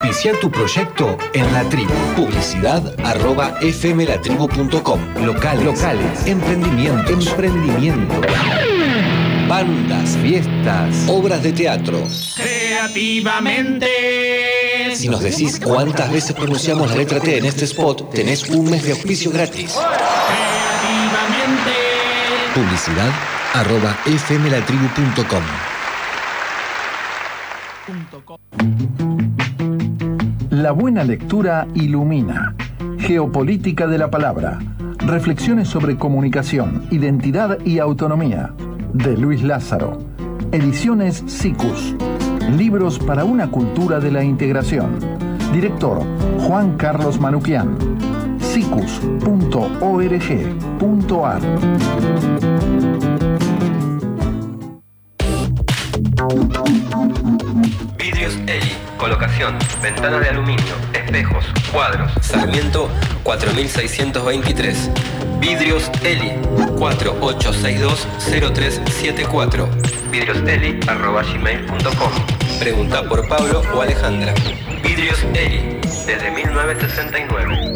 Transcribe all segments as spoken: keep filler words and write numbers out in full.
Auspiciar tu proyecto en La Tribu. Publicidad arroba fmlatribu punto com. Locales, locales, emprendimientos, emprendimiento. Bandas, fiestas, obras de teatro. Creativamente. Si nos decís cuántas veces pronunciamos la letra T en este spot, tenés un mes de auspicio gratis. Creativamente. Publicidad arroba fmlatribu punto com. La buena lectura ilumina. Geopolítica de la palabra. Reflexiones sobre comunicación, identidad y autonomía. De Luis Lázaro. Ediciones Sicus. Libros para una cultura de la integración. Director Juan Carlos Manuquian. sicus punto org punto ar. Vidrios Eli. Colocación, ventanas de aluminio, espejos, cuadros. Sarmiento cuatro mil seiscientos veintitrés. Vidrios Eli. cuatro ocho seis dos cero tres siete cuatro. vidrioseli arroba gmail punto com. Pregunta por Pablo o Alejandra. Vidrios Eli. Desde mil novecientos sesenta y nueve.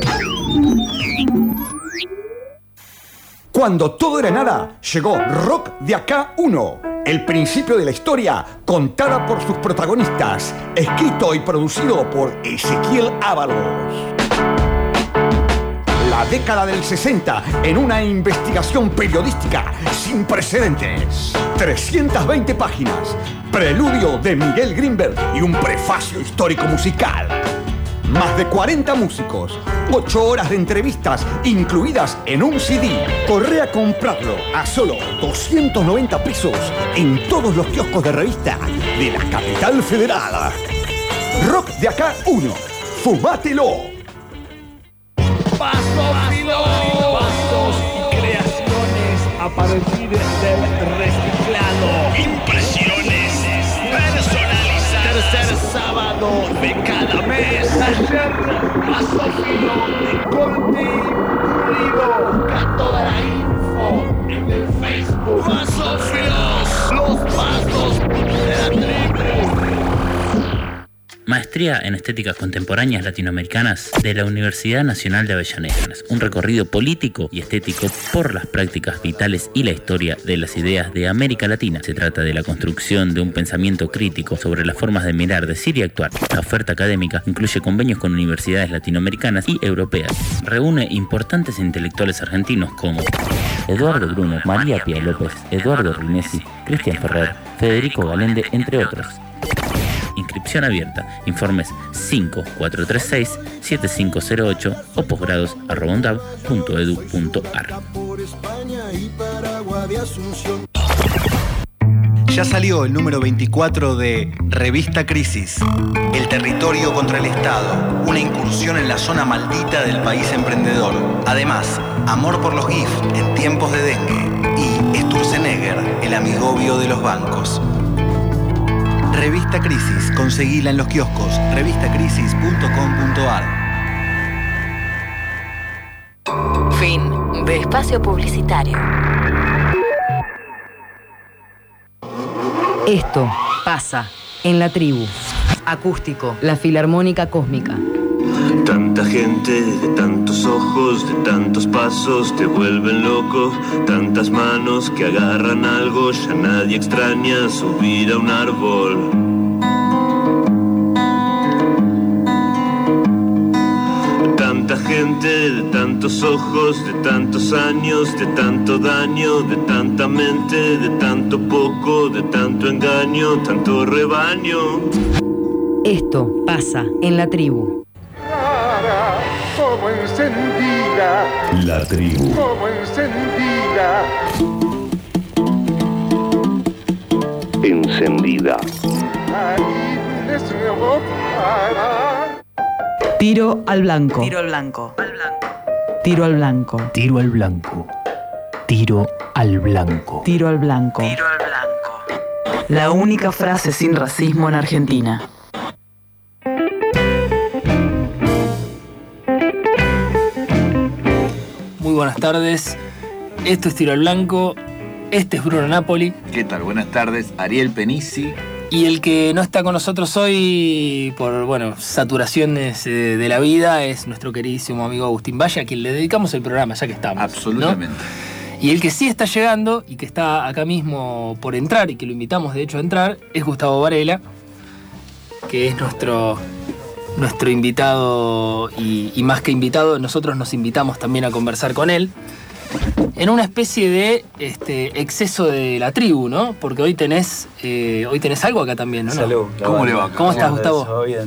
Cuando todo era nada, llegó Rock de Acá uno. El principio de la historia, contada por sus protagonistas. Escrito y producido por Ezequiel Ábalos. La década del sesenta en una investigación periodística sin precedentes. trescientas veinte páginas. Preludio de Miguel Grinberg y un prefacio histórico musical. Más de cuarenta músicos, ocho horas de entrevistas incluidas en un C D. Corre a comprarlo a solo doscientos noventa pesos en todos los kioscos de revista de la capital federal. Rock de Acá uno. ¡Fumátelo! Pasos, pasos y creaciones a partir del reciclado. Impresiones personalizadas. Tercer sábado de cada mes. Taller paso filo de corte pulido. Busca toda la info en el Facebook. Pasos filos. Los pasos de la tribu. Maestría en Estéticas Contemporáneas Latinoamericanas de la Universidad Nacional de Avellaneda. Un recorrido político y estético por las prácticas vitales y la historia de las ideas de América Latina. Se trata de la construcción de un pensamiento crítico sobre las formas de mirar, decir y actuar. La oferta académica incluye convenios con universidades latinoamericanas y europeas. Reúne importantes intelectuales argentinos como Eduardo Bruno, María Pía López, Eduardo Rinesi, Cristian Ferrer, Federico Galende, entre otros. Inscripción abierta. Informes cinco cuatro tres seis siete cinco cero ocho o posgrados arroba undab punto edu punto ar. Ya salió el número veinticuatro de Revista Crisis. El territorio contra el Estado. Una incursión en la zona maldita del país emprendedor. Además, amor por los GIF en tiempos de dengue. Y Sturzenegger, el amigobio de los bancos. Revista Crisis, conseguila en los kioscos, revista crisis punto com punto ar. Fin de espacio publicitario. Esto pasa en La Tribu. Acústico, la Filarmónica Cósmica. Tanta gente, de tantos ojos, de tantos pasos, te vuelven loco. Tantas manos que agarran algo, ya nadie extraña subir a un árbol. Tanta gente, de tantos ojos, de tantos años, de tanto daño, de tanta mente, de tanto poco, de tanto engaño, tanto rebaño. Esto pasa en La Tribu. Como encendida, La Tribu. como encendida, Encendida. ahí les voy a Tiro al blanco. Tiro al blanco. Tiro al blanco. Tiro al blanco. Tiro al blanco. Tiro al blanco. Tiro al blanco. La única frase sin racismo en Argentina. Muy buenas tardes. Esto es Tiro al Blanco. Este es Bruno Napoli. ¿Qué tal? Buenas tardes. Ariel Penisi. Y el que no está con nosotros hoy por, bueno, saturaciones eh, de la vida es nuestro queridísimo amigo Agustín Valle, a quien le dedicamos el programa, ya que estamos. Absolutamente. ¿No? Y el que sí está llegando y que está acá mismo por entrar y que lo invitamos de hecho a entrar es Gustavo Varela, que es nuestro, nuestro invitado y, y más que invitado, nosotros nos invitamos también a conversar con él en una especie de este, exceso de la tribu, ¿no? Porque hoy tenés, eh, hoy tenés algo acá también, ¿no? Salud. ¿Cómo le va? ¿Cómo estás, Gustavo? Todo bien.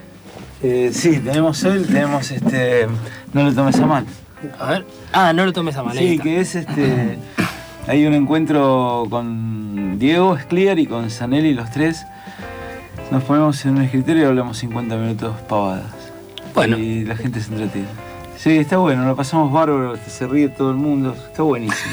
Eh, sí, tenemos él, tenemos este... No lo tomes a mal. A ver. Ah, no lo tomes a mal. Sí, que es este... Hay un encuentro con Diego Scliar y con Zanelli, los tres. Nos ponemos en un escritorio y hablamos cincuenta minutos pavadas. Bueno. Y la gente se entretiene. Sí, está bueno, lo pasamos bárbaro, se ríe todo el mundo, está buenísimo.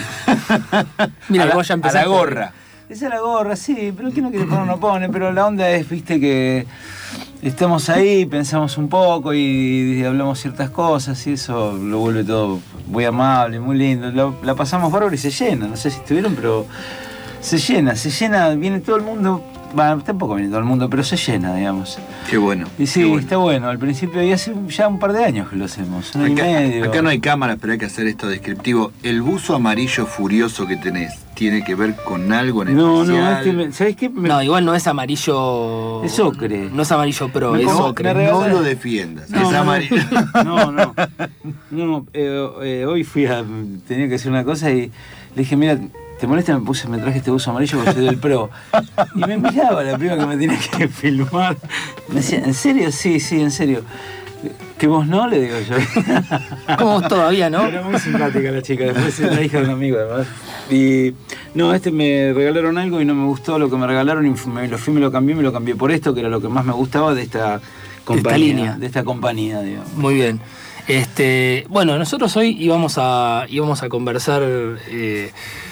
Mira, a la, vos ya a empezaste. la gorra. Esa es la gorra, sí, pero el que no quiere poner no pone, pero la onda es, viste, que estamos ahí, pensamos un poco y, y hablamos ciertas cosas y eso lo vuelve todo muy amable, muy lindo. La, la pasamos bárbaro y se llena, no sé si estuvieron, pero se llena, se llena, viene todo el mundo. Bueno, tampoco viene todo el mundo, pero se llena, digamos. Qué bueno. Y sí, qué bueno. Está bueno. Al principio, y hace ya un par de años que lo hacemos, un año Acá, y medio. acá no hay cámaras, pero hay que hacer esto descriptivo. El buzo amarillo furioso que tenés, ¿tiene que ver con algo en No, especial? no, es que me- ¿sabés qué? Me- No, igual no es amarillo. Es ocre. No es amarillo pro, Me es como- ocre. me No regalaron- lo defiendas, No, es no, amarillo. No, no. No, eh, eh, hoy fui a. Tenía que hacer una cosa y le dije, mira, ¿te molesta? Me puse, me traje este buzo amarillo porque soy del pro. Y me miraba la prima que me tenía que filmar. Me decía, ¿en serio? Sí, sí, en serio. ¿Que vos no? Le digo yo. Como vos todavía, ¿no? Era muy simpática la chica, después es la hija de un amigo además. Y no, este me regalaron algo y no me gustó lo que me regalaron y me lo fui, me lo cambié, me lo cambié por esto, que era lo que más me gustaba de esta compañía. línea. De esta compañía, digamos. Muy bien. Este, bueno, nosotros hoy íbamos a, íbamos a conversar eh,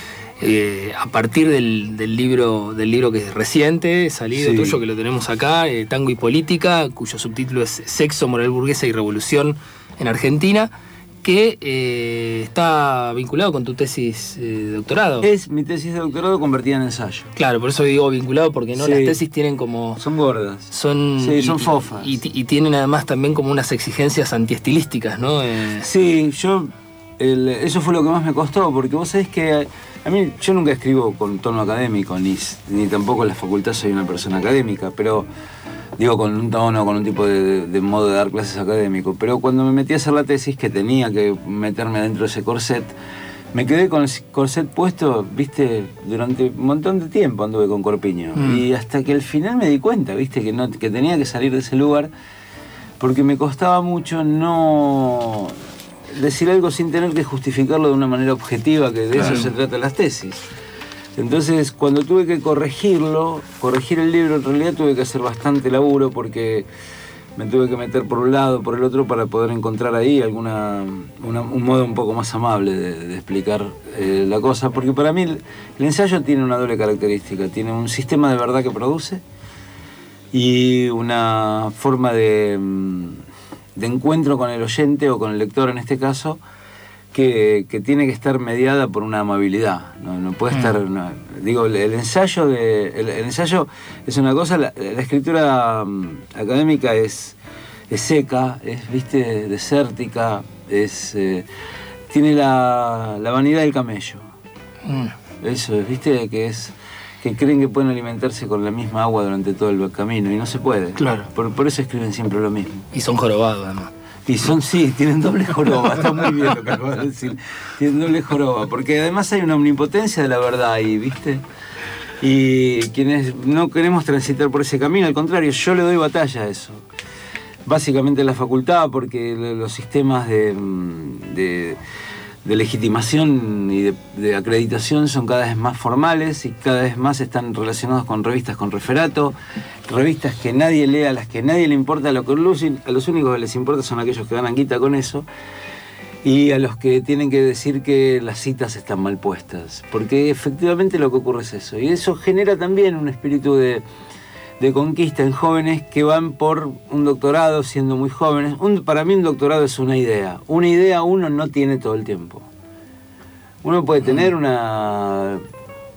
eh, a partir del, del libro del libro que es reciente, salido Sí. tuyo, que lo tenemos acá, eh, Tango y Política, cuyo subtítulo es Sexo, Moral Burguesa y Revolución en Argentina, que eh, está vinculado con tu tesis eh, de doctorado. Es mi tesis de doctorado convertida en ensayo. Claro, por eso digo vinculado, porque no Sí. las tesis tienen como... Son gordas. Son, Sí, y- son y- fofas. Y, y tienen además también como unas exigencias antiestilísticas, ¿no? Eh, Sí, yo. el- eso fue lo que más me costó, porque vos sabés que a, a mí yo nunca escribo con tono académico, ni, ni tampoco en la facultad soy una persona académica, pero digo con un tono, con un tipo de, de- de modo de dar clases académico. Pero cuando me metí a hacer la tesis, que tenía que meterme adentro de ese corset, me quedé con el corset puesto, viste, durante un montón de tiempo anduve con corpiño. Mm. Y hasta que al final me di cuenta, viste, que, no, que tenía que salir de ese lugar, porque me costaba mucho no decir algo sin tener que justificarlo de una manera objetiva, que de Claro. eso se trata las tesis. Entonces, cuando tuve que corregirlo, corregir el libro, en realidad tuve que hacer bastante laburo porque me tuve que meter por un lado, por el otro, para poder encontrar ahí alguna una- un modo un poco más amable de, de explicar eh, la cosa. Porque para mí el, el ensayo tiene una doble característica. Tiene un sistema de verdad que produce y una forma de, mm, de encuentro con el oyente o con el lector en este caso, que, que tiene que estar mediada por una amabilidad. No, no puede Mm. estar. no, digo, el, el ensayo de, el, el ensayo es una cosa, la, la escritura mm, académica es, es seca, es, viste, desértica, es, eh, tiene la, la vanidad del camello. mm. Eso es, viste, que es que creen que pueden alimentarse con la misma agua durante todo el camino y no se puede. Claro. Por, por eso escriben siempre lo mismo. Y son jorobados, además. Y son, sí, tienen doble joroba, está muy bien lo que acabas de decir. Tienen doble joroba, porque además hay una omnipotencia de la verdad ahí, ¿viste? Y quienes no queremos transitar por ese camino, al contrario, yo le doy batalla a eso. Básicamente en la facultad, porque lo- los sistemas de, mm, de, de legitimación y de, de acreditación son cada vez más formales y cada vez más están relacionados con revistas con referato, revistas que nadie lee, a las que nadie le importa, lo que los, a los únicos que les importa son aquellos que ganan guita con eso, y a los que tienen que decir que las citas están mal puestas, porque efectivamente lo que ocurre es eso, y eso genera también un espíritu de, de conquista en jóvenes que van por un doctorado siendo muy jóvenes. Un, para mí un doctorado es una idea, una idea uno no tiene todo el tiempo. Uno puede tener una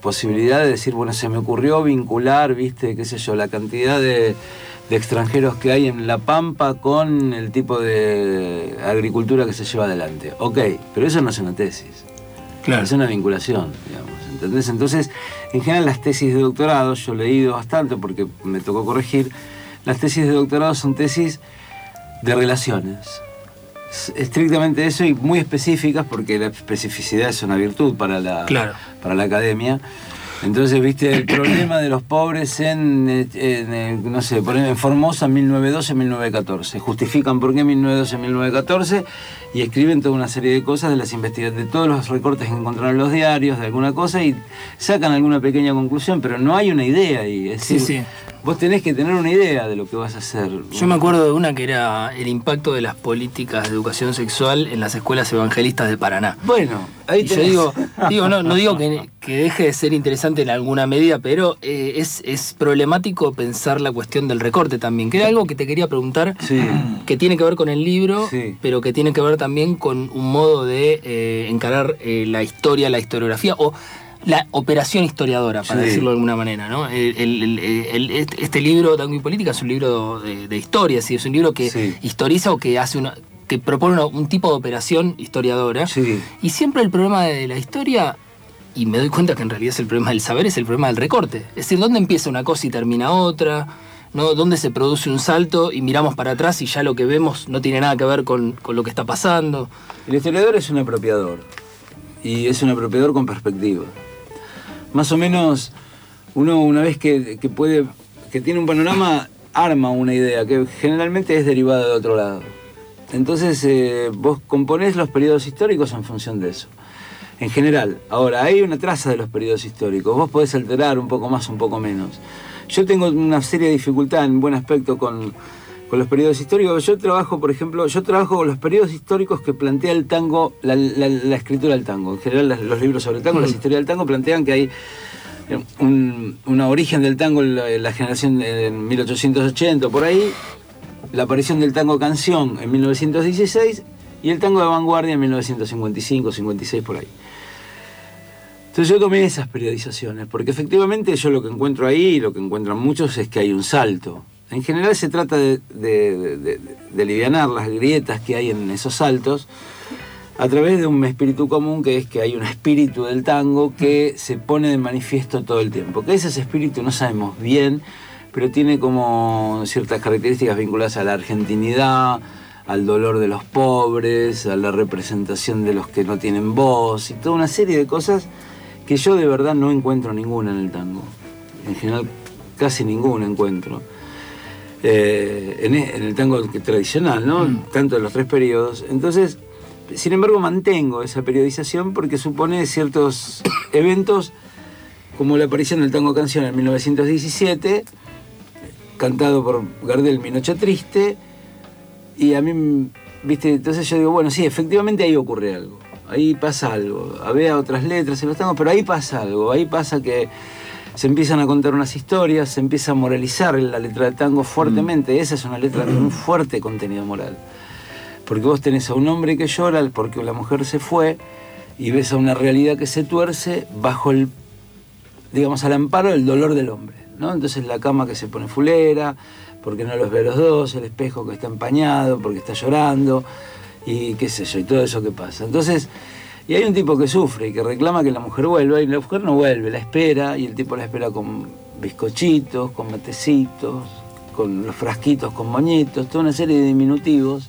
posibilidad de decir, bueno, se me ocurrió vincular, viste, qué sé yo, la cantidad de, de extranjeros que hay en La Pampa con el tipo de agricultura que se lleva adelante. Ok, pero eso no es una tesis. Claro. Es una vinculación, digamos, ¿entendés? Entonces, en general las tesis de doctorado, yo he leído bastante porque me tocó corregir, las tesis de doctorado son tesis de relaciones. Estrictamente eso y muy específicas porque la especificidad es una virtud para la, claro. para la academia. Entonces, viste, el problema de los pobres en, en, en no sé, ponen en Formosa mil novecientos doce a mil novecientos catorce. Justifican por qué mil novecientos doce a mil novecientos catorce y escriben toda una serie de cosas de las investigaciones, de todos los recortes que encontraron en los diarios, de alguna cosa, y sacan alguna pequeña conclusión, pero no hay una idea ahí. Es decir, sí, sí. Vos tenés que tener una idea de lo que vas a hacer. Yo me acuerdo de una que era el impacto de las políticas de educación sexual en las escuelas evangelistas de Paraná. Bueno, ahí y yo digo, digo no, no digo que, que deje de ser interesante en alguna medida, pero eh, es, es problemático pensar la cuestión del recorte también, que era algo que te quería preguntar, sí. que tiene que ver con el libro, sí. pero que tiene que ver también con un modo de eh, encarar eh, la historia, la historiografía, o la operación historiadora, para sí. decirlo de alguna manera, ¿no? El, el, el, el, este libro, Tango y Política, es un libro de, de historia, ¿sí? Es un libro que sí. historiza o que hace una, que propone una, un tipo de operación historiadora. Sí. Y siempre el problema de la historia, y me doy cuenta que en realidad es el problema del saber, es el problema del recorte. Es decir, ¿dónde empieza una cosa y termina otra? ¿No? ¿Dónde se produce un salto y miramos para atrás y ya lo que vemos no tiene nada que ver con, con lo que está pasando? El historiador es un apropiador, y es un apropiador con perspectiva. Más o menos, uno una vez que, que puede, que tiene un panorama, arma una idea, que generalmente es derivada de otro lado. Entonces, eh, vos componés los periodos históricos en función de eso. En general. Ahora, hay una traza de los periodos históricos. Vos podés alterar un poco más, un poco menos. Yo tengo una seria dificultad en buen aspecto con, con los periodos históricos. Yo trabajo, por ejemplo, yo trabajo con los periodos históricos que plantea el tango, la, la, la escritura del tango. En general, las, los libros sobre el tango, mm. las historias del tango plantean que hay un una origen del tango en la, en la generación de mil ochocientos ochenta, por ahí, la aparición del tango canción en mil novecientos dieciséis y el tango de vanguardia en mil novecientos cincuenta y cinco, cincuenta y seis, por ahí. Entonces yo tomé esas periodizaciones, porque efectivamente yo lo que encuentro ahí, lo que encuentran muchos, es que hay un salto. En general se trata de, de, de, de, de alivianar las grietas que hay en esos saltos a través de un espíritu común, que es que hay un espíritu del tango que se pone de manifiesto todo el tiempo. Que ese espíritu no sabemos bien, pero tiene como ciertas características vinculadas a la argentinidad, al dolor de los pobres, a la representación de los que no tienen voz, y toda una serie de cosas que yo de verdad no encuentro ninguna en el tango. En general, casi ninguna encuentro. Eh, en, en el tango tradicional, ¿no? Mm. Tanto en los tres periodos. Entonces, sin embargo, mantengo esa periodización porque supone ciertos eventos, como la aparición del tango canción en mil novecientos diecisiete, cantado por Gardel, Mi Noche Triste, y a mí, viste, entonces yo digo, bueno, sí, efectivamente ahí ocurre algo. Ahí pasa algo. Había otras letras en los tangos, pero ahí pasa algo. Ahí pasa que se empiezan a contar unas historias, se empieza a moralizar la letra del tango fuertemente. Mm. Esa es una letra con un fuerte contenido moral. Porque vos tenés a un hombre que llora porque la mujer se fue y ves a una realidad que se tuerce bajo el, digamos, al amparo del dolor del hombre, ¿no? Entonces la cama que se pone fulera, porque no los ve a los dos, el espejo que está empañado, porque está llorando, y qué sé yo, y todo eso que pasa. Entonces, y hay un tipo que sufre y que reclama que la mujer vuelva, y la mujer no vuelve, la espera, y el tipo la espera con bizcochitos, con matecitos, con los frasquitos con moñitos, toda una serie de diminutivos,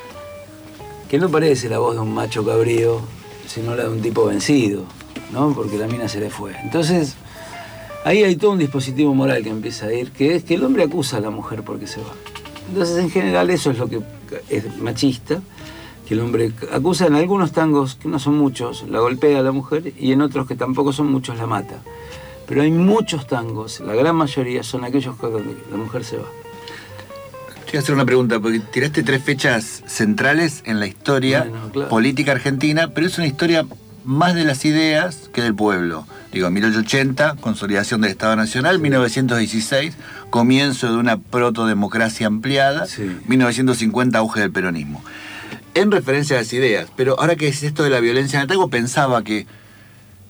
que no parece la voz de un macho cabrío, sino la de un tipo vencido, ¿no? Porque la mina se le fue. Entonces, ahí hay todo un dispositivo moral que empieza a ir, que es que el hombre acusa a la mujer porque se va. Entonces, en general, eso es lo que es machista, que el hombre acusa en algunos tangos, que no son muchos, la golpea a la mujer, y en otros que tampoco son muchos, la mata. Pero hay muchos tangos, la gran mayoría son aquellos que la mujer se va. Te voy a hacer una pregunta, porque tiraste tres fechas centrales en la historia bueno, claro. política argentina, pero es una historia más de las ideas que del pueblo. Digo, mil ochocientos ochenta, consolidación del Estado Nacional, sí. mil novecientos dieciséis, comienzo de una protodemocracia ampliada, sí. mil novecientos cincuenta, auge del peronismo. En referencia a las ideas, pero ahora que es esto de la violencia en el tango, pensaba que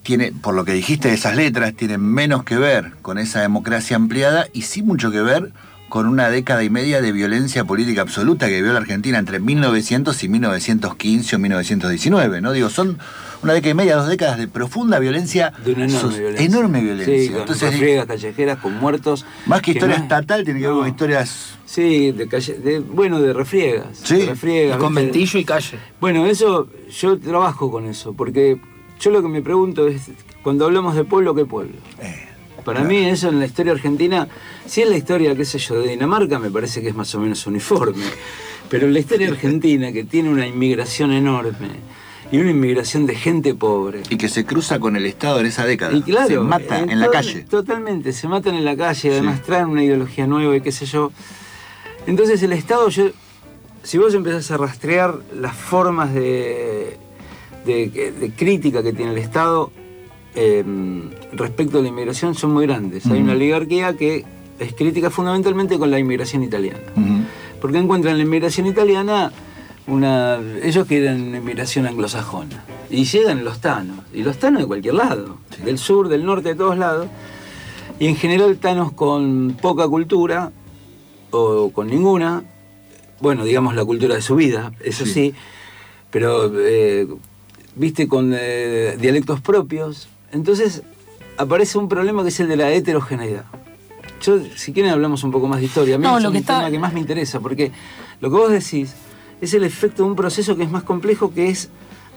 tiene, por lo que dijiste, esas letras tienen menos que ver con esa democracia ampliada y sí mucho que ver con una década y media de violencia política absoluta que vivió la Argentina entre mil novecientos y mil novecientos quince o mil novecientos diecinueve, ¿no? Digo, son una década y media, dos décadas de profunda violencia. De una enorme sos, violencia. Enorme violencia. Sí, con Entonces, refriegas callejeras, con muertos. Más que historia no, estatal, tiene que ver no. con historias... Sí, de calle, de, bueno, de refriegas. Sí. De refriegas. Y conventillo y calle. Bueno, eso, yo trabajo con eso, porque yo lo que me pregunto es, cuando hablamos de pueblo, ¿qué pueblo? Eh. Para Claro. mí eso en la historia argentina, si es la historia, qué sé yo, de Dinamarca, me parece que es más o menos uniforme. Pero en la historia argentina, que tiene una inmigración enorme y una inmigración de gente pobre. Y que se cruza con el Estado en esa década. Y claro, se mata en, en la to- calle. Totalmente, se matan en la calle, además Sí. traen una ideología nueva y qué sé yo. Entonces el Estado, yo, si vos empezás a rastrear las formas de, de, de crítica que tiene el Estado, Eh, respecto a la inmigración son muy grandes. Hay Ujú. una oligarquía que es crítica fundamentalmente con la inmigración italiana. Uh-huh. Porque encuentran en la inmigración italiana una. Ellos quieren inmigración anglosajona. Y llegan los tanos. Y los tanos de cualquier lado. Sí. Del sur, del norte, de todos lados. Y en general tanos con poca cultura o con ninguna. Bueno, digamos la cultura de su vida, eso sí. sí pero, eh, viste, con eh, dialectos propios. Entonces aparece un problema que es el de la heterogeneidad. Yo, si quieren, hablamos un poco más de historia. A mí No, es lo un que está- tema que más me interesa, porque lo que vos decís es el efecto de un proceso que es más complejo, que es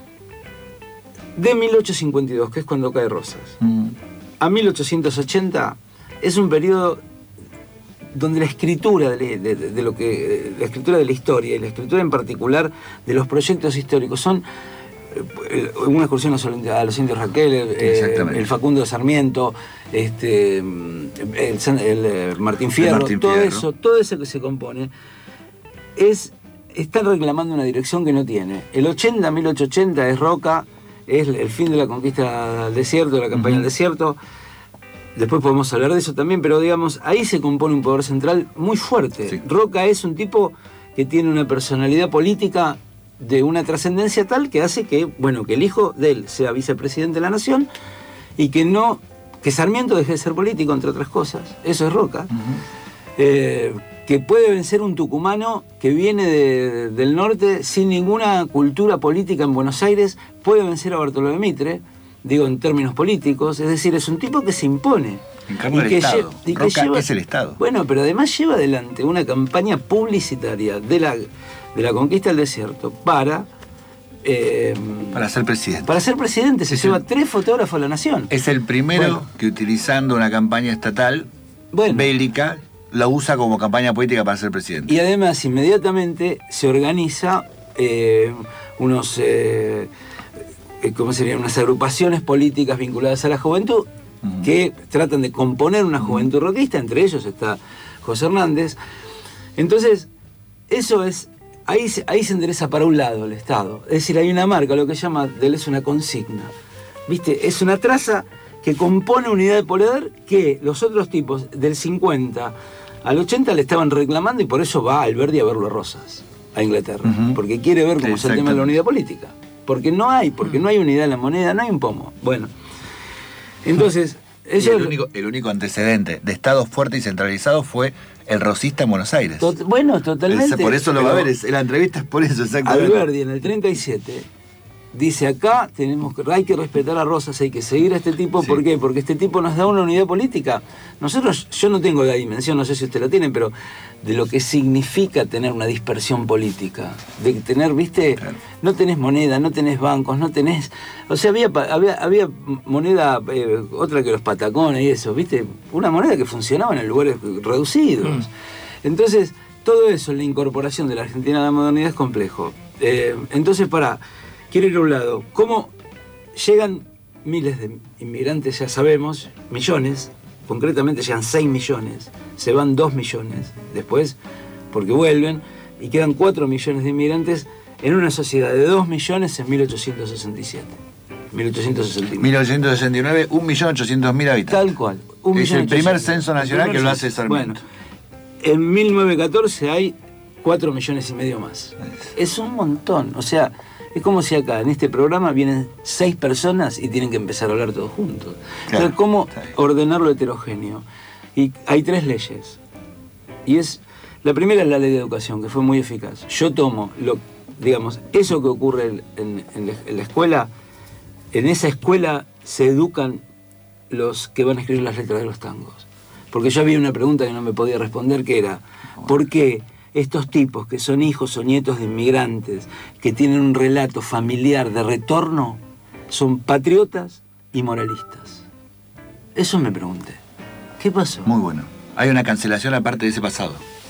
de mil ochocientos cincuenta y dos, que es cuando cae Rosas, Mm. a mil ochocientos ochenta, es un periodo donde la escritura de, de- de lo que la escritura de la historia y la escritura en particular de los proyectos históricos son eh, una excursión a los- a los indios Raquel, eh, Exactamente. el Facundo Sarmiento, este, el, San- el, eh, Martín Fierro, Martín todo Fierro. eso, todo eso que se compone es están reclamando una dirección que no tiene. El ochenta, mil ochocientos ochenta es Roca, es el fin de la conquista del desierto, de la campaña Ujú. del desierto. Después podemos hablar de eso también, pero digamos, ahí se compone un poder central muy fuerte. Sí. Roca es un tipo que tiene una personalidad política de una trascendencia tal que hace que, bueno, que el hijo de él sea vicepresidente de la nación y que no, que Sarmiento deje de ser político, entre otras cosas. Eso es Roca. Eh, que puede vencer un tucumano que viene de- del norte sin ninguna cultura política en Buenos Aires, puede vencer a Bartolomé Mitre, digo en términos políticos, es decir, es un tipo que se impone. Encarna Y el que Estado. lle- y que Roca lleva- es el Estado. Bueno, pero además lleva adelante una campaña publicitaria de la, de la conquista del desierto para... eh, Para ser presidente. para ser presidente, se Es lleva el- tres fotógrafos a la nación. Es el primero Bueno. que utilizando una campaña estatal Bueno. bélica la usa como campaña política para ser presidente. Y además inmediatamente se organiza eh, unos, eh, eh, ¿cómo serían? Unas agrupaciones políticas vinculadas a la juventud Ujú. que tratan de componer una juventud roquista, entre ellos está José Hernández. Entonces, eso es, ahí se, ahí se endereza para un lado el Estado. Es decir, hay una marca, lo que llama de él es una consigna. ¿Viste? Es una traza que compone unidad de poder que los otros tipos del cincuenta al ochenta le estaban reclamando y por eso va Alberdi a verlo a Rosas, a Inglaterra. Ujú. Porque quiere ver cómo es el tema de la unidad política. Porque no hay, porque no hay unidad en la moneda, no hay un pomo. Bueno, entonces... Y Eso el, único, el único antecedente de Estado fuerte y centralizado fue el rosista en Buenos Aires. Tot- bueno, totalmente. Por eso lo va a pero ver, es- la entrevista es por eso, exactamente. Alberdi en el treinta y siete dice acá tenemos que, hay que respetar a Rosas, hay que seguir a este tipo. Sí. ¿Por qué? Porque este tipo nos da una unidad política. Nosotros, yo no tengo la dimensión, no sé si usted la tiene, pero de lo que significa tener una dispersión política. De tener, viste, Claro. no tenés moneda, no tenés bancos, no tenés... O sea, había, pa- había, había moneda, eh, otra que los patacones y eso, viste, una moneda que funcionaba en lugares reducidos. Mm. Entonces, todo eso, la incorporación de la Argentina a la modernidad es complejo. Eh, entonces, para, quiero ir a un lado. ¿Cómo llegan miles de inmigrantes, ya sabemos, millones, concretamente llegan seis millones, se van dos millones después, porque vuelven, y quedan cuatro millones de inmigrantes en una sociedad de dos millones en mil ochocientos sesenta y siete. mil ochocientos sesenta y nueve. mil novecientos sesenta y nueve, un millón ochocientos mil habitantes. Tal cual. un Es millón el primer ochocientos. censo nacional El que primer lo hace censo. Sarmiento. Bueno, en mil novecientos catorce hay cuatro millones y medio más. Es un montón. O sea, Es como si acá, en este programa, vienen seis personas y tienen que empezar a hablar todos juntos. Claro, entonces, ¿cómo ordenar lo heterogéneo? Y hay tres leyes. Y es, la primera es la ley de educación, que fue muy eficaz. Yo tomo, lo, digamos, eso que ocurre en, en, en, la, en la escuela, en esa escuela se educan los que van a escribir las letras de los tangos. Porque yo había una pregunta que no me podía responder, que era, ¿por qué estos tipos que son hijos o nietos de inmigrantes, que tienen un relato familiar de retorno, son patriotas y moralistas? Eso me pregunté. ¿Qué pasó? Muy bueno. Hay una cancelación aparte de ese pasado.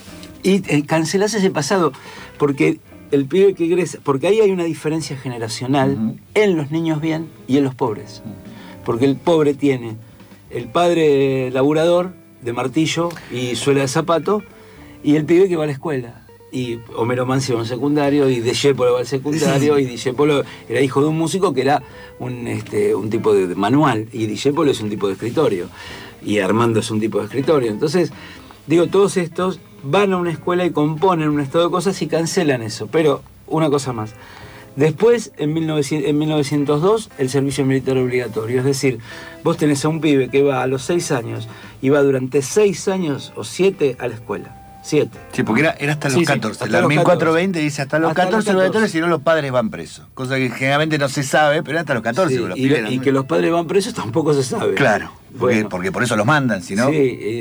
Y eh, cancelás ese pasado porque el pibe que ingresa, porque ahí hay una diferencia generacional uh-huh. en los niños bien y en los pobres. Uh-huh. Porque el pobre tiene el padre laburador de martillo y suela de zapato, y el pibe que va a la escuela. Y Homero Mansi va a un secundario, y Discépolo va al secundario, y Discépolo era hijo de un músico que era un, este, un tipo de manual, y Discépolo es un tipo de escritorio, y Armando es un tipo de escritorio. Entonces, digo, todos estos van a una escuela y componen un estado de cosas y cancelan eso. Pero, una cosa más. Después, en, mil novecientos, en mil novecientos dos, el servicio militar obligatorio. Es decir, vos tenés a un pibe que va a los seis años y va durante seis años o siete a la escuela. Siete. Sí, porque era, era hasta los sí, catorce. Sí, hasta la los mil cuatrocientos veinte dice hasta los hasta catorce, los obligatorios, si no los padres van presos. Cosa que generalmente no se sabe, pero hasta los catorce. Sí, los y, pibes, y que los padres van presos tampoco se sabe. Claro, porque, bueno, porque por eso los mandan, si no... Sí,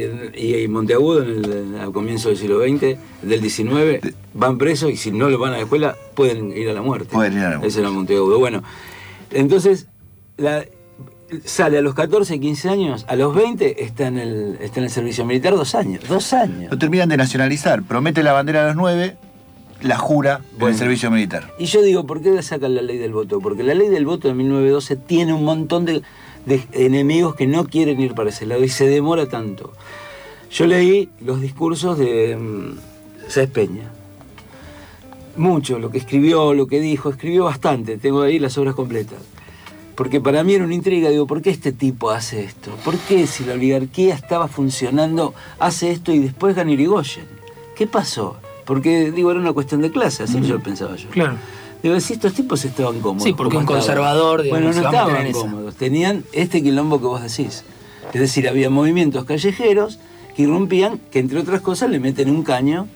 y, y Monteagudo, en el, al comienzo del siglo veinte, del diecinueve, van presos y si no lo van a la escuela, pueden ir a la muerte. Pueden ir a la muerte. Ese era Monteagudo. Bueno, entonces, la, sale a los catorce, quince años, a los veinte está en el, está en el servicio militar dos años. Dos años. Lo terminan de nacionalizar. Promete la bandera a los nueve, la jura bueno, en el servicio militar. Y yo digo, ¿por qué sacan la ley del voto? Porque la ley del voto de mil novecientos doce tiene un montón de, de enemigos que no quieren ir para ese lado y se demora tanto. Yo leí los discursos de um, Sáenz Peña. Mucho, lo que escribió, lo que dijo, escribió bastante. Tengo ahí las obras completas. Porque para mí era una intriga, digo, ¿por qué este tipo hace esto? ¿Por qué si la oligarquía estaba funcionando, hace esto y después gana Irigoyen? ¿Qué pasó? Porque, digo, era una cuestión de clase, así mm. yo lo pensaba yo. Claro. Digo, si estos tipos estaban cómodos. Sí, porque un conservador, digamos, bueno, no estaban cómodos, tenían este quilombo que vos decís. Es decir, había movimientos callejeros que irrumpían, que entre otras cosas le meten un caño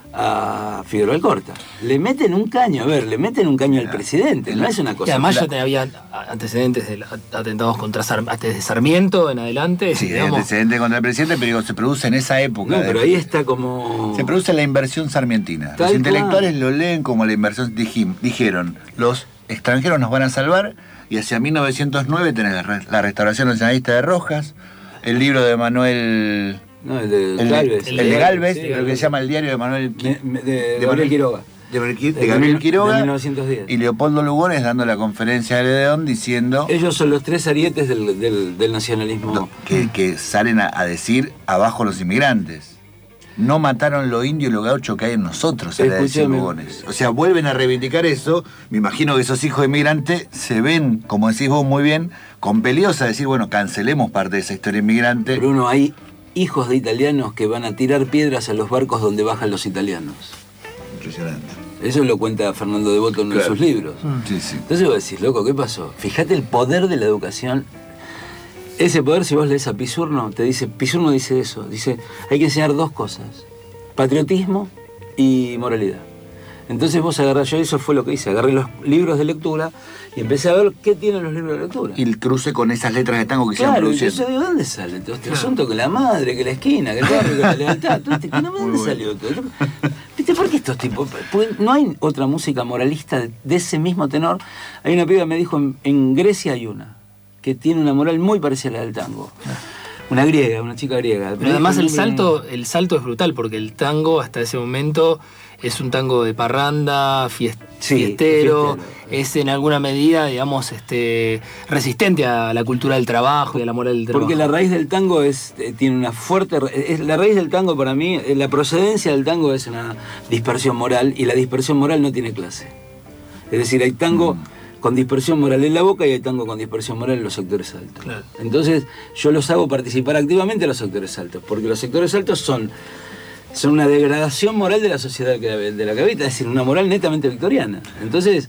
a Figueroa Alcorta. Le meten un caño, a ver, le meten un caño al presidente, no es una cosa... Y además ya te había antecedentes de atentados contra Sar desde Sarmiento en adelante. Sí, digamos, antecedentes contra el presidente, pero digo, se produce en esa época. No, pero ahí está como... Se produce la inversión sarmientina. Tal los intelectuales cual. Lo leen como la inversión, dijim, dijeron, los extranjeros nos van a salvar, y hacia mil novecientos nueve tenés la, la restauración nacionalista de Rojas, el libro de Manuel... No, el de el, Galvez. El, el de Galvez, sí, lo que se llama el diario de Manuel... De, de, de, de Manuel Quiroga. De, de, de Gabriel Quiroga. De mil novecientos diez. Y Leopoldo Lugones dando la conferencia de León diciendo... Ellos son los tres arietes del, del, del nacionalismo. No, que, que salen a, a decir abajo los inmigrantes. No mataron lo indio y lo gaucho que hay en nosotros, era decir Lugones. O sea, vuelven a reivindicar eso. Me imagino que esos hijos de inmigrantes se ven, como decís vos muy bien, compelidos a decir, bueno, cancelemos parte de esa historia inmigrante. Bruno, hay hijos de italianos que van a tirar piedras a los barcos donde bajan los italianos. Impresionante. Eso lo cuenta Fernando Devoto en uno claro. de sus libros. Mm. Sí, sí. Entonces vos decís, loco, ¿qué pasó? Fíjate el poder de la educación. Ese poder, si vos lees a Pisurno, te dice, Pisurno dice eso, dice, hay que enseñar dos cosas, patriotismo y moralidad. Entonces vos agarrás, yo eso fue lo que hice, agarré los libros de lectura y empecé a ver qué tienen los libros de lectura. Y el cruce con esas letras de tango que se han producido. Claro, yo digo, ¿dónde sale todo este claro. asunto? Que la madre, que la esquina, que el barrio, que la lealtad, todo este, ¿de dónde salió todo? ¿Viste por qué estos tipos? Porque no hay otra música moralista de, de ese mismo tenor. Hay una piba que me dijo, en, en Grecia hay una, que tiene una moral muy parecida a la del tango. Una griega, una chica griega. Pero además el salto, el salto es brutal, porque el tango hasta ese momento es un tango de parranda, fiest, sí, fiestero, fiestero, es en alguna medida, digamos, este, resistente a la cultura del trabajo y a la moral del trabajo. Porque la raíz del tango es, eh, tiene una fuerte... Es, la raíz del tango para mí, la procedencia del tango es una dispersión moral, y la dispersión moral no tiene clase. Es decir, hay tango... Mm. con dispersión moral en la boca y hay tango con dispersión moral en los sectores altos. Claro. Entonces yo los hago participar activamente a los sectores altos, porque los sectores altos son, son una degradación moral de la sociedad de la que habita, es decir, una moral netamente victoriana. Entonces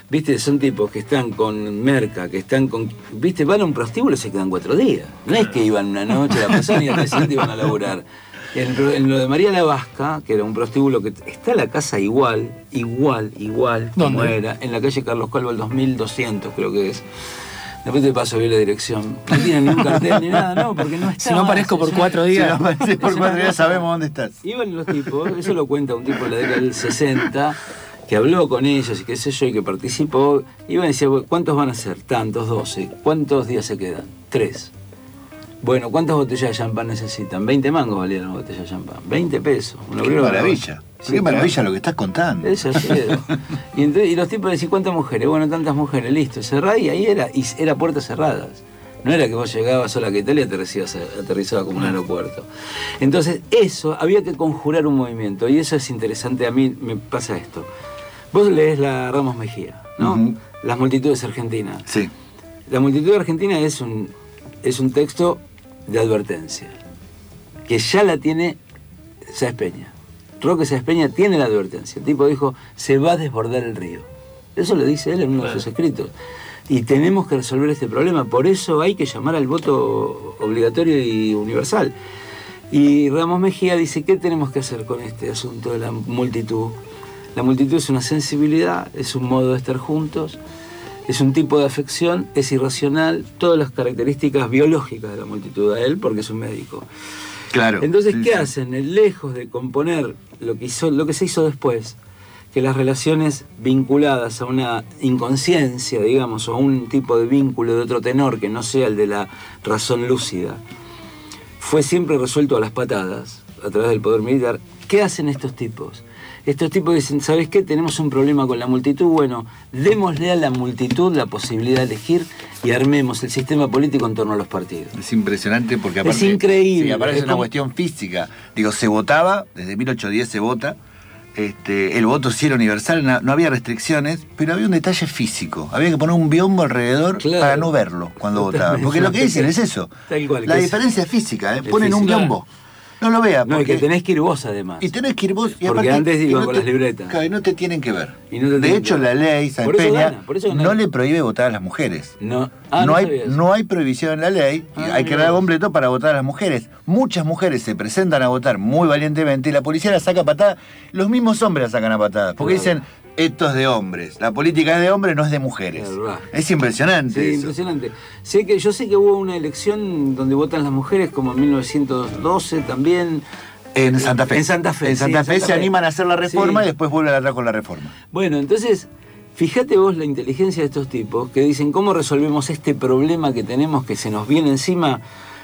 Viste, son tipos que están con merca, que están con... Viste, van a un prostíbulo y se quedan cuatro días. No es que iban una noche, la pasaban y al día siguiente iban a laburar. En, en lo de María la Vasca, que era un prostíbulo que está la casa igual, igual, igual, como ¿Dónde? era, en la calle Carlos Calvo, el dos mil doscientos creo que es. Después te paso bien la dirección. No tiene ni un cartel ni nada, no, porque no está. Si no aparezco por cuatro días. Si no apareces por cuatro días sabemos dónde estás. Iban los tipos, eso lo cuenta un tipo de la década del sesenta, que habló con ellos y qué sé yo, y que participó. Iban y decía, ¿cuántos van a ser? Tantos, doce. ¿Cuántos días se quedan? Tres. Bueno, ¿cuántas botellas de champán necesitan? veinte mangos valían las botellas de champán. veinte pesos. Un Qué maravilla. Sí, Qué maravilla lo que estás contando. Eso es y, entonces, y los tipos decían, ¿cuántas mujeres? Bueno, tantas mujeres, listo. Cerrá y ahí era, y era puertas cerradas. No era que vos llegabas sola que Italia y aterrizabas, aterrizaba como un aeropuerto. Entonces, eso, había que conjurar un movimiento. Y eso es interesante. A mí me pasa esto. Vos lees la Ramos Mejía, ¿no? Uh-huh. Las multitudes argentinas. Sí. La multitud argentina es un, es un texto de advertencia, que ya la tiene Sáenz Peña. Roque Sáenz Peña tiene la advertencia. El tipo dijo, se va a desbordar el río. Eso lo dice él en uno de sus escritos. Y tenemos que resolver este problema. Por eso hay que llamar al voto obligatorio y universal. Y Ramos Mejía dice, ¿qué tenemos que hacer con este asunto de la multitud? La multitud es una sensibilidad, es un modo de estar juntos, es un tipo de afección, es irracional, todas las características biológicas de la multitud a él, porque es un médico. Claro. Entonces, sí, ¿qué sí. hacen? Lejos de componer lo que, hizo, lo que se hizo después, que las relaciones vinculadas a una inconsciencia, digamos, o a un tipo de vínculo de otro tenor que no sea el de la razón lúcida, fue siempre resuelto a las patadas, a través del poder militar. ¿Qué hacen estos tipos? Estos tipos dicen, ¿sabes qué? Tenemos un problema con la multitud. Bueno, démosle a la multitud la posibilidad de elegir y armemos el sistema político en torno a los partidos. Es impresionante porque aparte... Es increíble. Sí, aparte es una como... cuestión física. Digo, se votaba, desde mil ochocientos diez se vota, este, el voto sí era universal, no, no había restricciones, pero había un detalle físico. Había que poner un biombo alrededor claro. para no verlo cuando votaban. Porque lo que dicen es eso. Tal cual, la diferencia es física, ¿eh? Ponen física. un biombo. No lo veas. No, porque... y que tenés que ir vos además. Y tenés que ir vos. Y porque aparte, antes iban no con te, las libretas. Claro, y no te tienen que ver. Y no te de hecho, la ley, Sáenz Peña, no le prohíbe votar a las mujeres. No, ah, no, no, hay, no hay prohibición en la ley. Ah, hay que dar completo para votar a las mujeres. Muchas mujeres se presentan a votar muy valientemente y la policía la saca a patada. Los mismos hombres la sacan a patadas. Porque claro. dicen, esto es de hombres. La política es de hombres, no es de mujeres. Claro. Es impresionante. Sí, eso. impresionante. Sé que, yo sé que hubo una elección donde votan las mujeres, como en mil novecientos doce también. En Santa Fe. En Santa Fe. En Santa sí, Fe en Santa se Fe. animan a hacer la reforma sí. y después vuelven atrás con la reforma. Bueno, entonces, fíjate vos la inteligencia de estos tipos que dicen, ¿cómo resolvemos este problema que tenemos que se nos viene encima?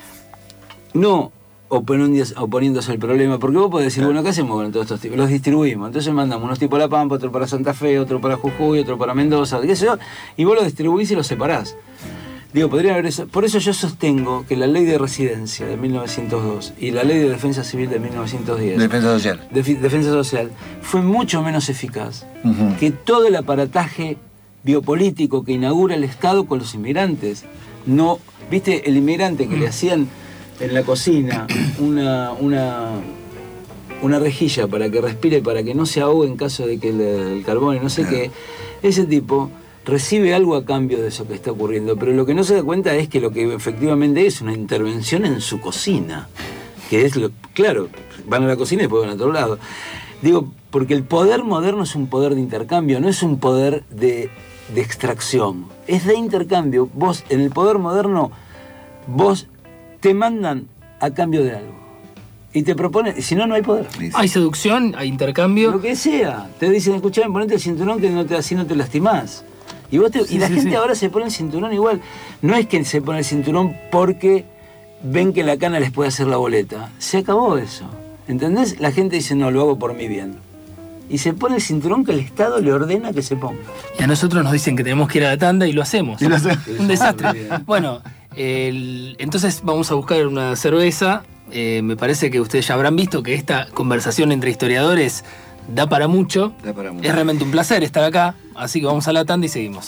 No oponiéndose, oponiéndose al problema, porque vos podés decir, claro. bueno, ¿qué hacemos con todos estos tipos? Los distribuimos. Entonces mandamos unos tipos a La Pampa, otro para Santa Fe, otro para Jujuy, otro para Mendoza, qué sé yo, y vos los distribuís y los separás. Digo, podría haber eso. Por eso yo sostengo que la ley de residencia de mil novecientos dos y la ley de defensa civil de mil novecientos diez, defensa social, de, defensa social, fue mucho menos eficaz uh-huh. que todo el aparataje biopolítico que inaugura el Estado con los inmigrantes. No, viste, el inmigrante que le hacían en la cocina una, una, una rejilla para que respire, para que no se ahogue en caso de que el, el carbón y no sé claro. qué, ese tipo recibe algo a cambio de eso que está ocurriendo, pero lo que no se da cuenta es que lo que efectivamente es una intervención en su cocina, que es lo, claro, van a la cocina y después van a otro lado. Digo, porque el poder moderno es un poder de intercambio, no es un poder de, de extracción, es de intercambio. Vos, en el poder moderno, vos te mandan a cambio de algo. Y te proponen, si no, no hay poder. Hay seducción, hay intercambio. Lo que sea. Te dicen, escuchá, ponete el cinturón que no te, así no te lastimás. Y, vos te, sí, y la sí, gente sí. ahora se pone el cinturón igual. No es que se pone el cinturón porque ven que la cana les puede hacer la boleta. Se acabó eso. ¿Entendés? La gente dice, no, lo hago por mi bien. Y se pone el cinturón que el Estado le ordena que se ponga. Y a nosotros nos dicen que tenemos que ir a la tanda y lo hacemos. Y lo hacemos. Un desastre. Bueno, el, entonces vamos a buscar una cerveza. Eh, me parece que ustedes ya habrán visto que esta conversación entre historiadores da para mucho. Da para mucho. Es realmente un placer estar acá, así que vamos a la tanda y seguimos.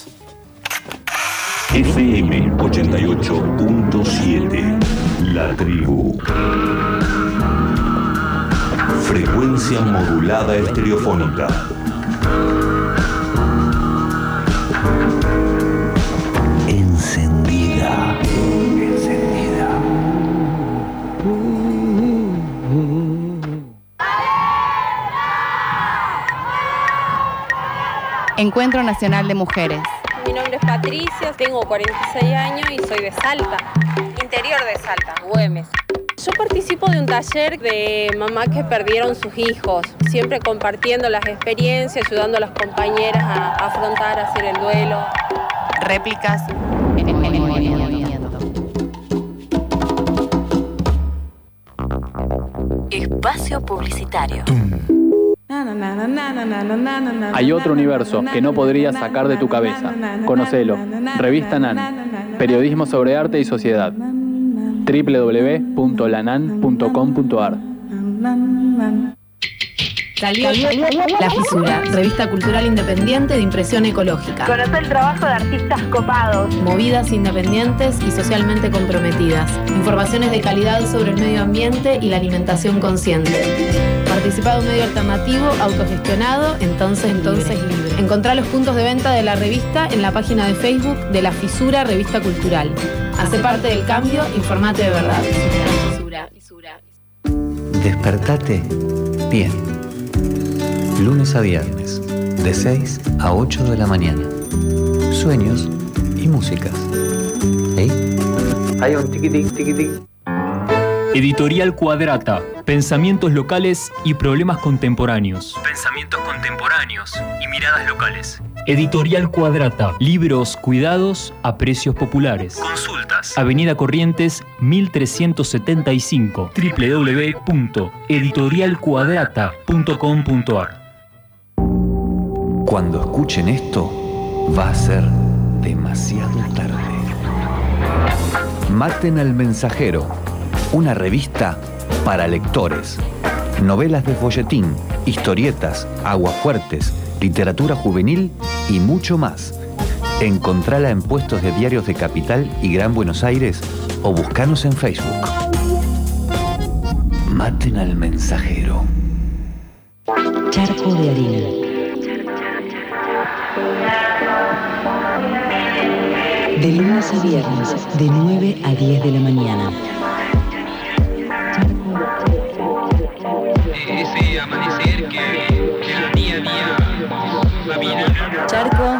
F M ochenta y ocho punto siete, La Tribu. Frecuencia modulada estereofónica. Encuentro Nacional de Mujeres. Mi nombre es Patricia, tengo cuarenta y seis años y soy de Salta, interior de Salta, Güemes. Yo participo de un taller de mamás que perdieron sus hijos, siempre compartiendo las experiencias, ayudando a las compañeras a afrontar, a hacer el duelo. Réplicas en el movimiento. Espacio publicitario. Hay otro universo que no podrías sacar de tu cabeza. Conocelo. Revista Nan. Periodismo sobre arte y sociedad. doble u doble u doble u punto lanan punto com punto ar. Salió La Fisura, revista cultural independiente de impresión ecológica. Conocer el trabajo de artistas copados. Movidas independientes y socialmente comprometidas. Informaciones de calidad sobre el medio ambiente y la alimentación consciente. Participa de un medio alternativo, autogestionado, entonces, entonces libre. Encontrá los puntos de venta de la revista en la página de Facebook de La Fisura, revista cultural. Hace parte del cambio, informate de verdad. Fisura, fisura. Despertate bien. Lunes a viernes, de seis a ocho de la mañana. Sueños y músicas. ¿Eh? Hay un tiquitic, tiquitic. Editorial Cuadrata. Pensamientos locales y problemas contemporáneos. Pensamientos contemporáneos y miradas locales. Editorial Cuadrata. Libros cuidados a precios populares. Consultas. Avenida Corrientes mil trescientos setenta y cinco. doble u doble u doble u punto editorial cuadrata punto com punto ar. Cuando escuchen esto, va a ser demasiado tarde. Maten al mensajero, una revista para lectores. Novelas de folletín, historietas, aguafuertes, literatura juvenil y mucho más. Encontrala en puestos de diarios de Capital y Gran Buenos Aires o buscanos en Facebook. Maten al mensajero. Charco de arena. De lunes a viernes, de nueve a diez de la mañana. Ese amanecer que, que a día a día va bien. Charco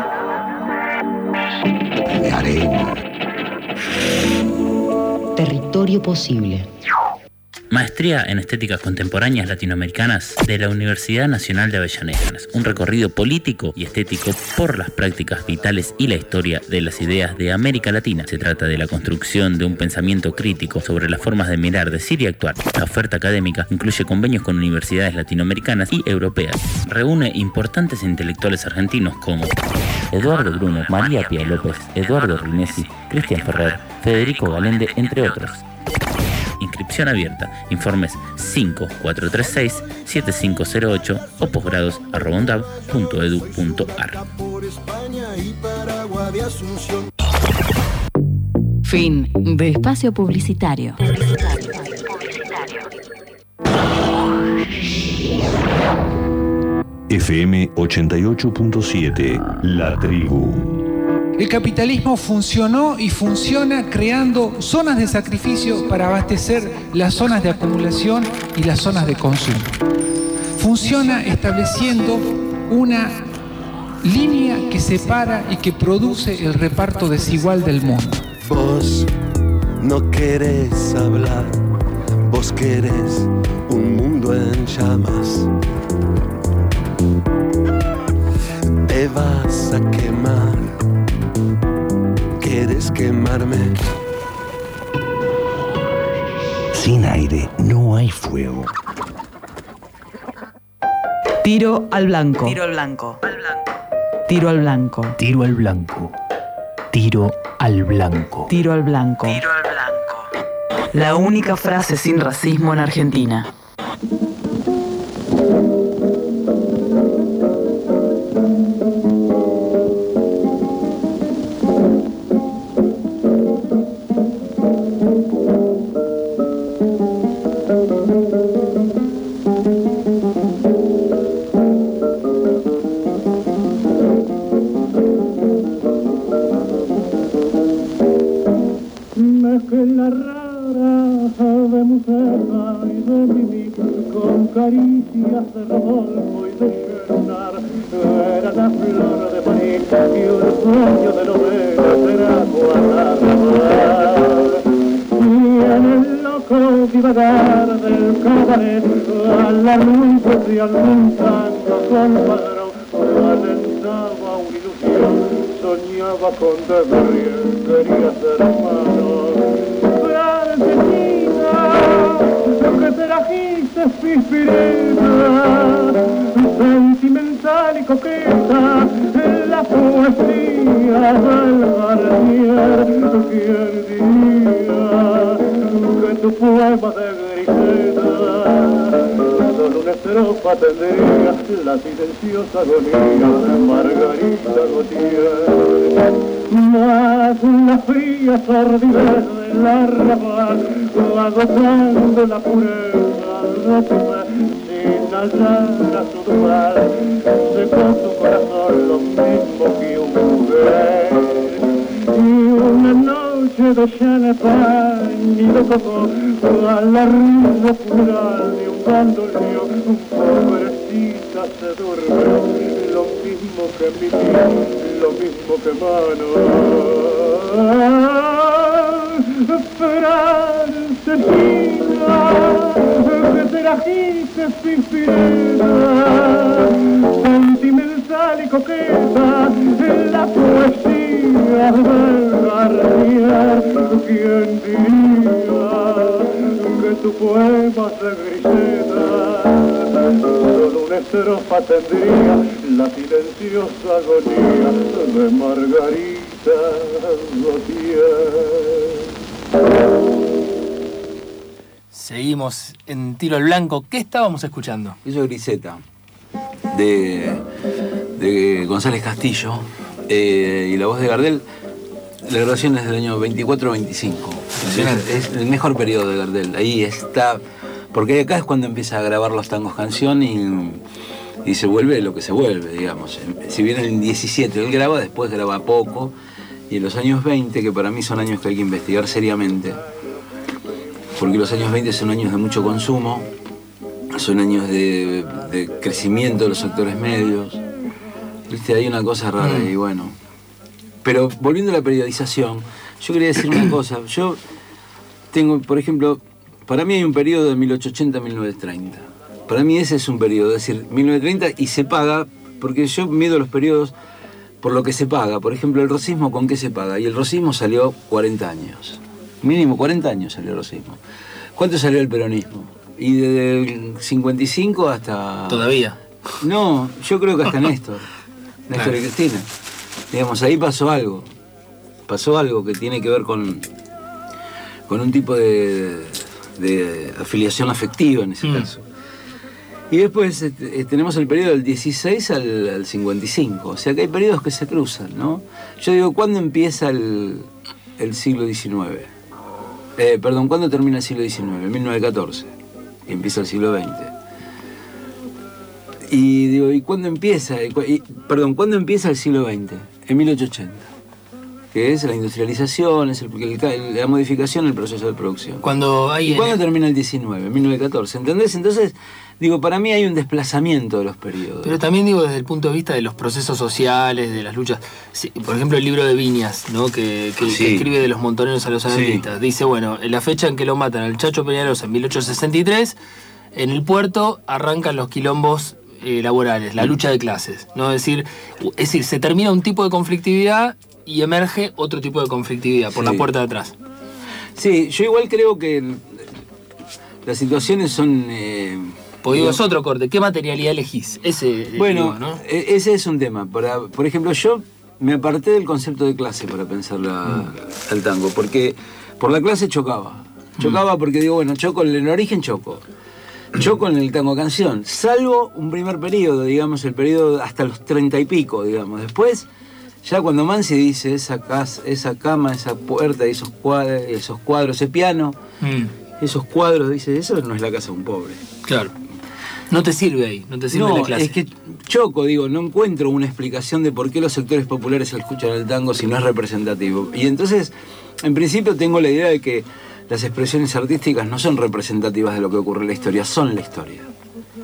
de arena. Territorio posible. Maestría en Estéticas Contemporáneas Latinoamericanas de la Universidad Nacional de Avellaneda. Un recorrido político y estético por las prácticas vitales y la historia de las ideas de América Latina. Se trata de la construcción de un pensamiento crítico sobre las formas de mirar, decir y actuar. La oferta académica incluye convenios con universidades latinoamericanas y europeas. Reúne importantes intelectuales argentinos como Eduardo Bruno, María Pía López, Eduardo Rinesi, Cristian Ferrer, Federico Galende, entre otros. Inscripción abierta. Informes cinco cuatro tres seis siete cinco cero ocho o posgrados arroba undab punto edu punto ar. Fin de espacio publicitario. F M ochenta y ocho punto siete, La Tribu. El capitalismo funcionó y funciona creando zonas de sacrificio para abastecer las zonas de acumulación y las zonas de consumo. Funciona estableciendo una línea que separa y que produce el reparto desigual del mundo. Vos no querés hablar, vos querés un mundo en llamas. Te vas a quemar. ¿Quieres quemarme? Sin aire no hay fuego. Tiro al blanco. Tiro al blanco. Tiro al blanco. Tiro al blanco. Tiro al blanco. Tiro al blanco. Tiro al blanco. La única frase sin racismo en Argentina. Mezcla rara de mujer y de mi vida. y un sueño de novela trajo a narrar. Y en el loco divagar del cabaret, a la luz de algún tango colmado, alentaba una ilusión, soñaba con Deverrier, quería ser hermano. Argentina, que te trajiste pispireta, sentimental y coqueta, la poesía del Garnier. ¿Quién diría que tu poema de Griseta solo una estrofa tendría la silenciosa agonía de Margarita Gautier? Más la fría sordidez del arrabal, agotando la pureza de tu fe, sin hallar a su dual, secó tu corazón lo mismo que un mujer. Y una noche de champagne y de coco, al arribo funeral de un bandoleo, pobrecita se duerme, lo mismo que mi piel, lo mismo que mano. Francesina, que te trajiste pispireta, sentimental y coqueta, la poesía del Garnier. ¿Quién diría que tu poema de Griseta solo una estrofa tendría la silenciosa agonía de Margarita Gautier? Seguimos en Tiro al Blanco. ¿Qué estábamos escuchando? Eso es Griseta, de, de González Castillo, eh, y la voz de Gardel. La grabación es del año veinticuatro veinticinco. Es, es el mejor periodo de Gardel. Ahí está. Porque acá es cuando empieza a grabar los tangos canción y, y se vuelve lo que se vuelve, digamos. Si bien en el diecisiete él graba, después graba poco. Y en los años veinte, que para mí son años que hay que investigar seriamente, porque los años veinte son años de mucho consumo, son años de, de crecimiento de los sectores medios. ¿Viste? Hay una cosa rara mm. y bueno. Pero volviendo a la periodización, yo quería decir una cosa. Yo tengo, por ejemplo, para mí hay un periodo de mil ochocientos ochenta a mil novecientos treinta. Para mí ese es un periodo, es decir, mil novecientos treinta y se paga, porque yo mido los periodos por lo que se paga. Por ejemplo, el rosismo, ¿con qué se paga? Y el rosismo salió cuarenta años. Mínimo cuarenta años salió el rosismo. ¿Cuánto salió el peronismo? Y desde el cincuenta y cinco hasta... ¿Todavía? No, yo creo que hasta Néstor. Néstor claro. y Cristina. Digamos, ahí pasó algo. Pasó algo que tiene que ver con, con un tipo de, de afiliación afectiva en ese mm. caso. Y después eh, tenemos el periodo del dieciséis al, al cincuenta y cinco. O sea que hay periodos que se cruzan, ¿no? Yo digo, ¿cuándo empieza el, el siglo diecinueve? Eh, perdón, ¿cuándo termina el siglo diecinueve? En mil novecientos catorce. Y empieza el siglo veinte. Y digo, ¿y cuándo empieza? Y, perdón, ¿cuándo empieza el siglo veinte? En mil ochocientos ochenta. Que es la industrialización, es el, el, la modificación, el proceso de producción. Cuando hay ¿Y cuándo el... termina el diecinueve? En mil novecientos catorce. ¿Entendés? Entonces, digo, para mí hay un desplazamiento de los periodos. Pero también digo desde el punto de vista de los procesos sociales, de las luchas. Sí, por ejemplo, el libro de Viñas, ¿no? que, que, sí. que escribe de los montoneros a los anarquistas. Sí. Dice, bueno, en la fecha en que lo matan al Chacho Peñalosa en mil ochocientos sesenta y tres, en el puerto arrancan los quilombos eh, laborales, la lucha de clases. ¿no? Es decir, es decir, se termina un tipo de conflictividad y emerge otro tipo de conflictividad por sí. la puerta de atrás. Sí, yo igual creo que las situaciones son... Eh, Porque digo, es otro corte. ¿Qué materialidad elegís? Ese, bueno, digo, ¿no? ese es un tema. Para, por ejemplo, yo me aparté del concepto de clase para pensar la, mm. el tango, porque por la clase chocaba. Chocaba mm. porque digo, bueno, choco en el origen, choco. Choco en el tango canción, salvo un primer periodo, digamos, el periodo hasta los treinta y pico, digamos. Después... Ya cuando Mansi dice esa casa, esa cama, esa puerta, esos cuadros, esos cuadros, ese piano, mm. esos cuadros, dice, eso no es la casa de un pobre. Claro. No te sirve ahí, no te sirve no, la clase. Es que choco, digo, no encuentro una explicación de por qué los sectores populares escuchan el tango si no es representativo. Y entonces, en principio tengo la idea de que las expresiones artísticas no son representativas de lo que ocurre en la historia, son la historia.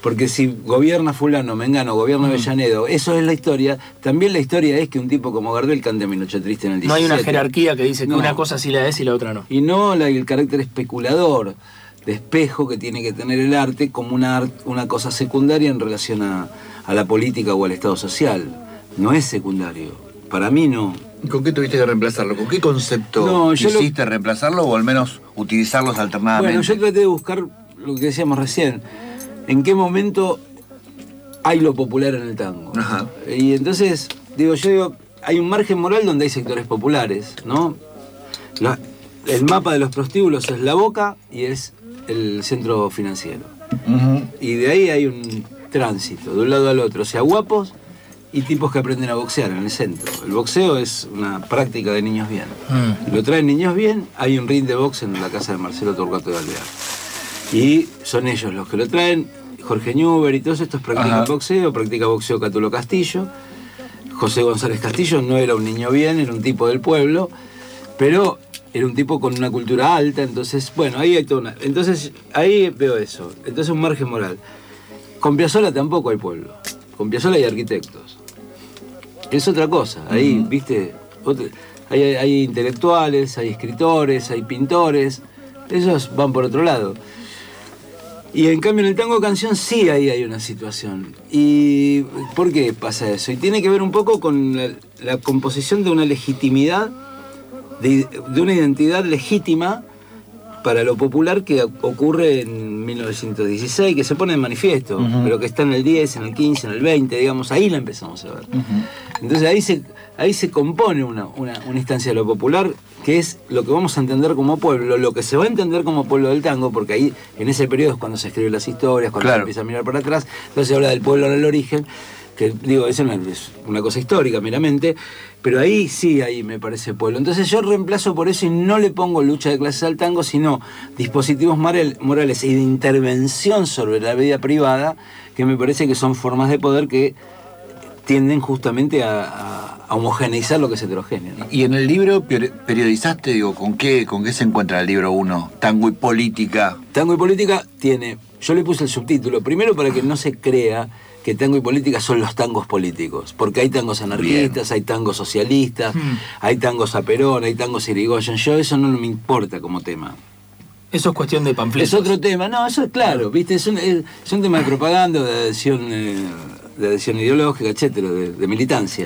Porque si gobierna fulano, mengano, gobierna Avellaneda, eso es la historia. También la historia es que un tipo como Gardel cante Mi Noche Triste en el diecisiete. No hay una jerarquía que dice que No. una cosa sí la es y la otra no. Y no la, el carácter especulador, de espejo que tiene que tener el arte como una, art- una cosa secundaria en relación a, a la política o al Estado social. No es secundario. Para mí no. ¿Y con qué tuviste que reemplazarlo? ¿Con qué concepto No, yo lo- quisiste reemplazarlo o al menos utilizarlos alternadamente? Bueno, yo traté de buscar lo que decíamos recién. ¿En qué momento hay lo popular en el tango? Ajá. Y entonces, digo, yo digo, hay un margen moral donde hay sectores populares, ¿no? La- el mapa de los prostíbulos es la Boca y es el centro financiero. Ujú. Y de ahí hay un tránsito, de un lado al otro, o sea, guapos y tipos que aprenden a boxear en el centro. El boxeo es una práctica de niños bien. Mm. Lo traen niños bien, hay un ring de box en la casa de Marcelo Torcuato de Alvear. Y son ellos los que lo traen. Jorge Newbery y todos estos practican Ajá. boxeo, practica boxeo Cátulo Castillo. José González Castillo no era un niño bien, era un tipo del pueblo, pero era un tipo con una cultura alta, entonces, bueno, ahí hay toda una... Entonces, ahí veo eso. Entonces, un margen moral. Con Piazzolla tampoco hay pueblo. Con Piazzolla hay arquitectos. Es otra cosa. Ahí, Ujú. viste, otra- hay, hay- hay intelectuales, hay escritores, hay pintores. Esos van por otro lado. Y en cambio en el tango canción sí ahí hay una situación. ¿Y por qué pasa eso? Y tiene que ver un poco con la, la composición de una legitimidad, de, de una identidad legítima para lo popular que ocurre en mil novecientos dieciséis, que se pone en manifiesto, Ujú. pero que está en el diez, en el quince, en el veinte, digamos, ahí la empezamos a ver. Ujú. Entonces ahí se, ahí se compone una, una, una instancia de lo popular, que es lo que vamos a entender como pueblo, lo que se va a entender como pueblo del tango, porque ahí en ese periodo es cuando se escriben las historias, cuando Claro. se empieza a mirar para atrás, entonces se habla del pueblo en el origen, que digo, eso no es una cosa histórica meramente, pero ahí sí, ahí me parece pueblo. Entonces yo reemplazo por eso y no le pongo lucha de clases al tango, sino dispositivos moral- morales y de intervención sobre la vida privada, que me parece que son formas de poder que tienden justamente a, a- a homogeneizar lo que es heterogéneo, ¿no? Y en el libro peri- periodizaste, digo, ¿con qué, con qué se encuentra el libro uno? Tango y política. Tango y política tiene, yo le puse el subtítulo, primero para que no se crea que tango y política son los tangos políticos, porque hay tangos anarquistas, hay tangos socialistas, Hmm. hay tangos a Perón, hay tangos a Irigoyen. Yo eso no me importa como tema. Eso es cuestión de panfletos. Es otro tema, no, eso es claro, ¿viste? Es un, es, es un tema de propaganda, de adhesión, eh, de adhesión ideológica, etcétera, de, de militancia.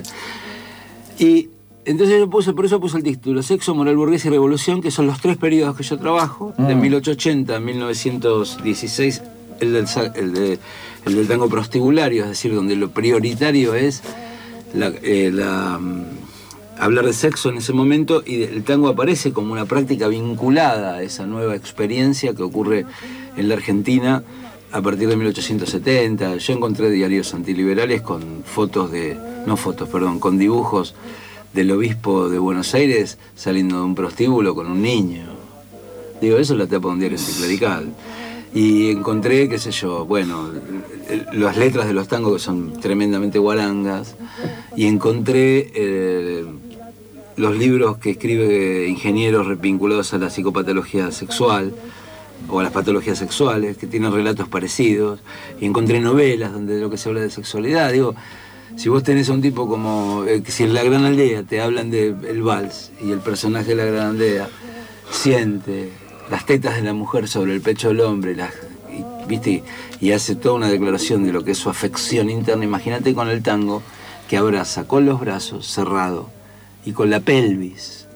Y entonces yo puse, por eso puse el título, Sexo, Moral Burguesa y Revolución, que son los tres periodos que yo trabajo, de Mm. mil ochocientos ochenta a mil novecientos dieciséis, el del, sa- el, de, el del tango prostibulario, es decir, donde lo prioritario es la, eh, la, mm, hablar de sexo en ese momento, y el tango aparece como una práctica vinculada a esa nueva experiencia que ocurre en la Argentina a partir de mil ochocientos setenta. Yo encontré diarios antiliberales con fotos de, no fotos, perdón, con dibujos del obispo de Buenos Aires saliendo de un prostíbulo con un niño. Digo, eso es la tapa de un diario anticlerical. Y encontré, qué sé yo, bueno, el- las letras de los tangos que son tremendamente guarangas, y encontré eh, los libros que escribe ingenieros vinculados a la psicopatología sexual o a las patologías sexuales, que tienen relatos parecidos, y encontré novelas donde de lo que se habla de sexualidad. Digo, si vos tenés a un tipo como, eh, que si en La Gran Aldea te hablan del vals, y el personaje de La Gran Aldea siente las tetas de la mujer sobre el pecho del hombre, las, y, ¿viste? Y hace toda una declaración de lo que es su afección interna. Imagínate con el tango, que abraza con los brazos cerrado y con la pelvis,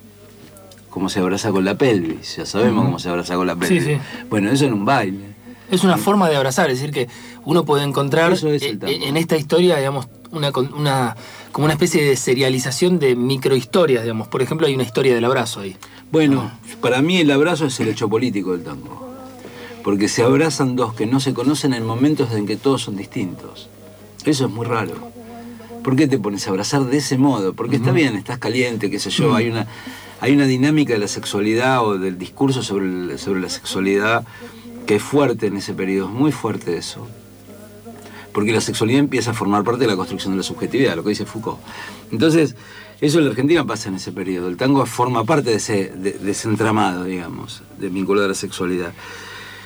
como se abraza con la pelvis, ya sabemos Ujú. cómo se abraza con la Sí, pelvis. sí. Bueno, eso en un baile. Es una forma de abrazar, es decir, que uno puede encontrar Eso es el eh, tango. en esta historia, digamos, una, con- una como una especie de serialización de microhistorias, digamos. Por ejemplo, hay una historia del abrazo ahí. Bueno, para mí el abrazo es el hecho político del tango. Porque se abrazan dos que no se conocen en momentos en que todos son distintos. Eso es muy raro. ¿Por qué te pones a abrazar de ese modo? Porque está bien, estás caliente, qué sé yo, Ujú. hay una, hay una dinámica de la sexualidad o del discurso sobre, el- sobre la sexualidad que es fuerte en ese periodo, es muy fuerte eso. Porque la sexualidad empieza a formar parte de la construcción de la subjetividad, lo que dice Foucault. Entonces, eso en la Argentina pasa en ese periodo. El tango forma parte de ese, de, de ese entramado, digamos, de vinculado a la sexualidad.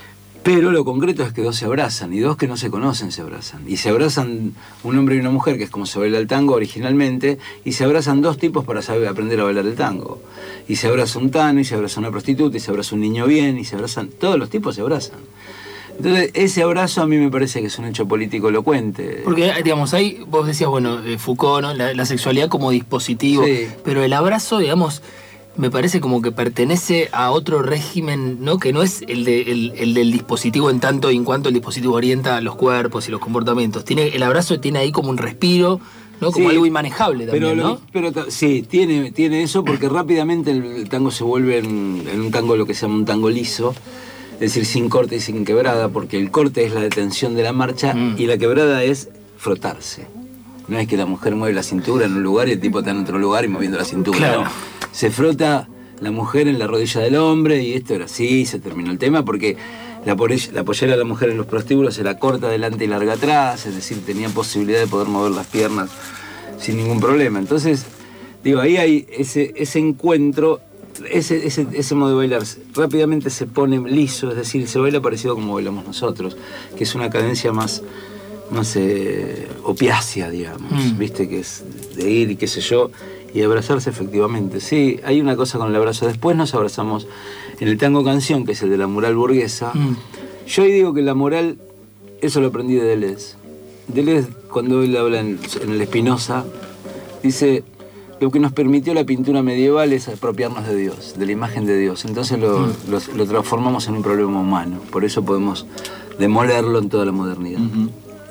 Pero lo concreto es que dos se abrazan, y dos que no se conocen se abrazan. Y se abrazan un hombre y una mujer, que es como se baila el tango originalmente, y se abrazan dos tipos para saber aprender a bailar el tango. Y se abraza un tano, y se abraza una prostituta, y se abraza un niño bien, y se abrazan, todos los tipos se abrazan. Entonces, ese abrazo a mí me parece que es un hecho político elocuente. Porque, digamos, ahí vos decías, bueno, eh, Foucault, ¿no? La, la sexualidad como dispositivo, Sí. pero el abrazo, digamos, me parece como que pertenece a otro régimen, ¿no? Que no es el, de, el, el del dispositivo en tanto y en cuanto el dispositivo orienta los cuerpos y los comportamientos. Tiene, el abrazo tiene ahí como un respiro, ¿no? Como Sí, algo inmanejable también, pero, ¿no? pero ta- sí, tiene, tiene eso, porque rápidamente el, el tango se vuelve en, en un tango lo que se llama un tango liso, es decir, sin corte y sin quebrada, porque el corte es la detención de la marcha Mm. y la quebrada es frotarse. No es que la mujer mueve la cintura en un lugar y el tipo está en otro lugar y moviendo la cintura. Claro. No. Se frota la mujer en la rodilla del hombre, y esto era así, se terminó el tema, porque la, pore- la pollera de la mujer en los prostíbulos era corta adelante y larga atrás, es decir, tenía posibilidad de poder mover las piernas sin ningún problema. Entonces, digo, ahí hay ese, ese encuentro, ese, ese, ese modo de bailar rápidamente se pone liso, es decir, se baila parecido como bailamos nosotros, que es una cadencia más, más eh, opiácea, digamos, Mm. viste, que es de ir y qué sé yo, y abrazarse efectivamente. Sí, hay una cosa con el abrazo. Después nos abrazamos en el tango canción, que es el de la moral burguesa. Mm. Yo ahí digo que la moral, eso lo aprendí de Deleuze. Deleuze, cuando él habla en, en el Spinoza, dice, lo que nos permitió la pintura medieval es apropiarnos de Dios, de la imagen de Dios. Entonces lo, Mm. lo, lo transformamos en un problema humano. Por eso podemos demolerlo en toda la modernidad. Ujú.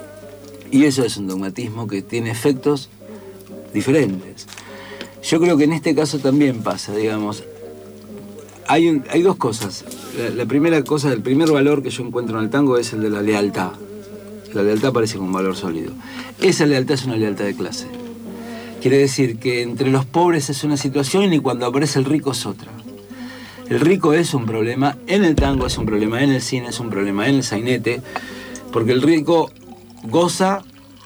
Y eso es un dogmatismo que tiene efectos diferentes. Yo creo que en este caso también pasa, digamos. Hay, un- hay dos cosas. La, la primera cosa, el primer valor que yo encuentro en el tango es el de la lealtad. La lealtad parece como un valor sólido. Esa lealtad es una lealtad de clase. Quiere decir que entre los pobres es una situación y cuando aparece el rico es otra. El rico es un problema en el tango, es un problema en el cine, es un problema en el sainete, porque el rico goza,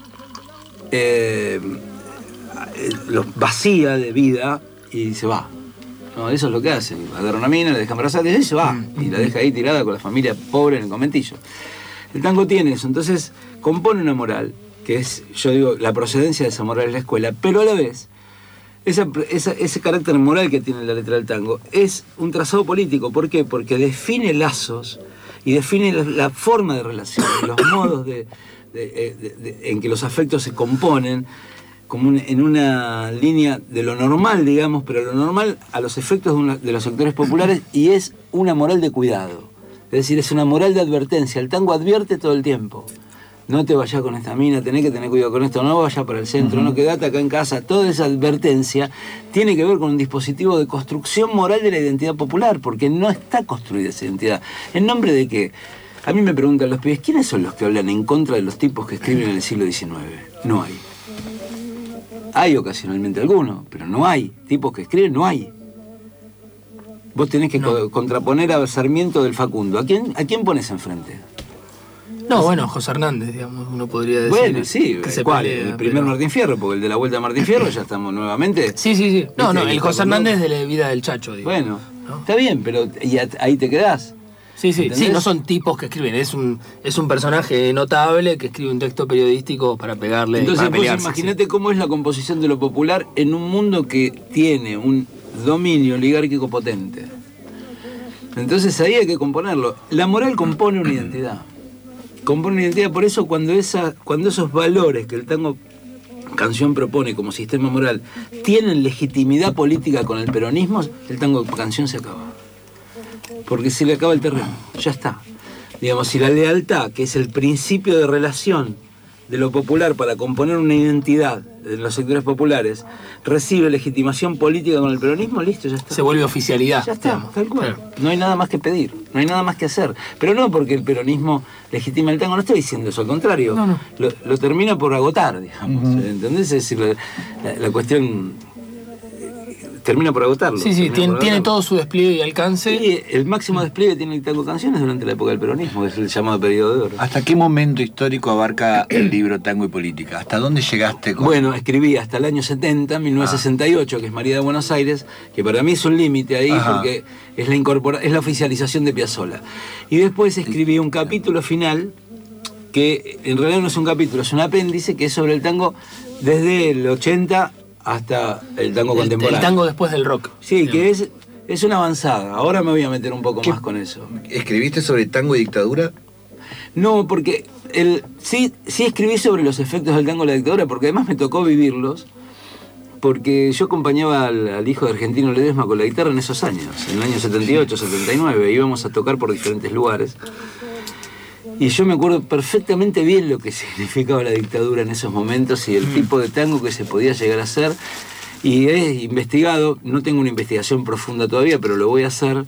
eh, los vacía de vida y se va. No, eso es lo que hace. Agarra una mina, la deja embarazada y se va. Y la deja ahí tirada con la familia pobre en el conventillo. El tango tiene eso. Entonces compone una moral, que es, yo digo, la procedencia de esa moral es la escuela, pero a la vez, esa, esa, ese carácter moral que tiene la letra del tango es un trazado político. ¿Por qué? Porque define lazos y define la, la forma de relación, los modos de, de, de, de, en que los afectos se componen, como un, en una línea de lo normal, digamos, pero lo normal a los efectos de, una, de los sectores populares, y es una moral de cuidado. Es decir, es una moral de advertencia. El tango advierte todo el tiempo. No te vayas con esta mina, tenés que tener cuidado con esto, no vayas para el centro, uh-huh. no quedate acá en casa. Toda esa advertencia tiene que ver con un dispositivo de construcción moral de la identidad popular, porque no está construida esa identidad. ¿En nombre de qué? A mí me preguntan los pibes, ¿quiénes son los que hablan en contra de los tipos que escriben en el siglo diecinueve? No hay. Hay ocasionalmente algunos, pero no hay. Tipos que escriben, no hay. Vos tenés que no. co- contraponer a Sarmiento del Facundo. ¿A quién, ¿A quién pones enfrente? No, bueno, José Hernández, digamos, uno podría decir. Bueno, sí, que se ¿cuál? pelea, El primer pero... Martín Fierro, porque el de la vuelta de Martín Fierro ya estamos nuevamente. Sí, sí, sí. No, no, el José Hernández con... de la vida del Chacho, digo. Bueno, ¿no? Está bien, pero y ahí te quedás. Sí, sí, ¿entendés? Sí, no son tipos que escriben, es un, es un personaje notable que escribe un texto periodístico para pegarle. Entonces, para pues, pelearse, imagínate sí. cómo es la composición de lo popular en un mundo que tiene un dominio oligárquico potente. Entonces ahí hay que componerlo. La moral compone una identidad. Compone una identidad, por eso cuando, esa, cuando esos valores que el tango canción propone como sistema moral tienen legitimidad política con el peronismo, el tango canción se acaba. Porque se le acaba el terreno, ya está. Digamos, si la lealtad, que es el principio de relación de lo popular para componer una identidad en los sectores populares, recibe legitimación política con el peronismo, listo, ya está. Se vuelve oficialidad. Ya está, digamos. Tal cual. Claro. No hay nada más que pedir, no hay nada más que hacer. Pero no porque el peronismo legitima el tango, no estoy diciendo eso, al contrario. No, no. Lo, lo termina por agotar, digamos. Uh-huh. ¿Entendés? Es decir, la, la cuestión termina por agotarlo. Sí, sí, tiene, tiene todo su despliegue y alcance. Y el máximo despliegue tiene el Tango Canciones durante la época del peronismo, que es el llamado periodo de oro. ¿Hasta qué momento histórico abarca el libro Tango y Política? ¿Hasta dónde llegaste con...? Bueno, escribí hasta el año setenta, mil novecientos sesenta y ocho, ah. que es María de Buenos Aires, que para mí es un límite ahí, Ajá. porque es la, incorpora es la oficialización de Piazzolla. Y después escribí un capítulo final, que en realidad no es un capítulo, es un apéndice, que es sobre el tango desde el ochenta hasta el tango el, contemporáneo. El tango después del rock. Sí, sí, que es, es una avanzada. Ahora me voy a meter un poco más con eso. ¿Escribiste sobre tango y dictadura? No, porque el, sí, sí escribí sobre los efectos del tango y la dictadura, porque además me tocó vivirlos, porque yo acompañaba al, al hijo de Argentino Ledesma con la guitarra en esos años, en el año setenta y ocho, setenta y nueve, íbamos a tocar por diferentes lugares. Y yo me acuerdo perfectamente bien lo que significaba la dictadura en esos momentos y el mm. tipo de tango que se podía llegar a hacer. Y he investigado, no tengo una investigación profunda todavía, pero lo voy a hacer,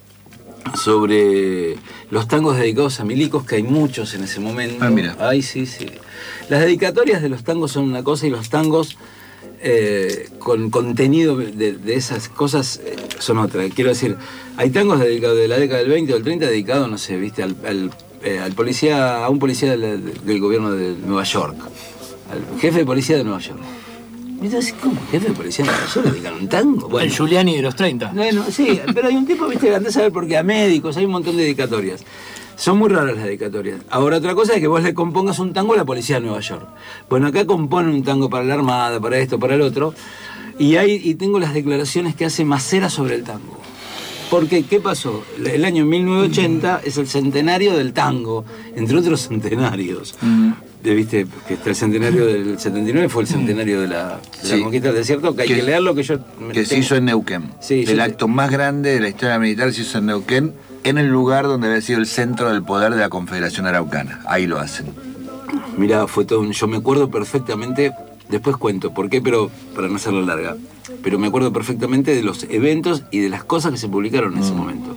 sobre los tangos dedicados a milicos, que hay muchos en ese momento. Ah, mira. Ay, sí, sí. Las dedicatorias de los tangos son una cosa y los tangos eh, con contenido de, de esas cosas eh, son otra. Quiero decir, hay tangos dedicados de la década del veinte o del treinta dedicados, no sé, viste, al... al Eh, al policía, a un policía del, del gobierno de Nueva York, al jefe de policía de Nueva York. Y yo decía, ¿cómo? ¿Jefe de policía de Nueva York? ¿Le dedican un tango? Bueno, el Giuliani de los treinta. Bueno, sí, pero hay un tipo, viste, que andás a ver, porque a médicos hay un montón de dedicatorias. Son muy raras las dedicatorias. Ahora, otra cosa es que vos le compongas un tango a la policía de Nueva York. Bueno, acá componen un tango para la Armada, para esto, para el otro. Y, hay, y tengo las declaraciones que hace Macera sobre el tango. Porque, ¿qué pasó? El año mil novecientos ochenta es el centenario del tango, entre otros centenarios. Mm. ¿Viste? Que el centenario del setenta y nueve fue el centenario de la, de sí. la conquista del desierto, que hay que, que leerlo, que yo... Que tengo. Se hizo en Neuquén. Sí, el acto te... más grande de la historia militar se hizo en Neuquén, en el lugar donde había sido el centro del poder de la Confederación Araucana. Ahí lo hacen. Mirá, fue todo un... Yo me acuerdo perfectamente... Después cuento por qué, pero para no hacerlo larga. Pero me acuerdo perfectamente de los eventos y de las cosas que se publicaron en mm. ese momento.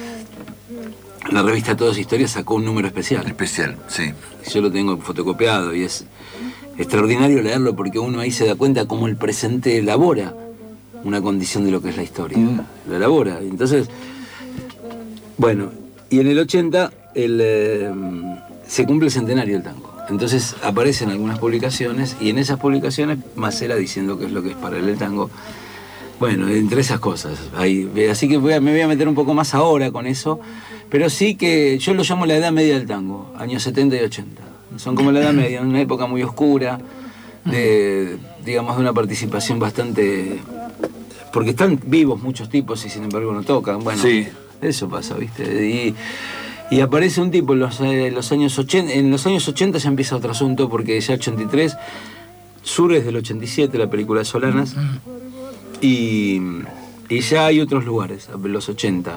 La revista Todas Historias sacó un número especial. Especial, sí. Yo lo tengo fotocopiado y es extraordinario leerlo porque uno ahí se da cuenta cómo el presente elabora una condición de lo que es la historia. Mm. La elabora. Entonces, bueno, y en el ochenta el, eh, se cumple el centenario del tango. Entonces aparecen algunas publicaciones y en esas publicaciones Macera diciendo qué es lo que es para él el tango. Bueno, entre esas cosas. Ahí, así que voy a, me voy a meter un poco más ahora con eso, pero sí que yo lo llamo la edad media del tango, años setenta y ochenta. Son como la edad media, una época muy oscura, de, digamos, de una participación bastante... Porque están vivos muchos tipos y sin embargo no tocan. Bueno, sí. Eso pasa, ¿viste? Y... Y aparece un tipo en los, eh, los años ochenta, en los años ochenta ya empieza otro asunto, porque ya ochenta y tres, Sur es del ochenta y siete, la película de Solanas, y, y ya hay otros lugares, los ochenta.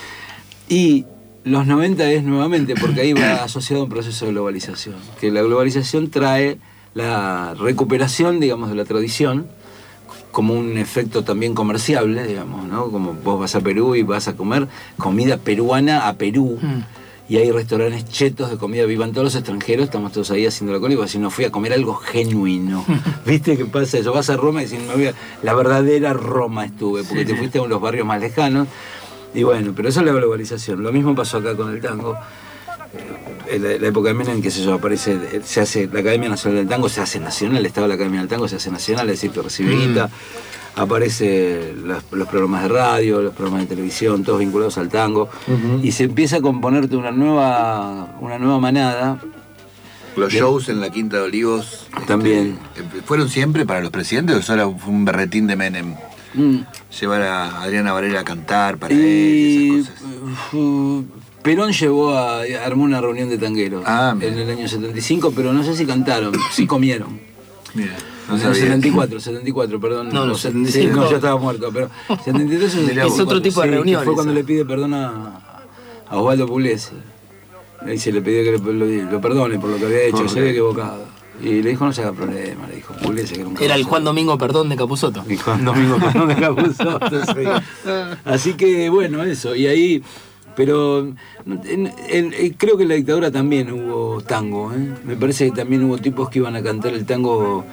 Y los noventa es nuevamente, porque ahí va asociado a un proceso de globalización, que la globalización trae la recuperación, digamos, de la tradición, como un efecto también comerciable, digamos, ¿no? Como vos vas a Perú y vas a comer comida peruana a Perú, mm. y hay restaurantes chetos de comida, vivan todos los extranjeros, estamos todos ahí haciendo la cola, y vos decís, no fui a comer algo genuino. ¿Viste qué pasa eso? Vas a Roma y decís, no, la verdadera Roma estuve, porque sí, te fuiste a los barrios más lejanos, y bueno, pero eso es la globalización. Lo mismo pasó acá con el tango. En la, la época de Menem, qué sé yo, aparece, se hace la Academia Nacional del Tango, se hace nacional, el Estado de la Academia del Tango se hace nacional, es decir, que recibe guita, mm. aparece los, los programas de radio, los programas de televisión, todos vinculados al tango, uh-huh. y se empieza a componerte una nueva, una nueva manada. Los shows en la Quinta de Olivos también. Este, ¿fueron siempre para los presidentes o solo fue un berretín de Menem? Mm. Llevar a Adriana Varela a cantar para y... él y esas cosas. Uh, Perón llevó a, armó una reunión de tangueros ah, en el año setenta y cinco, pero no sé si cantaron, sí comieron. Mira, no, no setenta y cuatro, setenta y cuatro, perdón. No, no, setenta y cinco. Sí, no, yo estaba muerto, pero setenta y tres es, es otro tipo de sí, reunión. Fue cuando le pide perdón a, a Osvaldo Pugliese. Ahí se le pidió que lo, lo, lo perdone por lo que había hecho, oh, se había equivocado. Y le dijo, no se haga problema, le dijo Pugliese, que era un Era el Juan Domingo Perdón de Capusotto. El Juan Domingo Perdón de Capusotto, sí. Así que, bueno, eso. Y ahí... Pero en, en, en, creo que en la dictadura también hubo tango, ¿eh? Me parece que también hubo tipos que iban a cantar el tango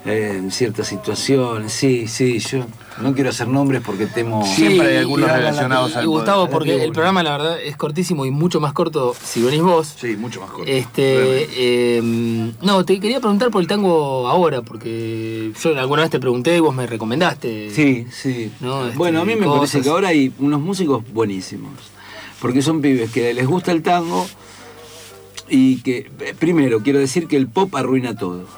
eh, en ciertas situaciones. Sí, sí, yo no quiero hacer nombres porque temo... Siempre hay algunos y, relacionados y, al y Gustavo, poder. porque el programa la verdad es cortísimo y mucho más corto si venís vos. Sí, mucho más corto. Este, eh, no, te quería preguntar por el tango ahora, porque yo alguna vez te pregunté y vos me recomendaste. Sí, sí. ¿no? Este, bueno, a mí me cosas. parece que ahora hay unos músicos buenísimos, porque son pibes que les gusta el tango y que, primero, quiero decir que el pop arruina todo.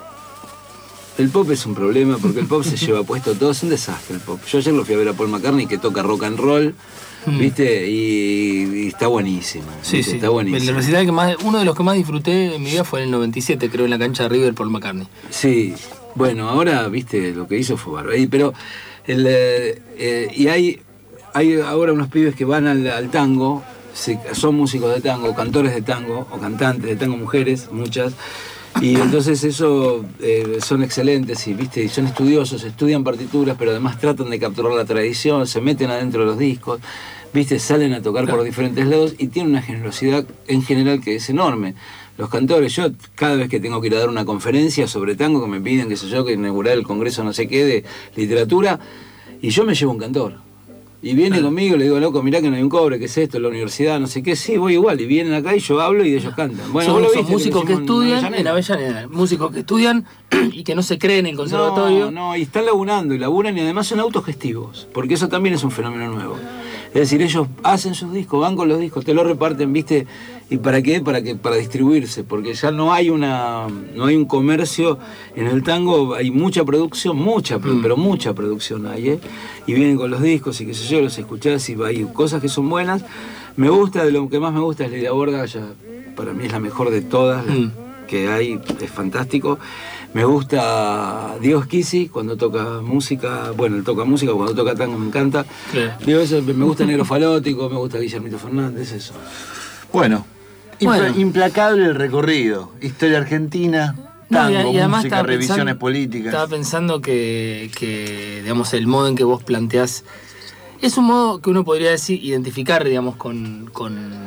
El pop es un problema porque el pop se lleva puesto todo, es un desastre el pop. Yo ayer lo fui a ver a Paul McCartney que toca rock and roll, mm. ¿viste? Y, y está buenísimo. Sí, ¿viste? sí. Está buenísimo. El recital que más, uno de los que más disfruté en mi vida fue en el noventa y siete, creo, en la cancha de River, Paul McCartney. Sí, bueno, ahora, ¿viste? Lo que hizo fue bárbaro. Pero, el, eh, eh, y hay, hay ahora unos pibes que van al, al tango, se, son músicos de tango, cantores de tango, o cantantes de tango, mujeres, muchas. Y entonces eso eh, son excelentes y, ¿viste? Y son estudiosos, estudian partituras, pero además tratan de capturar la tradición, se meten adentro de los discos, ¿viste? Salen a tocar por diferentes lados y tienen una generosidad en general que es enorme. Los cantores, yo cada vez que tengo que ir a dar una conferencia sobre tango, que me piden, qué sé yo, que inaugurar el congreso no sé qué de literatura, y yo me llevo un cantor. Y viene conmigo, le digo, loco, mirá que no hay un cobre, ¿qué es esto? La universidad, no sé qué. Sí, voy igual. Y vienen acá y yo hablo y ellos cantan. Bueno, son, vos lo son viste, músicos que, que estudian en Avellaneda. Músicos que estudian y que no se creen en el conservatorio. No, no, y están laburando y laburan y además son autogestivos. Porque eso también es un fenómeno nuevo. Es decir, ellos hacen sus discos, van con los discos, te lo reparten, ¿viste? ¿Y para qué? Para que para distribuirse, porque ya no hay una no hay un comercio en el tango, hay mucha producción, mucha, mm. pero mucha producción hay, ¿eh? Y vienen con los discos y qué sé yo, los escuchás y hay cosas que son buenas. Me gusta, de lo que más me gusta es Lidia Borda, ya para mí es la mejor de todas mm. que hay, es fantástico. Me gusta Diego Schizzi cuando toca música, bueno, él toca música, cuando toca tango me encanta. Claro. Digo, eso, me gusta Negro Falótico, me gusta Guillermito Fernández, eso. Bueno, bueno. Impl- implacable el recorrido. Historia argentina, tango, no, y, y música, revisiones pensando, políticas. Estaba pensando que, que, digamos, el modo en que vos planteás es un modo que uno podría decir, identificar, digamos, con... con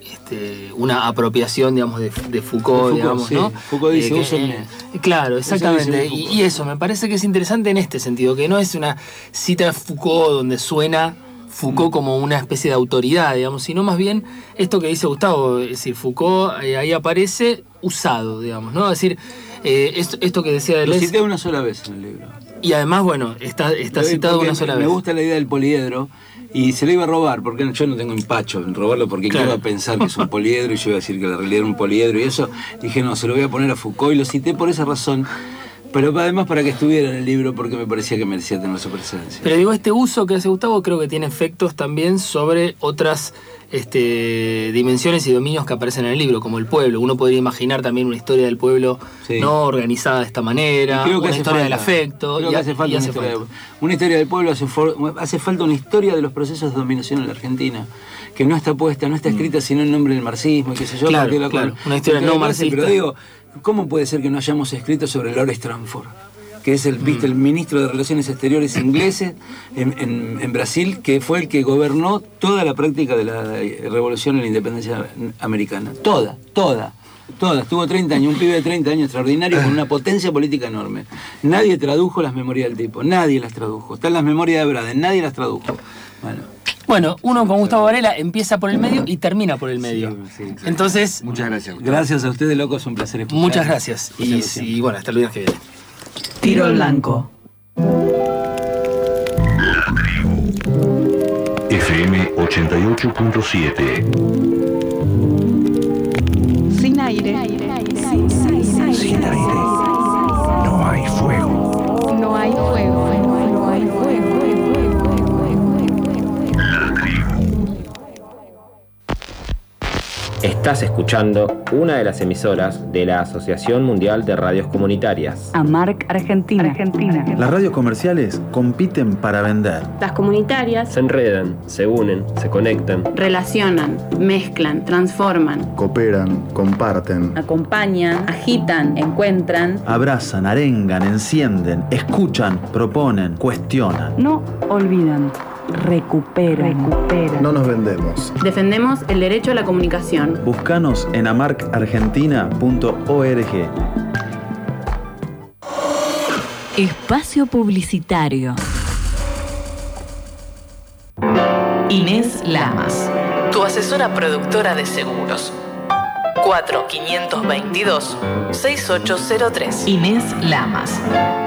una apropiación, digamos, de, de Foucault, de Foucault, digamos, sí. ¿no? Foucault dice, eh, que, eh, claro, exactamente. Y, y eso, me parece que es interesante en este sentido, que no es una cita de Foucault donde suena Foucault mm. como una especie de autoridad, digamos, sino más bien esto que dice Gustavo, es decir, Foucault eh, ahí aparece usado, digamos, ¿no? Es decir, eh, esto, esto que decía Deleuze... Lo cité una sola vez en el libro. Y además, bueno, está, está citado una sola me vez. Me gusta la idea del poliedro. Y se lo iba a robar, porque yo no tengo empacho en robarlo, porque claro. iba a pensar que es un poliedro y yo iba a decir que la realidad era un poliedro y eso. Dije, no, se lo voy a poner a Foucault y lo cité por esa razón. Pero además para que estuviera en el libro, porque me parecía que merecía tener su presencia. Pero digo, este uso que hace Gustavo creo que tiene efectos también sobre otras este, dimensiones y dominios que aparecen en el libro, como el pueblo. Uno podría imaginar también una historia del pueblo sí. no organizada de esta manera, creo que una hace historia falta. del afecto. Creo y que hace falta, y una, hace historia falta. De, una historia del pueblo, hace, for, hace falta una historia de los procesos de dominación en la Argentina, que no está puesta, no está escrita mm. sino en nombre del marxismo y qué sé yo. Claro, la, claro. Una historia no marxista. Pero digo, ¿cómo puede ser que no hayamos escrito sobre Lord Stranford? Que es el, ¿viste? el ministro de Relaciones Exteriores inglés en, en, en Brasil, que fue el que gobernó toda la práctica de la revolución en la independencia americana. Toda, toda, toda. Estuvo treinta años, un pibe de treinta años extraordinario con una potencia política enorme. Nadie tradujo las memorias del tipo, nadie las tradujo. Están las memorias de Braden, nadie las tradujo. Bueno. Bueno, uno con Gustavo Varela empieza por el medio y termina por el medio. Sí, sí, Entonces... Muchas gracias. Gustavo. Gracias a ustedes, locos, es un placer escuchar. Muchas gracias. Muchas y, gracias. y bueno, hasta el lunes que viene. Tiro al blanco. La tribu. F M ochenta y ocho punto siete. Sin aire. Sin aire. No hay fuego. No hay fuego. No hay fuego. La tribu. Estás escuchando una de las emisoras de la Asociación Mundial de Radios Comunitarias. AMARC Argentina. Argentina. Las radios comerciales compiten para vender. Las comunitarias se enredan, se unen, se conectan, relacionan, mezclan, transforman, cooperan, comparten, acompañan, agitan, encuentran, abrazan, arengan, encienden, escuchan, proponen, cuestionan. No olvidan. Recuperan. Recuperan. No nos vendemos. Defendemos el derecho a la comunicación. Búscanos en amarc argentina punto org. Espacio publicitario. Inés Lamas, tu asesora productora de seguros. cuatro cinco dos dos, seis ocho cero tres. Inés Lamas,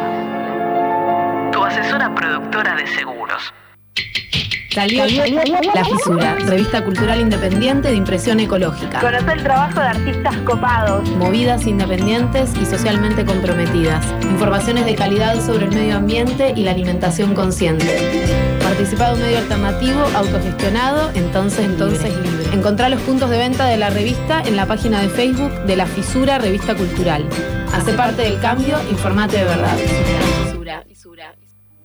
tu asesora productora de seguros. Salió La Fisura, revista cultural independiente de impresión ecológica. Conocer el trabajo de artistas copados. Movidas independientes y socialmente comprometidas. Informaciones de calidad sobre el medio ambiente y la alimentación consciente. Participado en un medio alternativo, autogestionado, entonces, entonces libre. libre. Encontrá los puntos de venta de la revista en la página de Facebook de La Fisura, revista cultural. Hacé parte del cambio, informate de verdad. Fisura, fisura, fisura.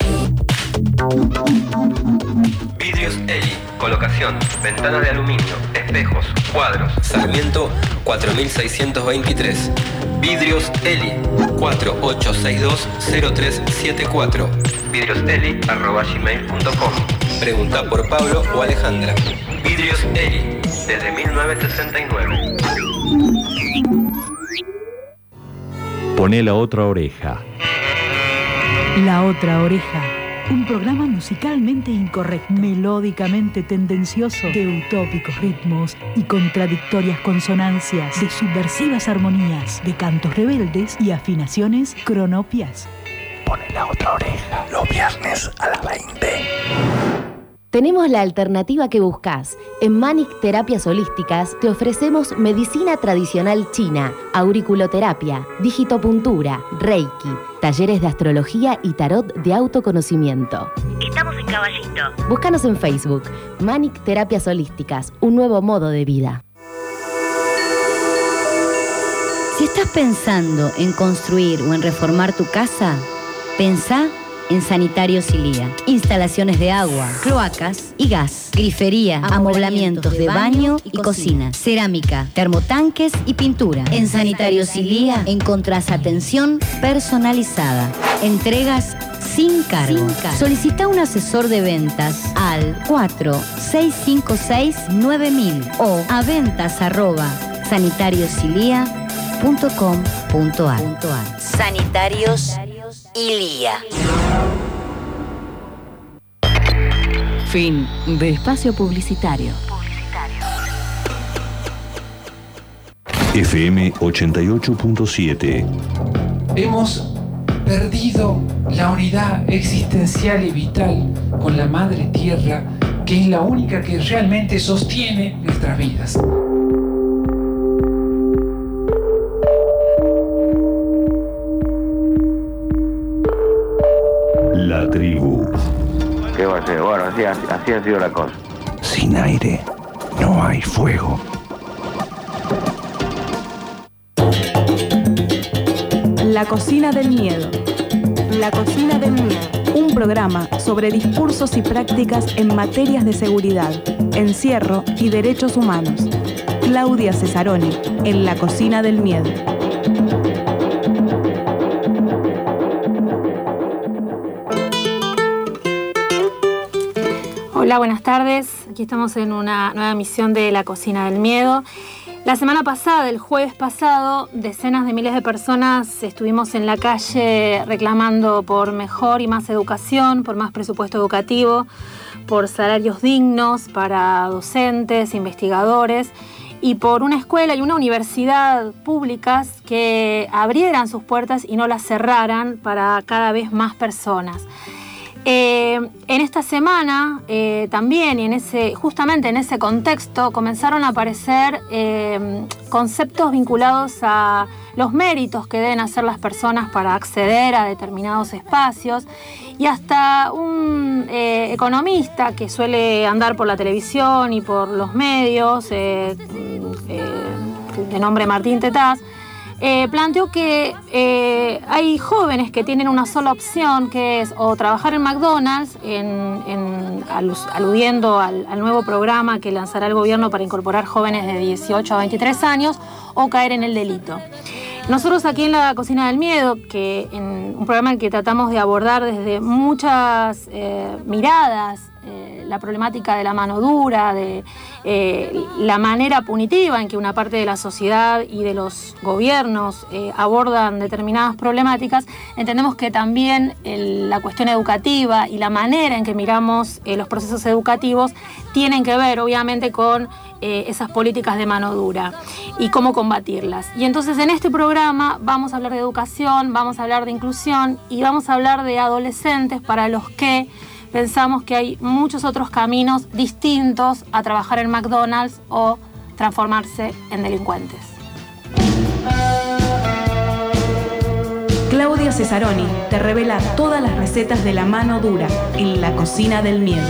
Vidrios Eli, colocación, ventanas de aluminio, espejos, cuadros. Sarmiento cuatro mil seiscientos veintitrés. Vidrios Eli, cuatro ocho seis dos cero tres siete cuatro. vidrioseli arroba gmail punto com. Pregunta por Pablo o Alejandra. Vidrios Eli, desde mil novecientos sesenta y nueve. Poné la otra oreja. La otra oreja. Un programa musicalmente incorrecto, melódicamente tendencioso, de utópicos ritmos y contradictorias consonancias, de subversivas armonías, de cantos rebeldes y afinaciones cronopias. Pone la otra oreja los viernes a las veinte. Tenemos la alternativa que buscas. En Manic Terapias Holísticas te ofrecemos medicina tradicional china, auriculoterapia, digitopuntura, reiki, talleres de astrología y tarot de autoconocimiento. Estamos en Caballito. Búscanos en Facebook, Manic Terapias Holísticas, un nuevo modo de vida. Si estás pensando en construir o en reformar tu casa, pensá en Sanitarios Ilía. Instalaciones de agua, cloacas y gas, grifería, amoblamientos de baño y cocina, cerámica, termotanques y pintura. En Sanitarios Ilía encontrás atención personalizada, entregas sin cargo. Solicita un asesor de ventas al cuatro seis cinco seis nueve mil o a ventas arroba sanitariosilia punto com punto ar. Sanitarios Ilía. Fin de espacio publicitario. F M ochenta y ocho punto siete. Hemos perdido la unidad existencial y vital con la Madre Tierra, que es la única que realmente sostiene nuestras vidas. La tribu. ¿Qué va a ser? Bueno, así, así ha sido la cosa. Sin aire no hay fuego. La cocina del miedo. La cocina del miedo. Un programa sobre discursos y prácticas en materias de seguridad, encierro y derechos humanos. Claudia Cesaroni, en La cocina del miedo. Hola, buenas tardes. Aquí estamos en una nueva emisión de La Cocina del Miedo. La semana pasada, el jueves pasado, decenas de miles de personas estuvimos en la calle reclamando por mejor y más educación, por más presupuesto educativo, por salarios dignos para docentes, investigadores y por una escuela y una universidad públicas que abrieran sus puertas y no las cerraran para cada vez más personas. Eh, en esta semana eh, también y en ese, justamente en ese contexto comenzaron a aparecer eh, conceptos vinculados a los méritos que deben hacer las personas para acceder a determinados espacios y hasta un eh, economista que suele andar por la televisión y por los medios, eh, eh, de nombre Martín Tetaz, Eh, planteó que eh, hay jóvenes que tienen una sola opción, que es o trabajar en McDonald's, en, en, aludiendo al, al nuevo programa que lanzará el gobierno para incorporar jóvenes de dieciocho a veintitrés años, o caer en el delito. Nosotros aquí en La Cocina del Miedo, que en un programa en que tratamos de abordar desde muchas eh, miradas eh, la problemática de la mano dura, de eh, la manera punitiva en que una parte de la sociedad y de los gobiernos eh, abordan determinadas problemáticas, entendemos que también el, la cuestión educativa y la manera en que miramos eh, los procesos educativos tienen que ver, obviamente, con eh, esas políticas de mano dura y cómo combatirlas. Y entonces en este programa vamos a hablar de educación, vamos a hablar de inclusión y vamos a hablar de adolescentes para los que pensamos que hay muchos otros caminos distintos a trabajar en McDonald's o transformarse en delincuentes. Claudia Cesaroni te revela todas las recetas de la mano dura en La Cocina del Miedo.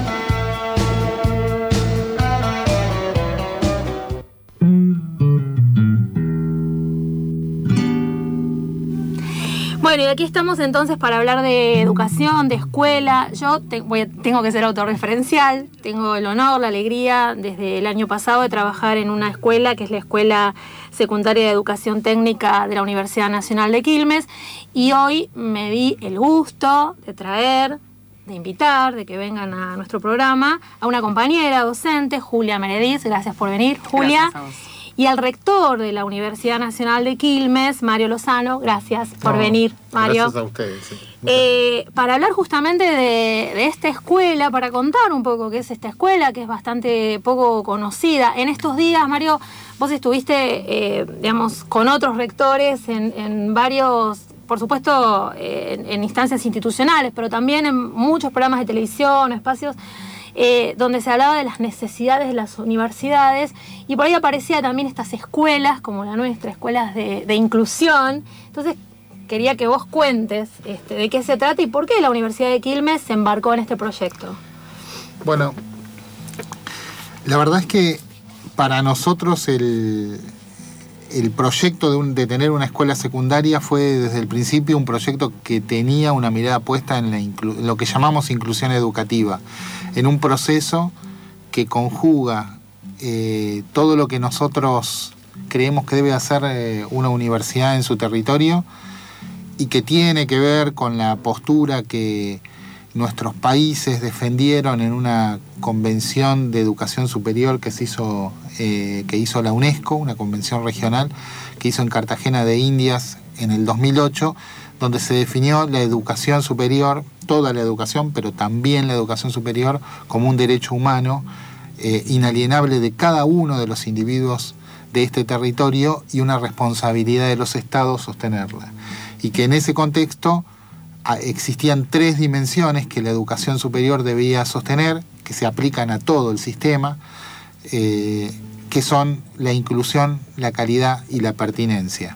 Bueno, y aquí estamos entonces para hablar de educación, de escuela. Yo te, voy a, tengo que ser autorreferencial, tengo el honor, la alegría desde el año pasado de trabajar en una escuela que es la Escuela Secundaria de Educación Técnica de la Universidad Nacional de Quilmes, y hoy me di el gusto de traer, de invitar, de que vengan a nuestro programa a una compañera docente, Julia Merediz. Gracias por venir, Julia. Gracias a vos. Y al rector de la Universidad Nacional de Quilmes, Mario Lozano. Gracias por no, venir, Mario. Gracias a ustedes. Sí. Eh, para hablar justamente de, de esta escuela, para contar un poco qué es esta escuela, que es bastante poco conocida. En estos días, Mario, vos estuviste, eh, digamos, con otros rectores en, en varios, por supuesto, eh, en, en instancias institucionales, pero también en muchos programas de televisión, espacios Eh, donde se hablaba de las necesidades de las universidades, y por ahí aparecía también estas escuelas como la nuestra, escuelas de, de inclusión. Entonces quería que vos cuentes este, de qué se trata y por qué la Universidad de Quilmes se embarcó en este proyecto. Bueno, la verdad es que para nosotros el, el proyecto de, un, de tener una escuela secundaria fue desde el principio un proyecto que tenía una mirada puesta en, la inclu, lo que llamamos inclusión educativa, en un proceso que conjuga eh, todo lo que nosotros creemos que debe hacer eh, una universidad en su territorio y que tiene que ver con la postura que nuestros países defendieron en una convención de educación superior que se hizo, eh, que hizo la UNESCO, una convención regional que hizo en Cartagena de Indias en el dos mil ocho, donde se definió la educación superior, toda la educación, pero también la educación superior, como un derecho humano eh, inalienable de cada uno de los individuos de este territorio y una responsabilidad de los estados sostenerla. Y que en ese contexto a, existían tres dimensiones que la educación superior debía sostener, que se aplican a todo el sistema, eh, que son la inclusión, la calidad y la pertinencia.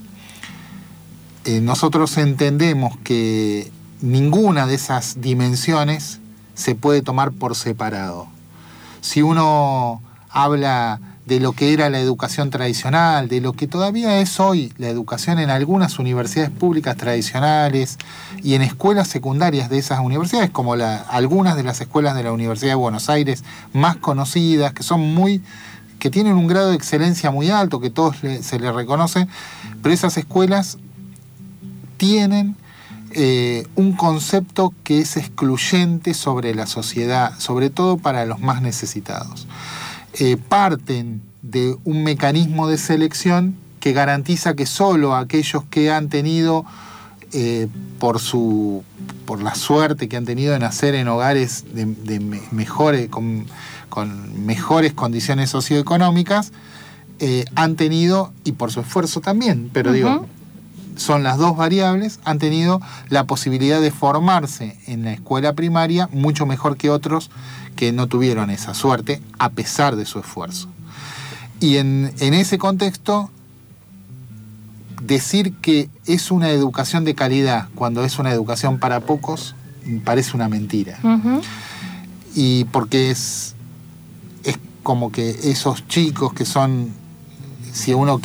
Eh, nosotros entendemos que ninguna de esas dimensiones se puede tomar por separado. Si uno habla de lo que era la educación tradicional, de lo que todavía es hoy la educación en algunas universidades públicas tradicionales y en escuelas secundarias de esas universidades, como la, algunas de las escuelas de la Universidad de Buenos Aires más conocidas, que son muy, que tienen un grado de excelencia muy alto, que todos le, se les reconoce, pero esas escuelas tienen eh, un concepto que es excluyente sobre la sociedad, sobre todo para los más necesitados. Eh, parten de un mecanismo de selección que garantiza que solo aquellos que han tenido, eh, por su por la suerte que han tenido de nacer en hogares de, de me, mejores, con, con mejores condiciones socioeconómicas, eh, han tenido, y por su esfuerzo también, pero uh-huh. digo, son las dos variables, han tenido la posibilidad de formarse en la escuela primaria mucho mejor que otros que no tuvieron esa suerte a pesar de su esfuerzo. Y en, en ese contexto, decir que es una educación de calidad cuando es una educación para pocos parece una mentira. Uh-huh. Y porque es, es como que esos chicos que son, si uno...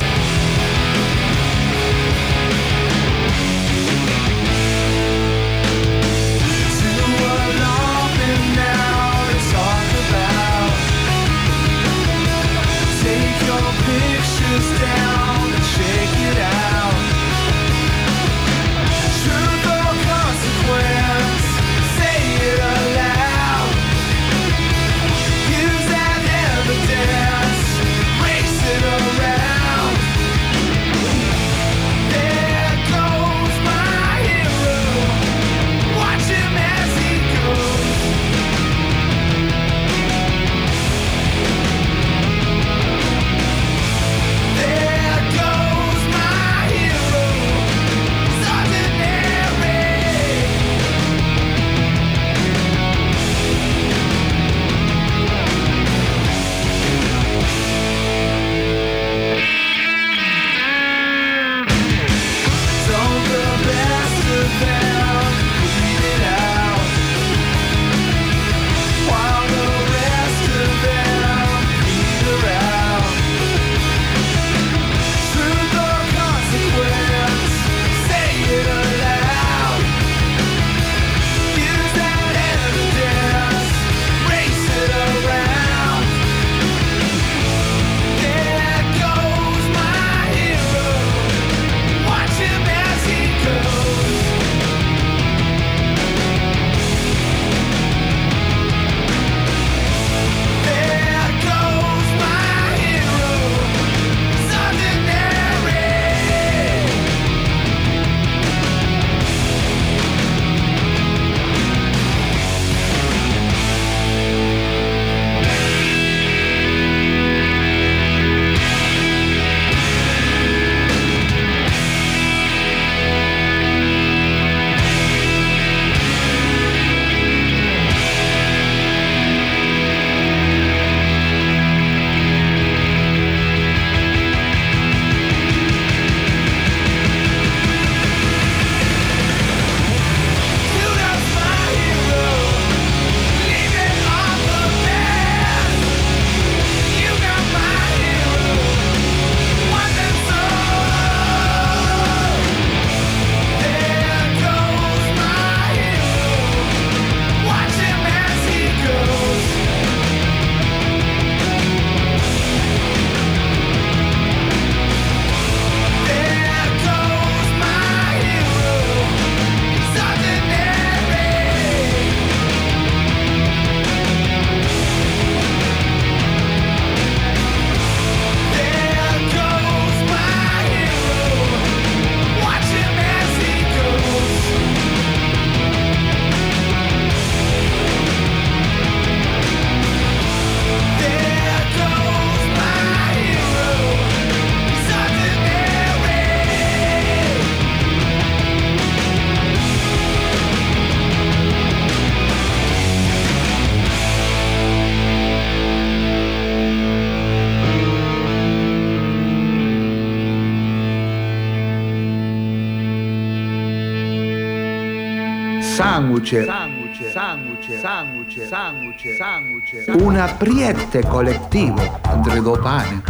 sándwich, sándwich, sándwich, sándwich, sándwich, sándwich. Un apriete colectivo entre dos panes.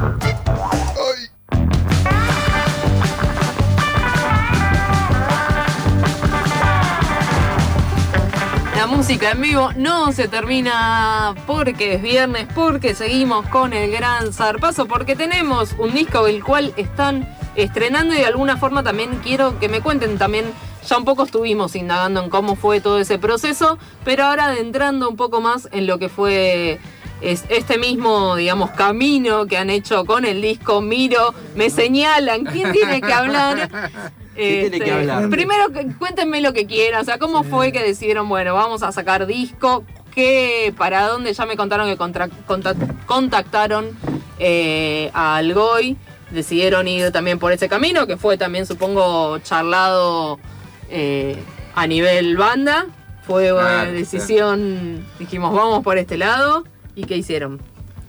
La música en vivo no se termina porque es viernes, porque seguimos con el gran zarpazo, porque tenemos un disco el cual están estrenando y de alguna forma también quiero que me cuenten también, ya un poco estuvimos indagando en cómo fue todo ese proceso, pero ahora adentrando un poco más en lo que fue es este mismo, digamos, camino que han hecho con el disco. Miro, me señalan, ¿quién tiene que hablar? ¿Quién este, tiene que hablar? Primero, cuéntenme lo que quieran, o sea, ¿cómo sí. fue que decidieron, bueno, vamos a sacar disco? ¿Qué, para dónde? Ya me contaron que contra, contact, contactaron eh, a Algoy, decidieron ir también por ese camino, que fue también, supongo, charlado eh, a nivel banda. Fue una claro, decisión, sí. dijimos, vamos por este lado. ¿Y qué hicieron?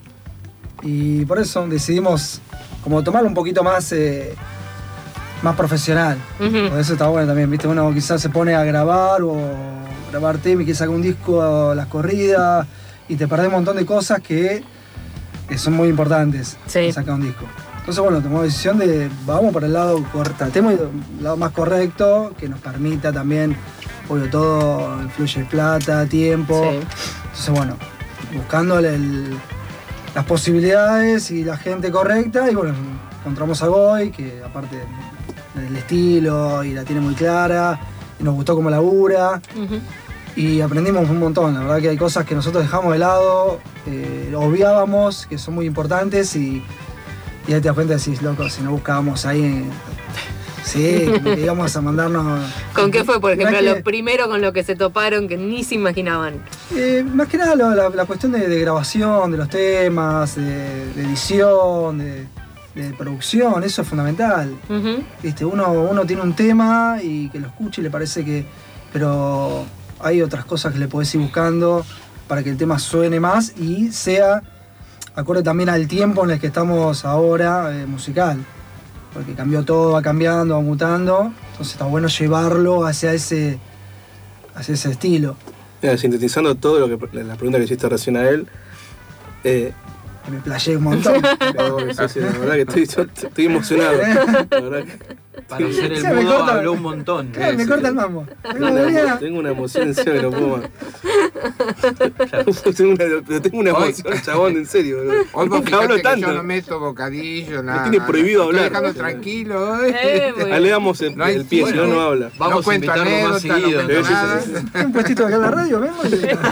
Y por eso decidimos como tomarlo un poquito más, eh, más profesional. Uh-huh. Por eso está bueno también, ¿viste? Uno quizás se pone a grabar o grabar tema y que saca un disco a las corridas y te perdés un montón de cosas que, que son muy importantes. Sí. Sacar un disco. Entonces, bueno, tomamos la decisión de vamos para el lado, tratemos el lado más correcto, que nos permita también, obvio, todo influye plata, tiempo. Sí. Entonces, bueno, buscando el, las posibilidades y la gente correcta, y bueno, encontramos a Goy, que aparte del estilo y la tiene muy clara, y nos gustó cómo labura, uh-huh. y aprendimos un montón. La verdad que hay cosas que nosotros dejamos de lado, eh, obviábamos, que son muy importantes, y, y ahí te das cuenta y decís, loco, si no buscábamos ahí... En, sí, que íbamos a mandarnos... ¿Con qué fue, por ejemplo, que, lo primero con lo que se toparon que ni se imaginaban? Eh, más que nada lo, la, la cuestión de, de grabación de los temas, de, de edición, de, de producción, eso es fundamental. Uh-huh. ¿Viste? Uno, uno tiene un tema y que lo escuche y le parece que... Pero hay otras cosas que le podés ir buscando para que el tema suene más y sea acorde también al tiempo en el que estamos ahora, eh, musical. Porque cambió todo, va cambiando, va mutando, entonces está bueno llevarlo hacia ese, hacia ese estilo. Mira, sintetizando todo lo que la pregunta que hiciste recién a él, eh, me playé un montón. Pero, sí, sí, la verdad que estoy, yo estoy emocionado. La verdad que, para hacer el mudo corta, habló un montón. Claro, me sí, corta el mambo. Tengo una, tengo una emoción en serio que no puedo más. tengo una, tengo una emoción, hoy, chabón, en serio. Hoy nunca hablo tanto. Yo no meto bocadillo, nada. Me tiene prohibido nada, hablar. Estoy dejando tranquilo. Hoy. Eh, bueno. Le damos el, no el pie, bueno, si no, no habla. Vamos no a invitarlo más seguido. No nada. Un puestito acá en la radio, ¿vemos?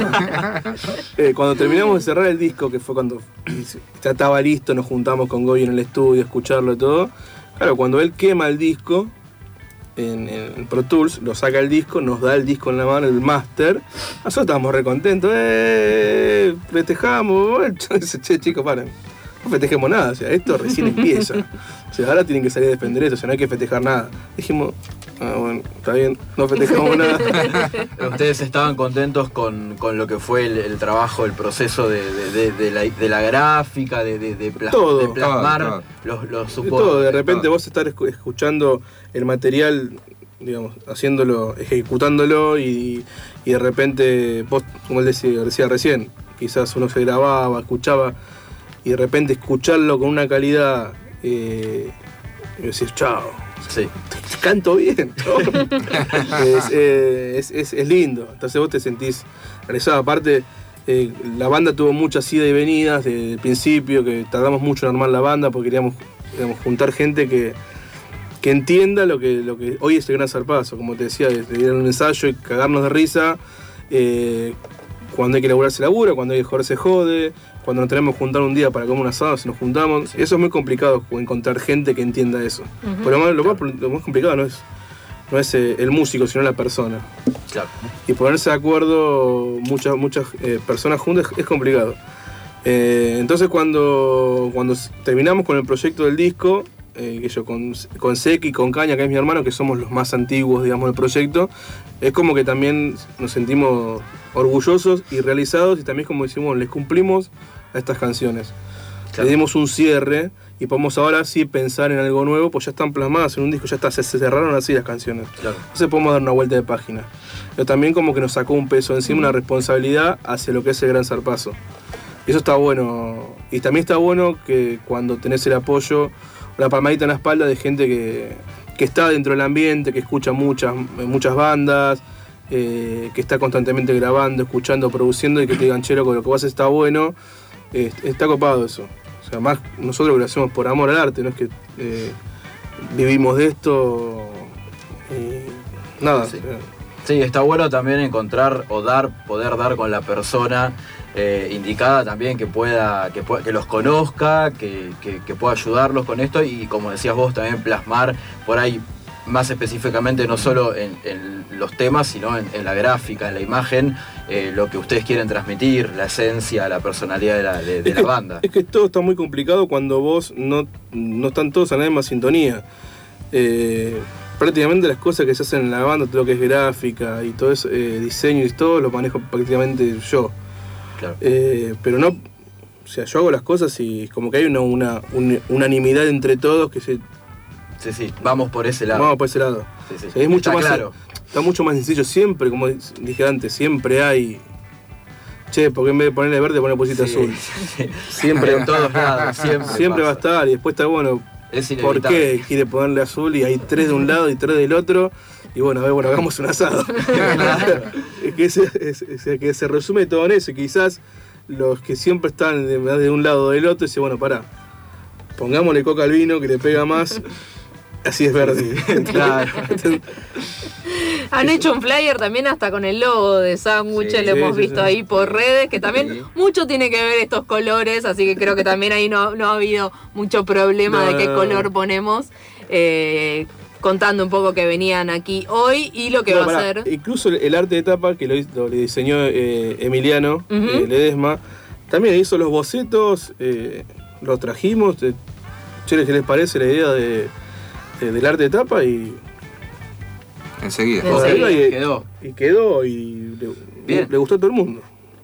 eh, cuando terminamos de cerrar el disco, que fue cuando ya estaba listo, nos juntamos con Goy en el estudio a escucharlo y todo. Claro, cuando él quema el disco en, en Pro Tools, lo saca el disco, nos da el disco en la mano, el máster. Nosotros estábamos re contentos, ¡eh! Festejamos. Dice, che, chicos, paren. No festejemos nada, o sea, esto recién empieza. O sea, ahora tienen que salir a defender esto, o sea, no hay que festejar nada. Dijimos, ah, bueno, está bien, no festejamos nada. Pero ustedes estaban contentos con, con lo que fue el, el trabajo, el proceso de, de, de, de, la, de la gráfica, de, de, de, plas, todo, de plasmar todo, todo. los, los soportes. Todo, de repente todo. Vos estar escuchando el material, digamos, haciéndolo, ejecutándolo y, y de repente, vos, como él decía, decía recién, quizás uno se grababa, escuchaba, y de repente escucharlo con una calidad, eh, y decís, chao, sí. canto bien, es, eh, es, es, es lindo, entonces vos te sentís realizado. Aparte, eh, la banda tuvo muchas idas y venidas desde el principio, que tardamos mucho en armar la banda porque queríamos, queríamos juntar gente que, que entienda lo que, lo que hoy es el gran zarpazo, como te decía, de ir a un ensayo y cagarnos de risa, eh, cuando hay que laburar se labura, cuando hay que joder se jode, cuando nos tenemos que juntar un día para comer un asado, si nos juntamos. Sí. Eso es muy complicado, encontrar gente que entienda eso. Uh-huh. Pero lo más, lo, más, lo más complicado no es, no es eh, el músico, sino la persona. Claro. Y ponerse de acuerdo muchas, muchas eh, personas juntas es complicado. Eh, entonces cuando, cuando terminamos con el proyecto del disco, eh, que yo con, con Seki y con Caña, que es mi hermano, que somos los más antiguos, digamos, del proyecto, es como que también nos sentimos orgullosos y realizados, y también como decimos, les cumplimos a estas canciones. Claro. Le dimos un cierre y podemos ahora sí pensar en algo nuevo, pues ya están plasmadas en un disco, ya está, se, se cerraron así las canciones. Claro. Entonces podemos dar una vuelta de página. pero también como que nos sacó un peso encima, una responsabilidad hacia lo que es el Gran Zarpazo. Y eso está bueno. Y también está bueno que cuando tenés el apoyo, una palmadita en la espalda de gente que, que está dentro del ambiente, que escucha muchas, muchas bandas, eh, que está constantemente grabando, escuchando, produciendo, y que te digan, che, loco, lo que vos haces está bueno, eh, está copado eso. O sea, más nosotros lo hacemos por amor al arte, no es que eh, vivimos de esto, eh, nada. Sí. Sí, está bueno también encontrar o dar, poder dar con la persona eh, indicada también, que pueda, que pueda, que los conozca, que, que, que pueda ayudarlos con esto, y como decías vos, también plasmar por ahí más específicamente, no solo en, en los temas, sino en, en la gráfica, en la imagen, eh, lo que ustedes quieren transmitir, la esencia, la personalidad de la, de, de la que, banda. Es que todo está muy complicado cuando vos no, no están todos en la misma sintonía. Eh, prácticamente las cosas que se hacen en la banda, todo lo que es gráfica y todo eso, eh, diseño y todo, lo manejo prácticamente yo. Claro. Eh, pero no, o sea, yo hago las cosas y como que hay una, una, una unanimidad entre todos que se... Sí, sí, vamos por ese lado. Vamos por ese lado. Sí, sí. O sea, es mucho está más, claro. Está mucho más sencillo. Siempre, como dije antes, siempre hay... Che, porque en vez de ponerle verde, poner pusita sí, azul. Sí. Siempre en todos lados, siempre. Siempre va a estar, y después está bueno. Es ¿Por qué quiere ponerle azul y hay tres de un lado y tres del otro? Y bueno, a ver, bueno, hagamos un asado. es, que se, es, es que se resume todo en eso. Y quizás los que siempre están de, de un lado o del otro dicen, bueno, pará, pongámosle coca al vino que le pega más. Así es verde. Claro. Han hecho un flyer también hasta con el logo de Sándwich, sí, lo sí, hemos sí, visto sí. ahí por redes, que también sí. mucho tiene que ver estos colores, así que creo que también ahí no, no ha habido mucho problema no, de qué no, color no. ponemos. Eh, contando un poco que venían aquí hoy y lo que no, va pará, a ser. Incluso el arte de tapa que lo, lo diseñó eh, Emiliano uh-huh. eh, Ledesma, también hizo los bocetos, eh, los trajimos. Eh, che, ¿qué les parece la idea de, de, del arte de tapa? Y enseguida. Enseguida y quedó. Y quedó y le, le gustó a todo el mundo.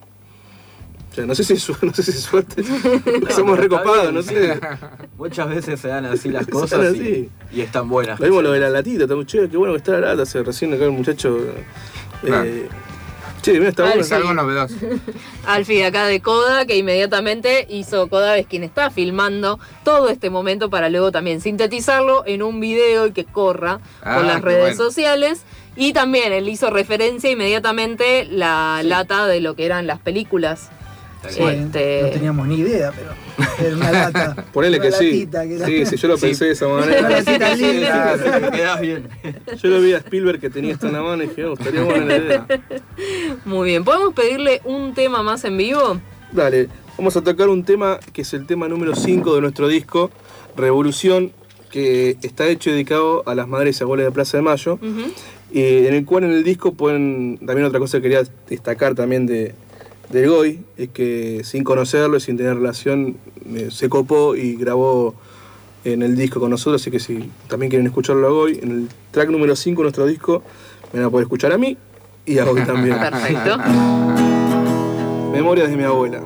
O sea, no sé si es, no sé si es suerte. No, somos recopados, no sé. Muchas veces se dan así las cosas así. Y, y están buenas. Lo mismo lo de la latita, estamos che, qué bueno que está la lata. Se recién acá el muchacho. Claro. Eh, che, mira, está bueno. Es algo novedoso. Alfie de acá de Coda, que inmediatamente hizo, Coda es quien está filmando todo este momento para luego también sintetizarlo en un video y que corra ah, por las redes bueno. sociales. Y también él hizo referencia inmediatamente la sí. lata de lo que eran las películas. Sí, este... No teníamos ni idea, pero era una lata. Ponele que sí. Que era... Sí, sí, yo lo pensé sí. de esa manera. Una latita linda. Claro, quedás bien. Yo lo vi a Spielberg que tenía esto en la mano y dije, oh, estaría buena la idea. Muy bien, ¿podemos pedirle un tema más en vivo? Dale, vamos a tocar un tema que es el tema número cinco de nuestro disco, Revolución, que está hecho y dedicado a las madres y abuelas de Plaza de Mayo, uh-huh. y en el cual en el disco pueden, también otra cosa que quería destacar también de del Goy, es que sin conocerlo y sin tener relación eh, se copó y grabó en el disco con nosotros, así que si también quieren escucharlo a Goy, en el track número cinco de nuestro disco me van a poder escuchar a mí y a Goy también. Perfecto. Memorias de mi abuela.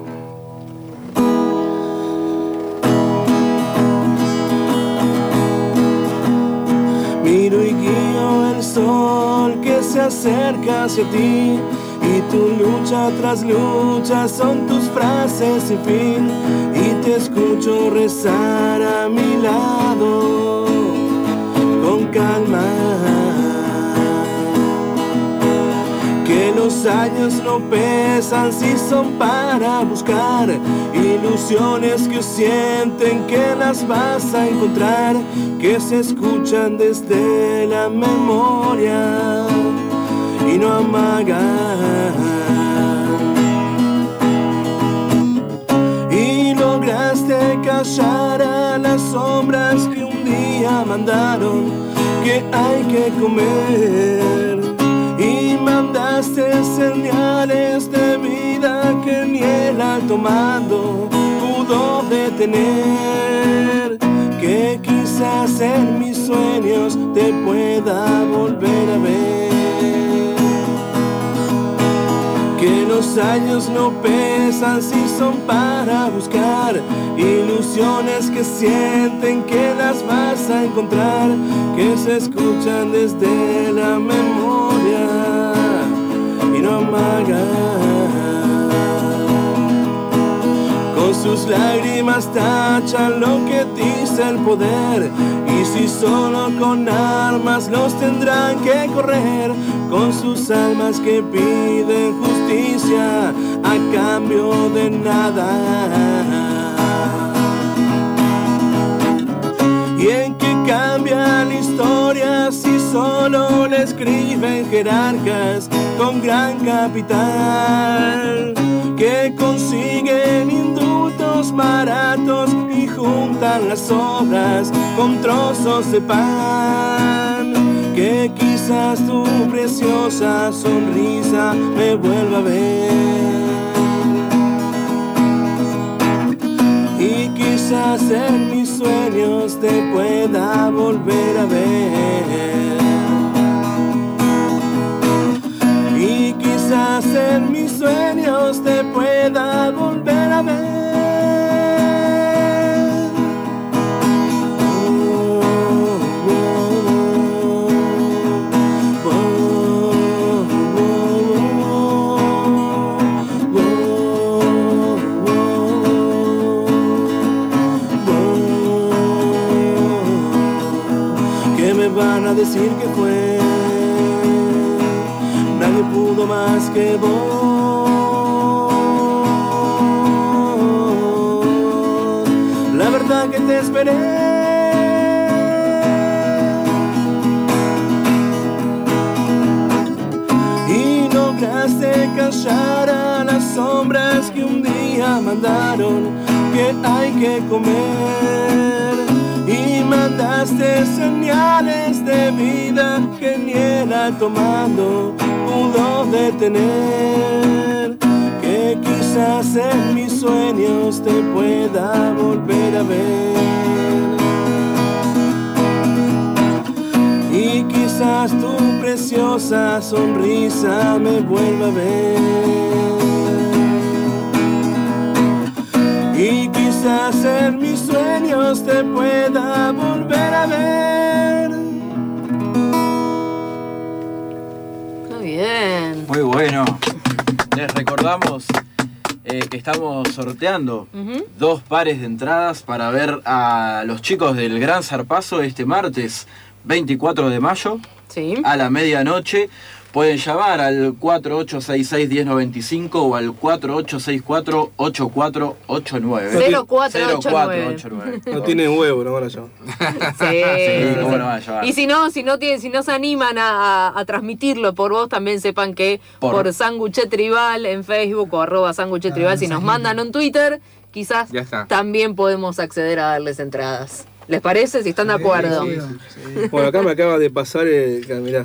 Miro y guío el sol que se acerca hacia ti, y tu lucha tras lucha son tus frases sin fin, y te escucho rezar a mi lado con calma. Que los años no pesan si son para buscar ilusiones que sienten que las vas a encontrar, que se escuchan desde la memoria y no amagan. Y lograste callar a las sombras que un día mandaron que hay que comer, y mandaste señales de vida que ni el alto mando pudo detener, que quizás en mis sueños te pueda volver a ver. Que los años no pesan si son para buscar ilusiones que sienten que las vas a encontrar, que se escuchan desde la memoria amaga. Con sus lágrimas tachan lo que dice el poder, y si solo con armas los tendrán que correr, con sus almas que piden justicia a cambio de nada. ¿Y en qué cambia la historia si solo la escriben jerarcas con gran capital, que consiguen indultos baratos y juntan las obras con trozos de pan? Que quizás tu preciosa sonrisa me vuelva a ver, y quizás en mis sueños te pueda volver a ver, y quizás en mis sueños te pueda volver a ver. Van a decir que fue, nadie pudo más que vos. La verdad que te esperé, y lograste callar a las sombras que un día mandaron que hay que comer, y mandaste señales de vida que ni el alto mando pudo detener, que quizás en mis sueños te pueda volver a ver, y quizás tu preciosa sonrisa me vuelva a ver, y quizás en mis sueños te pueda volver a ver. Muy bien. Muy bueno. Les recordamos eh, que estamos sorteando uh-huh. dos pares de entradas para ver a los chicos del Gran Zarpazo este martes veinticuatro de mayo sí. a la medianoche. Pueden llamar al cuatro ocho seis seis, uno cero nueve cinco o al cuatro ocho seis cuatro, ocho cuatro ocho nueve. cero cuatro ocho nueve. No tienen huevo, no van a llamar. Sí, sí, ¿cómo no van a llamar? Y si no, si no, tienen, si no se animan a, a, a transmitirlo por vos, también sepan que por, por Sanguche Tribal en Facebook o arroba Sanguche Tribal, ah, si nos mandan un Twitter, quizás también podemos acceder a darles entradas. ¿Les parece? Si están de acuerdo. Sí, sí, sí. Bueno, acá me acaba de pasar el... Mirá.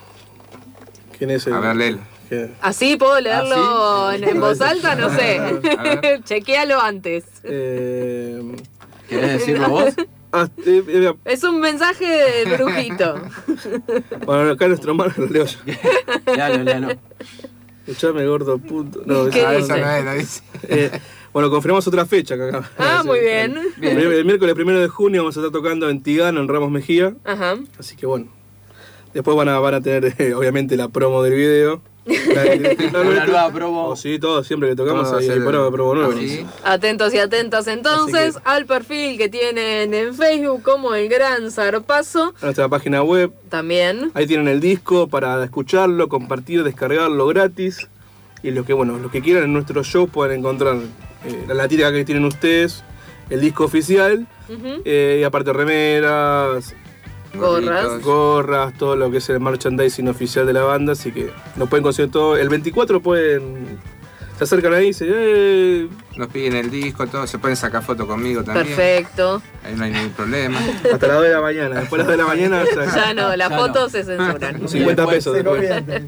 ¿Quién es el? A ver, léelo. ¿Así puedo leerlo ¿Ah, sí? en, en voz alta? No sé. Chequéalo antes. Eh... ¿Querés decirlo vos? Ah, eh, eh, es un mensaje de brujito. Bueno, acá nuestro mano lo leo yo. Léalo, léalo. Escuchame, gordo, punto. No, ¿Qué ah, dice? No es, no dice. Eh, bueno, confirmamos otra fecha que acá. Ah, sí, muy bien. bien. El, el miércoles primero de junio vamos a estar tocando en Tigano, en Ramos Mejía. Ajá. Así que bueno. Después van a, van a tener, eh, obviamente, la promo del video. La, la, la nueva promo. Oh, sí, todo, siempre que tocamos ahí hay promo, promo nueva. Sí. Atentos y atentas entonces que, al perfil que tienen en Facebook como El Gran Zarpazo. A nuestra página web. También. Ahí tienen el disco para escucharlo, compartir, descargarlo gratis. Y lo que, bueno, los que quieran en nuestro show pueden encontrar eh, la latita que tienen ustedes, el disco oficial, uh-huh. eh, y aparte remeras, gorras. gorras, todo lo que es el merchandising oficial de la banda, así que nos pueden conseguir todo. El veinticuatro pueden, se acercan ahí y dicen, eh... nos piden el disco, todo, se pueden sacar fotos conmigo también. Perfecto. Ahí no hay ningún problema. Hasta las dos de la mañana, después de las dos de la mañana ya, ya no, las fotos no. se censuran. cincuenta pesos después.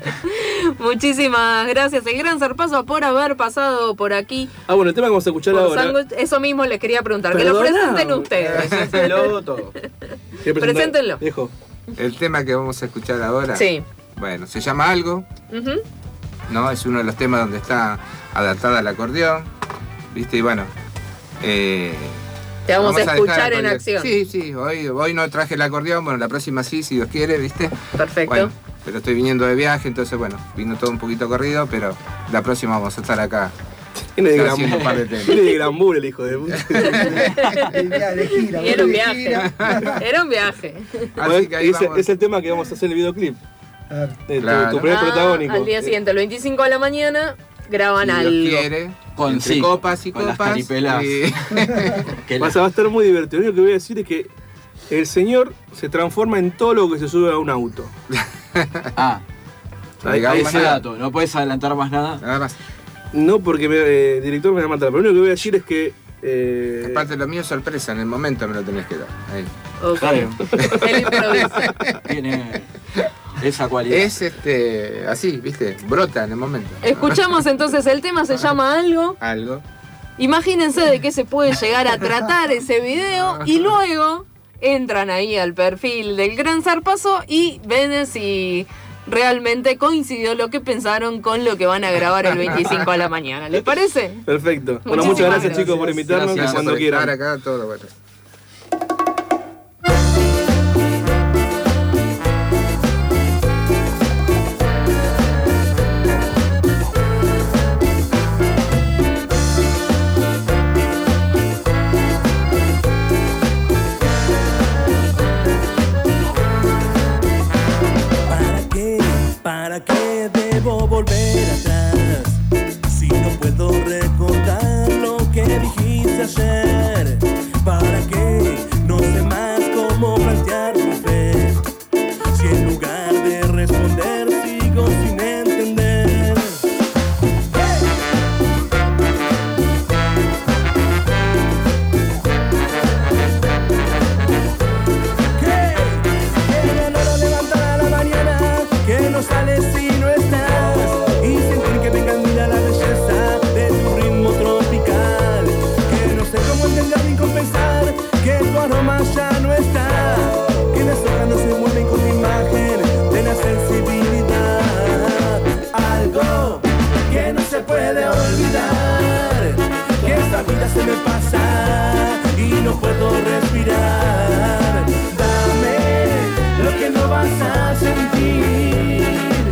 Muchísimas gracias, El Gran Zarpazo, por haber pasado por aquí. Ah, bueno, el tema que vamos a escuchar ahora. Sanguch, eso mismo les quería preguntar, ¿Perdona? que lo presenten ustedes. Preséntenlo todo. Preséntenlo. Viejo. El tema que vamos a escuchar ahora. Sí. Bueno, se llama Algo. Uh-huh. ¿No? Es uno de los temas donde está adaptada al acordeón. ¿Viste? Y bueno. Eh, Te vamos, vamos a escuchar a en acción. Sí, sí. Hoy, hoy no traje el acordeón. Bueno, la próxima sí, si Dios quiere, ¿viste? Perfecto. Bueno, pero estoy viniendo de viaje, entonces bueno, vino todo un poquito corrido, pero la próxima vamos a estar acá. Tiene de haciendo un par de temas. Tiene de Grambur el hijo de puta. Y era un viaje. Era un viaje. Así que ahí ese, vamos. es el tema que vamos a hacer en el videoclip. De tu- Claro. tu, primer Ah, protagónico. al día siguiente, el veinticinco de la mañana, graban Si algo. Dios quiere, Con entre sí, copas y con las copas. caripelas. y- Que Vas a- va a estar muy divertido. Lo único que voy a decir es que el señor se transforma en todo lo que se sube a un auto. Ah, Ahí- ahí ahí ese se da. dato, no puedes adelantar más nada. Nada más. No porque me, eh, el director me va a matar, pero lo único que voy a decir es que. Eh, Aparte, lo mío es sorpresa, en el momento me lo tenés que dar. Ahí. Ok. Claro. Él improvisa. Tiene esa cualidad. Es este, así, viste, brota en el momento. Escuchamos entonces, el tema se llama Algo. Algo. Imagínense de qué se puede llegar a tratar ese video y luego entran ahí al perfil del Gran Zarpazo y ven si realmente coincidió lo que pensaron con lo que van a grabar el veinticinco a la mañana. ¿Les parece? Perfecto. Bueno, Muchísimas muchas gracias, gracias. chicos por invitarnos. Gracias cuando por quieran. estar acá, todo bueno. ¿Para qué? ¿Para qué debo volver atrás? Si no puedo recordar lo que dijiste ayer. ¿Para qué? No sé más cómo plantear mi fe. Si en lugar de responder sigo sin entender. Que me anhelo levantar a la mañana, que no sales si no estás, y sentir que me encandila la belleza de tu ritmo tropical. Que no sé cómo entender ni compensar que tu aroma ya no está, que las hojas no se mueven con la imagen de la sensibilidad. Algo que no se puede olvidar, que esta vida se me pasa y no puedo respirar. Dame lo que no vas a sentir.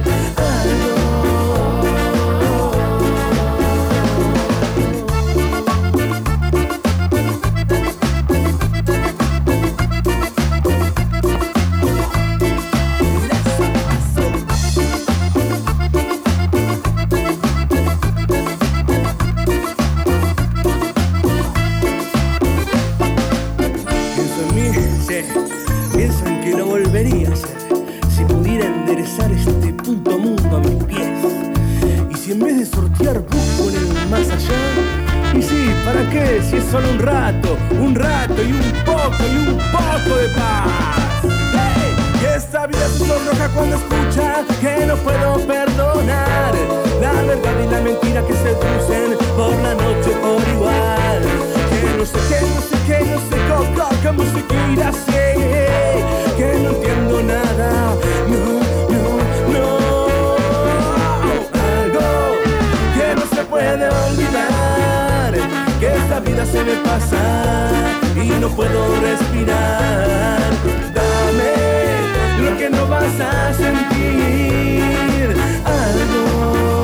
Pienso en mí, sí. Pienso en que lo volvería a hacer si pudiera enderezar este puto mundo a mis pies. Y si en vez de sortear busco en el más allá. Y sí, ¿para qué? Si es solo un rato, un rato y un poco y un poco de paz. ¡Hey! Que esta vida se sonroja cuando escucha que no puedo perdonar la verdad y la mentira que se crucen por la noche por igual. Que no sé qué, no sé qué, no sé cómo, cómo se quiera hacer. Que no entiendo nada, no, no, no. Algo que no se puede olvidar, que esta vida se me pasa y no puedo respirar. Dame lo que no vas a sentir. Algo.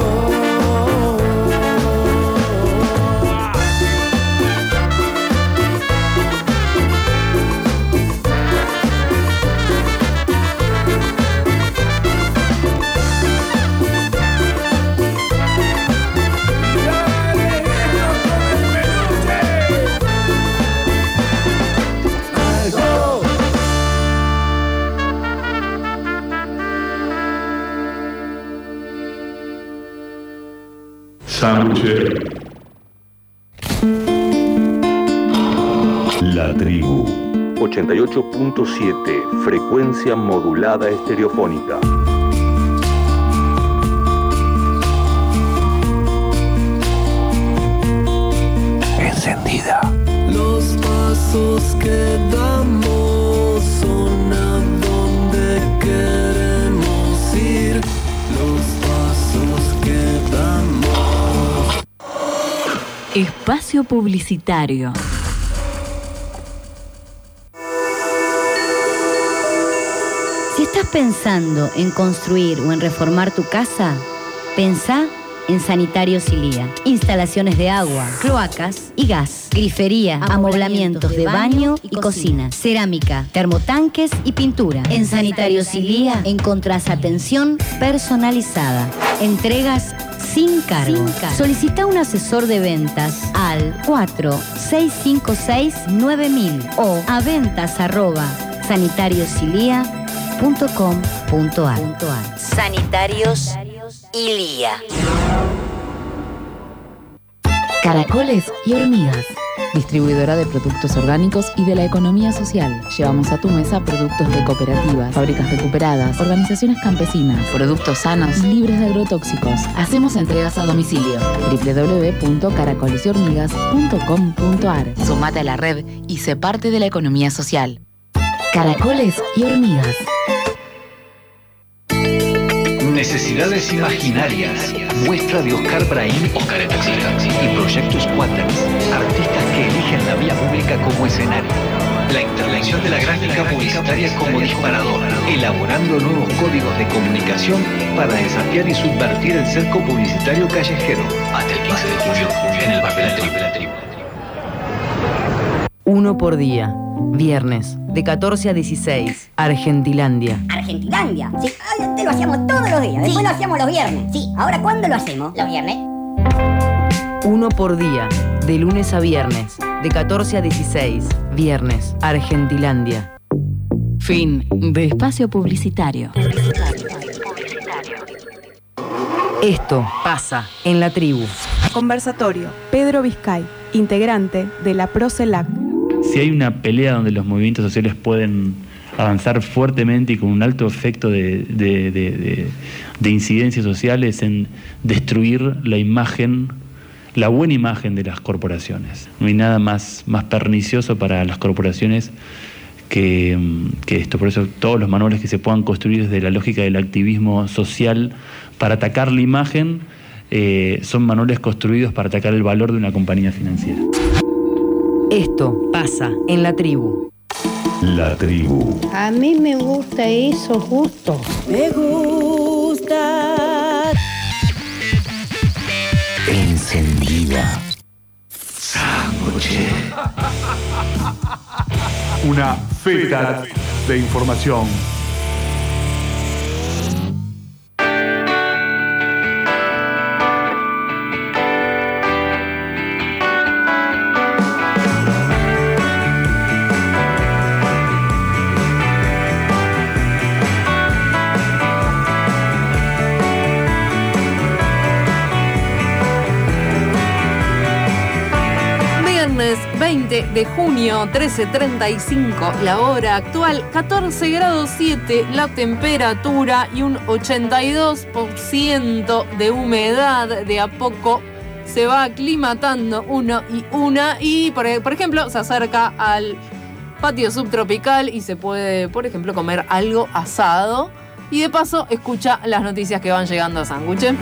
Algo. Sándwich. La tribu. ochenta y ocho punto siete. Frecuencia modulada estereofónica. Encendida. Los pasos que damos son a donde queremos ir. Los pasos que damos. Espacio publicitario. Si estás pensando en construir o en reformar tu casa, pensá en Sanitarios Ilía. Instalaciones de agua, cloacas y gas, grifería, amoblamientos de baño y cocina, cerámica, termotanques y pintura. En Sanitarios Ilía encontrás atención personalizada, entregas sin cargo. Sin cargo. Solicita un asesor de ventas al cuatro seis cinco seis nueve mil o a ventas arroba sanitariosilia punto com punto ar. Sanitarios Ilía. Caracoles y hormigas. Distribuidora de productos orgánicos y de la economía social. Llevamos a tu mesa productos de cooperativas, fábricas recuperadas, organizaciones campesinas, productos sanos y libres de agrotóxicos. Hacemos entregas a domicilio. doble u doble u doble u punto caracoles y hormigas punto com punto ar. Sumate a la red y sé parte de la economía social. Caracoles y hormigas. Necesidades imaginarias. Muestra de Oscar Brahim, Oscar y Proyecto Squatters. Artistas que eligen la vía pública como escenario. La intervención de la gráfica publicitaria como disparador, elaborando nuevos códigos de comunicación para desafiar y subvertir el cerco publicitario callejero. Hasta el quince de junio, en el Bar de la Tribu. Uno por día. Viernes, de catorce a dieciséis, Argentilandia. Argentilandia, sí, antes lo hacíamos todos los días, después sí. Lo hacíamos los viernes. Sí, ahora ¿cuándo lo hacemos? Los viernes. Uno por día, de lunes a viernes, de catorce a dieciséis, Viernes, Argentilandia. Fin de espacio publicitario. Esto pasa en la tribu. Conversatorio. Pedro Vizcay, integrante de la PROCELAC. Si hay una pelea donde los movimientos sociales pueden avanzar fuertemente y con un alto efecto de, de, de, de, de incidencias sociales, en destruir la imagen, la buena imagen de las corporaciones. No hay nada más, más pernicioso para las corporaciones que, que esto. Por eso todos los manuales que se puedan construir desde la lógica del activismo social para atacar la imagen eh, son manuales construidos para atacar el valor de una compañía financiera. Esto pasa en la tribu. La tribu. A mí me gusta eso justo. Me gusta. Encendida. Sándwich. Una feta de información. veinte de junio, trece treinta y cinco, la hora actual, catorce grados siete la temperatura y un ochenta y dos por ciento de humedad. De a poco se va aclimatando uno y una y, por, por ejemplo, se acerca al patio subtropical y se puede, por ejemplo, comer algo asado y de paso escucha las noticias que van llegando a Sándwich.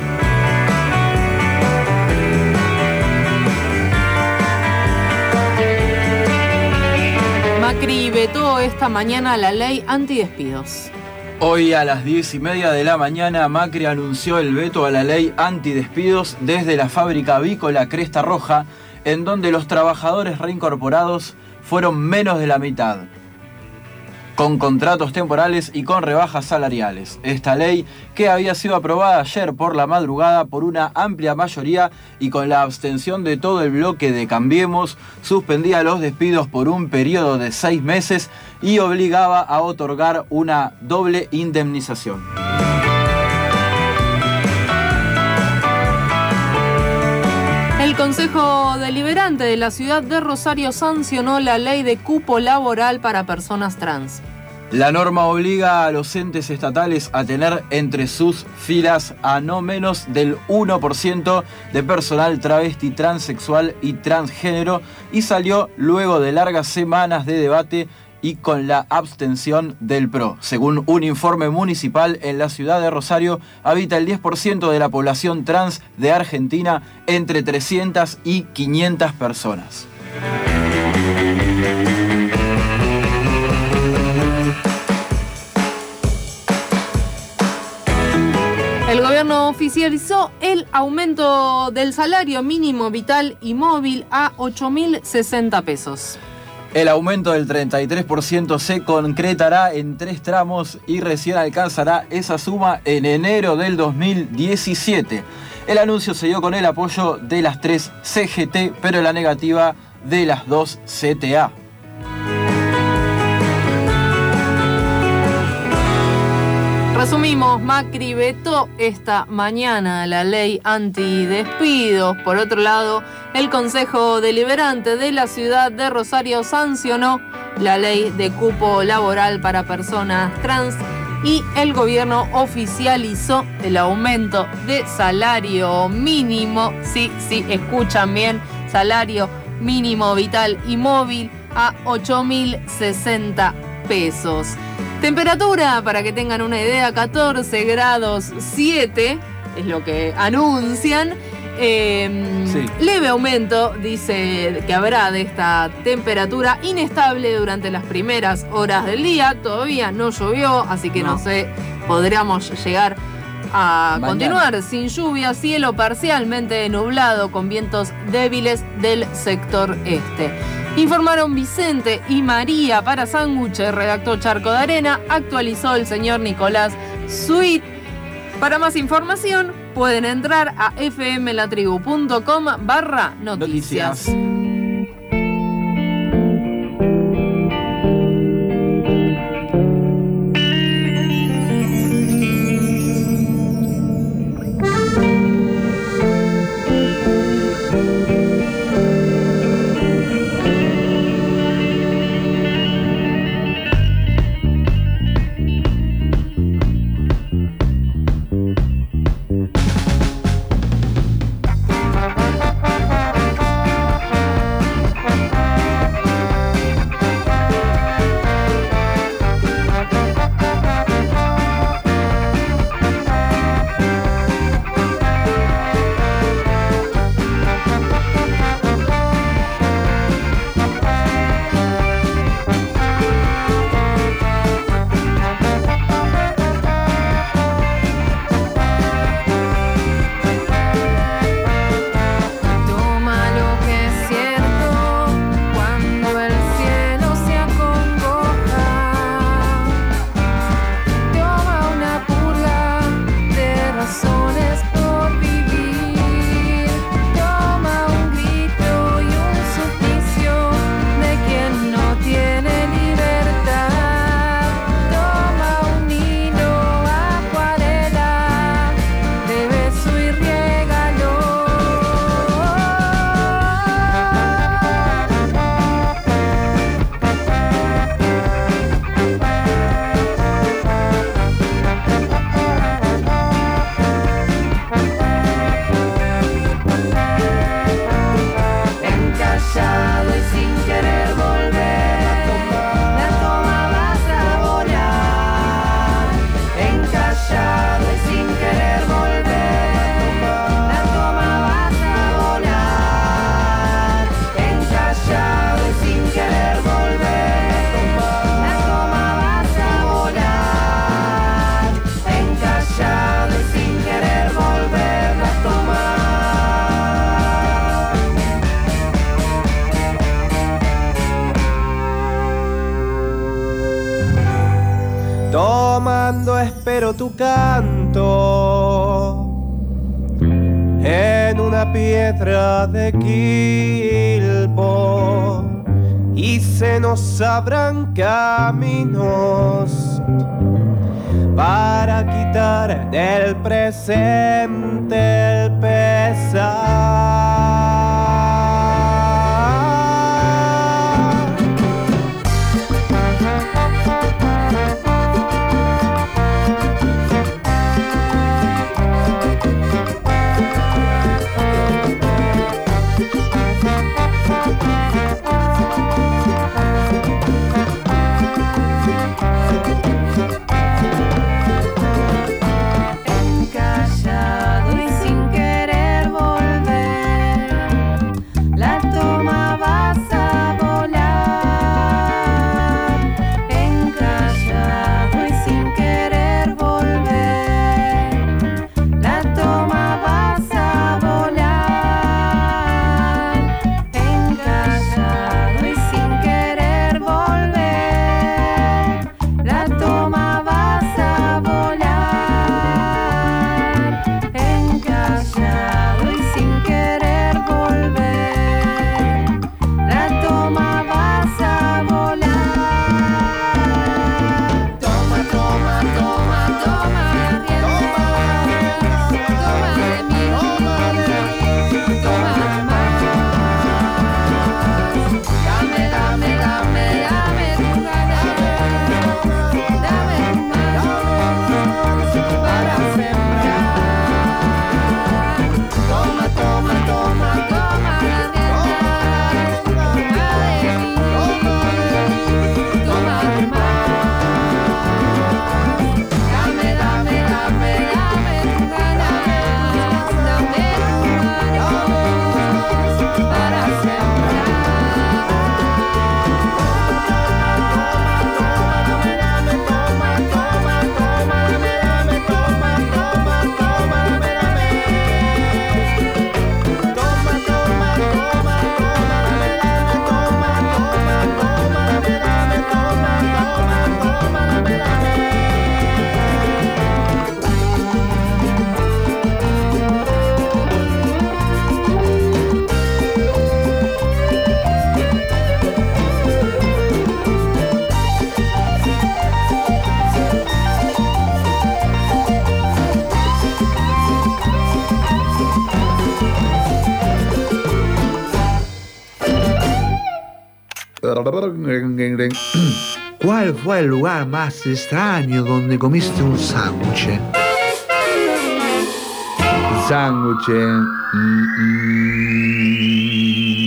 Macri vetó esta mañana la ley antidespidos. Hoy a las diez y media de la mañana, Macri anunció el veto a la ley antidespidos desde la fábrica avícola Cresta Roja, en donde los trabajadores reincorporados fueron menos de la mitad, con contratos temporales y con rebajas salariales. Esta ley, que había sido aprobada ayer por la madrugada por una amplia mayoría y con la abstención de todo el bloque de Cambiemos, suspendía los despidos por un periodo de seis meses y obligaba a otorgar una doble indemnización. El Consejo Deliberante de la ciudad de Rosario sancionó la ley de cupo laboral para personas trans. La norma obliga a los entes estatales a tener entre sus filas a no menos del uno por ciento de personal travesti, transexual y transgénero y salió luego de largas semanas de debate y con la abstención del P R O. Según un informe municipal, en la ciudad de Rosario habita el diez por ciento de la población trans de Argentina, entre trescientas y quinientas personas. oficializó el aumento del salario mínimo vital y móvil a ocho mil sesenta pesos. El aumento del treinta y tres por ciento se concretará en tres tramos y recién alcanzará esa suma en enero del dos mil diecisiete. El anuncio se dio con el apoyo de las tres C G T, pero la negativa de las dos C T A. Resumimos, Macri vetó esta mañana la ley antidespidos. Por otro lado, el Consejo Deliberante de la ciudad de Rosario sancionó la ley de cupo laboral para personas trans y el gobierno oficializó el aumento de salario mínimo. Sí, sí, escuchan bien, salario mínimo vital y móvil a ocho mil sesenta pesos. Temperatura, para que tengan una idea, catorce grados siete, es lo que anuncian. Eh, sí. Leve aumento, dice que habrá de esta temperatura, inestable durante las primeras horas del día. Todavía no llovió, así que no, no sé, podríamos llegar a Mañana. continuar sin lluvia, cielo parcialmente nublado con vientos débiles del sector este. Informaron Vicente y María para Sándwiches, redactó Charco de Arena, actualizó el señor Nicolás Suit. Para más información pueden entrar a fmlatribu.com barra noticias. noticias. Tomando espero tu canto en una piedra de Quilpo y se nos abran caminos para quitar del presente el pesar. Encallado y sin querer ¿Cuál fue el lugar más extraño donde comiste un sándwich? Sándwich. Mm, mm.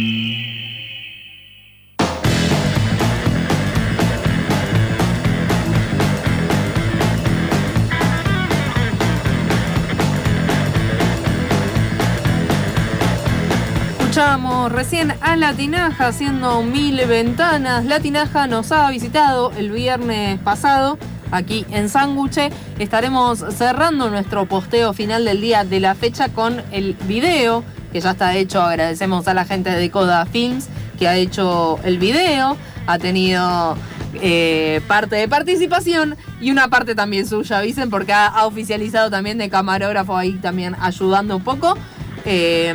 Escuchamos recién a La Tinaja haciendo Mil Ventanas. La Tinaja nos ha visitado el viernes pasado aquí en Sanguche. Estaremos cerrando nuestro posteo final del día de la fecha con el video que ya está hecho. Agradecemos a la gente de Coda Films que ha hecho el video. Ha tenido eh, parte de participación y una parte también suya, avisen, porque ha, ha oficializado también de camarógrafo ahí también ayudando un poco. Eh,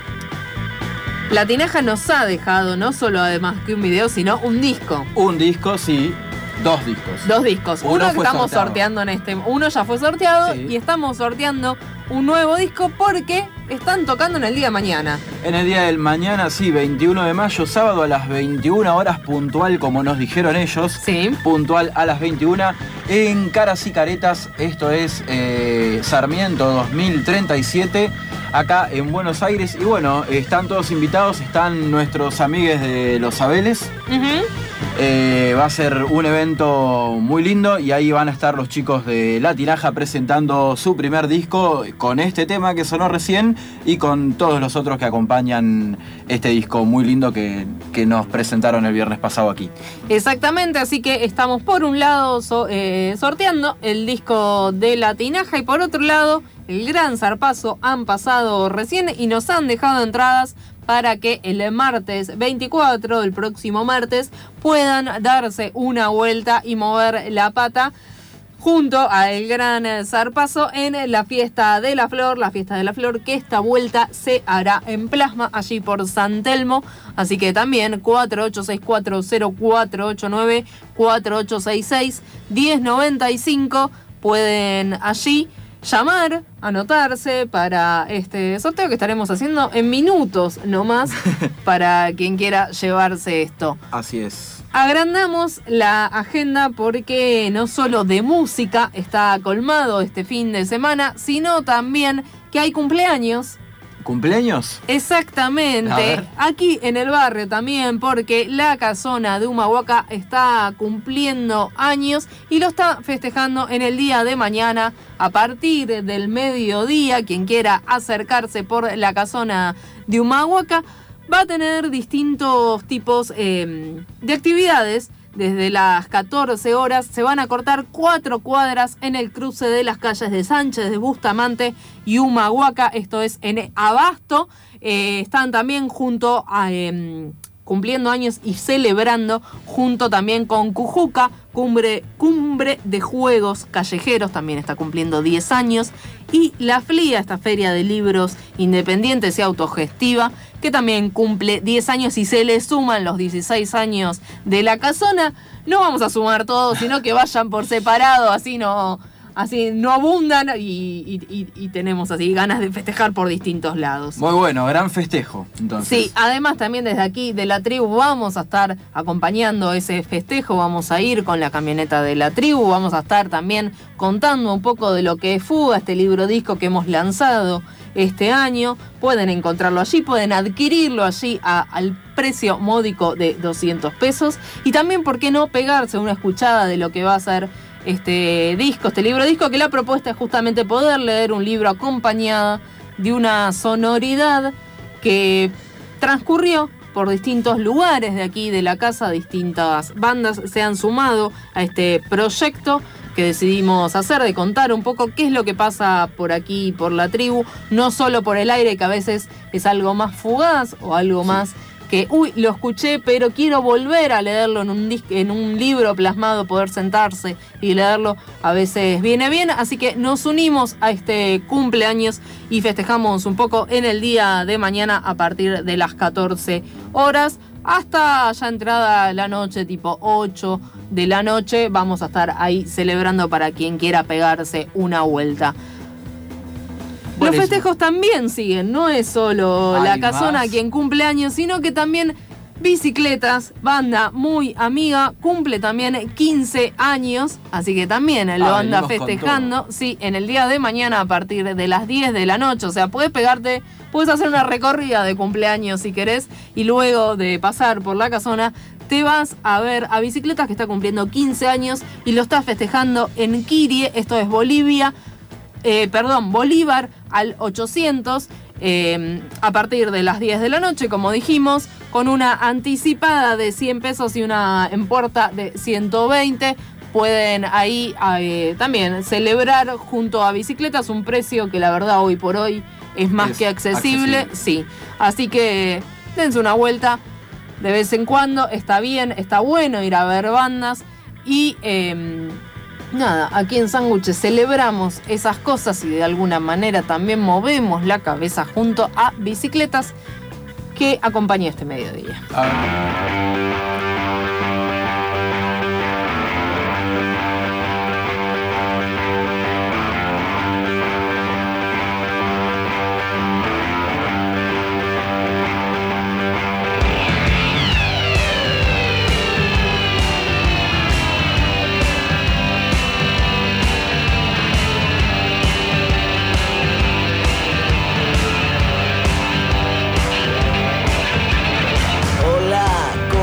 La Tinaja nos ha dejado no solo además que un video, sino un disco. Un disco, sí. Dos discos. Dos discos. Uno, Uno que estamos sorteado. sorteando en este... Uno ya fue sorteado, sí. Y estamos sorteando un nuevo disco porque están tocando en el día de mañana. En el día del mañana, sí, veintiuno de mayo, sábado a las veintiuna horas, puntual, como nos dijeron ellos. Sí. Puntual a las veintiuna, en Caras y Caretas. Esto es eh, Sarmiento dos mil treinta y siete, acá en Buenos Aires. Y bueno, están todos invitados, están nuestros amigues de Los Abeles. Uh-huh. Eh, va a ser un evento muy lindo y ahí van a estar los chicos de La Tinaja presentando su primer disco con este tema que sonó recién y con todos los otros que acompañan este disco muy lindo que, que nos presentaron el viernes pasado aquí. Exactamente, así que estamos por un lado so, eh, sorteando el disco de La Tinaja y por otro lado el Gran Zarpazo han pasado recién y nos han dejado entradas para que el martes veinticuatro, el próximo martes, puedan darse una vuelta y mover la pata junto al Gran Zarpazo en la Fiesta de la Flor, la Fiesta de la Flor, que esta vuelta se hará en Plasma, allí por San Telmo. Así que también cuatro ocho seis cuatro cero cuatro ocho nueve, cuatro ocho seis seis, uno cero nueve cinco, pueden allí llamar, anotarse para este sorteo que estaremos haciendo en minutos nomás para quien quiera llevarse esto. Así es. Agrandamos la agenda porque no solo de música está colmado este fin de semana, sino también que hay cumpleaños. ¿Cumpleaños? Exactamente, aquí en el barrio también, porque la casona de Humahuaca está cumpliendo años y lo está festejando en el día de mañana a partir del mediodía. Quien quiera acercarse por la casona de Humahuaca va a tener distintos tipos eh, de actividades. Desde las catorce horas se van a cortar cuatro cuadras en el cruce de las calles de Sánchez, de Bustamante y Humahuaca. Esto es en Abasto. Eh, están también junto a... Eh, cumpliendo años y celebrando junto también con Cujuca, cumbre, cumbre de juegos callejeros, también está cumpliendo diez años, y la FLIA, esta feria de libros independientes y autogestiva, que también cumple diez años y se le suman los dieciséis años de la casona. No vamos a sumar todos, sino que vayan por separado, así no... Así no abundan y, y, y, y tenemos así ganas de festejar por distintos lados. Muy bueno, gran festejo, entonces. Sí, además también desde aquí de la tribu vamos a estar acompañando ese festejo, vamos a ir con la camioneta de la tribu, vamos a estar también contando un poco de lo que es Fuga, este libro disco que hemos lanzado este año. Pueden encontrarlo allí, pueden adquirirlo allí a, al precio módico de doscientos pesos. Y también, ¿por qué no pegarse una escuchada de lo que va a ser este disco, este libro disco, que la propuesta es justamente poder leer un libro acompañado de una sonoridad que transcurrió por distintos lugares de aquí de la casa. Distintas bandas se han sumado a este proyecto que decidimos hacer, de contar un poco qué es lo que pasa por aquí, por la tribu, no solo por el aire, que a veces es algo más fugaz o algo sí. más que, uy, lo escuché, pero quiero volver a leerlo en un, disco, en un libro plasmado, poder sentarse y leerlo, a veces viene bien. Así que nos unimos a este cumpleaños y festejamos un poco en el día de mañana a partir de las catorce horas. Hasta ya entrada la noche, tipo ocho de la noche, vamos a estar ahí celebrando para quien quiera pegarse una vuelta. Los festejos también siguen, no es solo Hay la casona más. quien cumple años, sino que también Bicicletas, banda muy amiga, cumple también quince años, así que también lo Ah, anda venimos con festejando. Sí, en el día de mañana a partir de las diez de la noche. O sea, puedes pegarte, puedes hacer una recorrida de cumpleaños si querés, y luego de pasar por la casona, te vas a ver a Bicicletas, que está cumpliendo quince años y lo está festejando en Quirie. Esto es Bolivia, eh, perdón, Bolívar al ochocientos. Eh, a partir de las diez de la noche, como dijimos, con una anticipada de cien pesos y una en puerta de ciento veinte. Pueden ahí eh, también celebrar junto a Bicicletas, un precio que la verdad hoy por hoy es más Es que accesible. accesible. Sí, así que dense una vuelta de vez en cuando, está bien, está bueno ir a ver bandas y... Eh, Nada, aquí en Sándwiches celebramos esas cosas y de alguna manera también movemos la cabeza junto a Bicicletas, que acompaña este mediodía. Hola,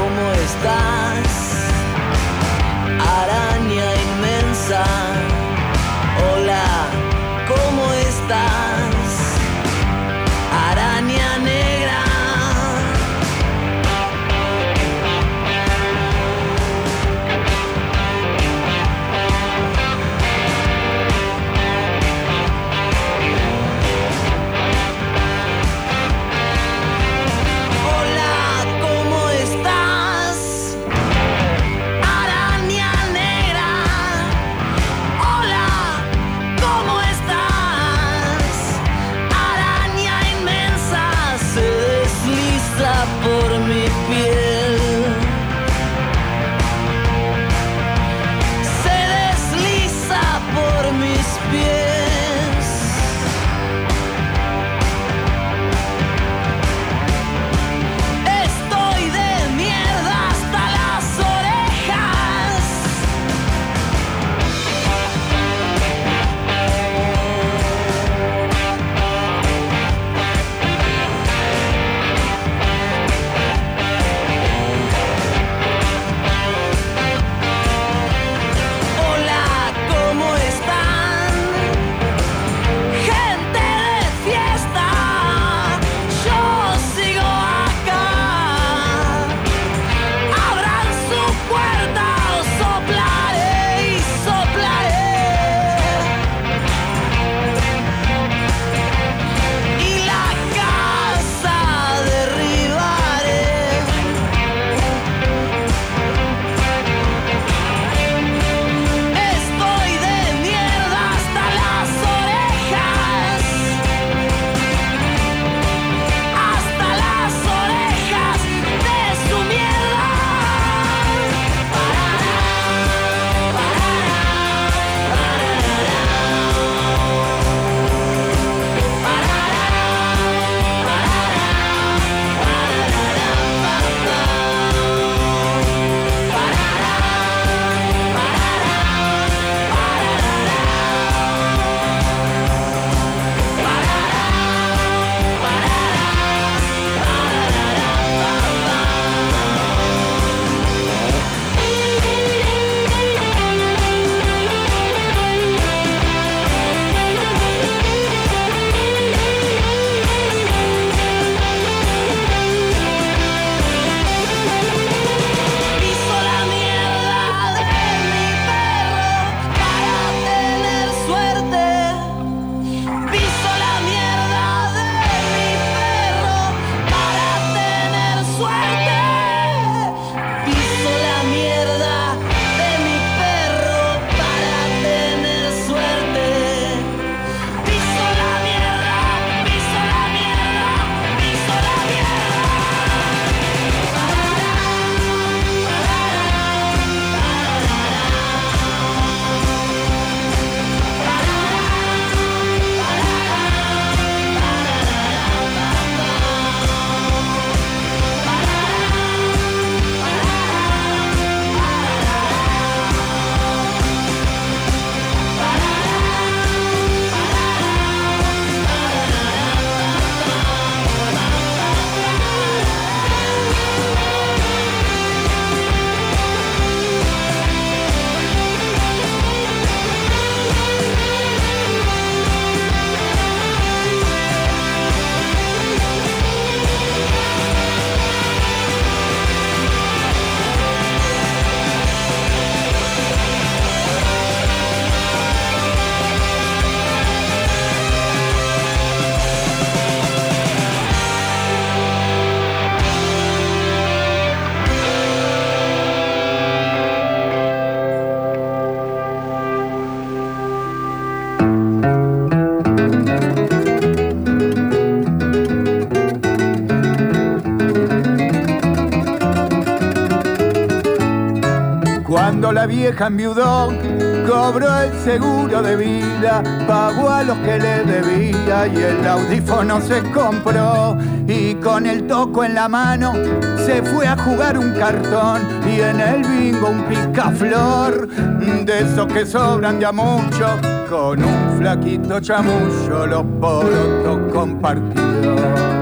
Cuando la vieja enviudó, cobró el seguro de vida, pagó a los que le debía y el audífono se compró. Y con el toco en la mano se fue a jugar un cartón y en el bingo un picaflor, de esos que sobran ya mucho, con un flaquito chamullo los porotos compartió.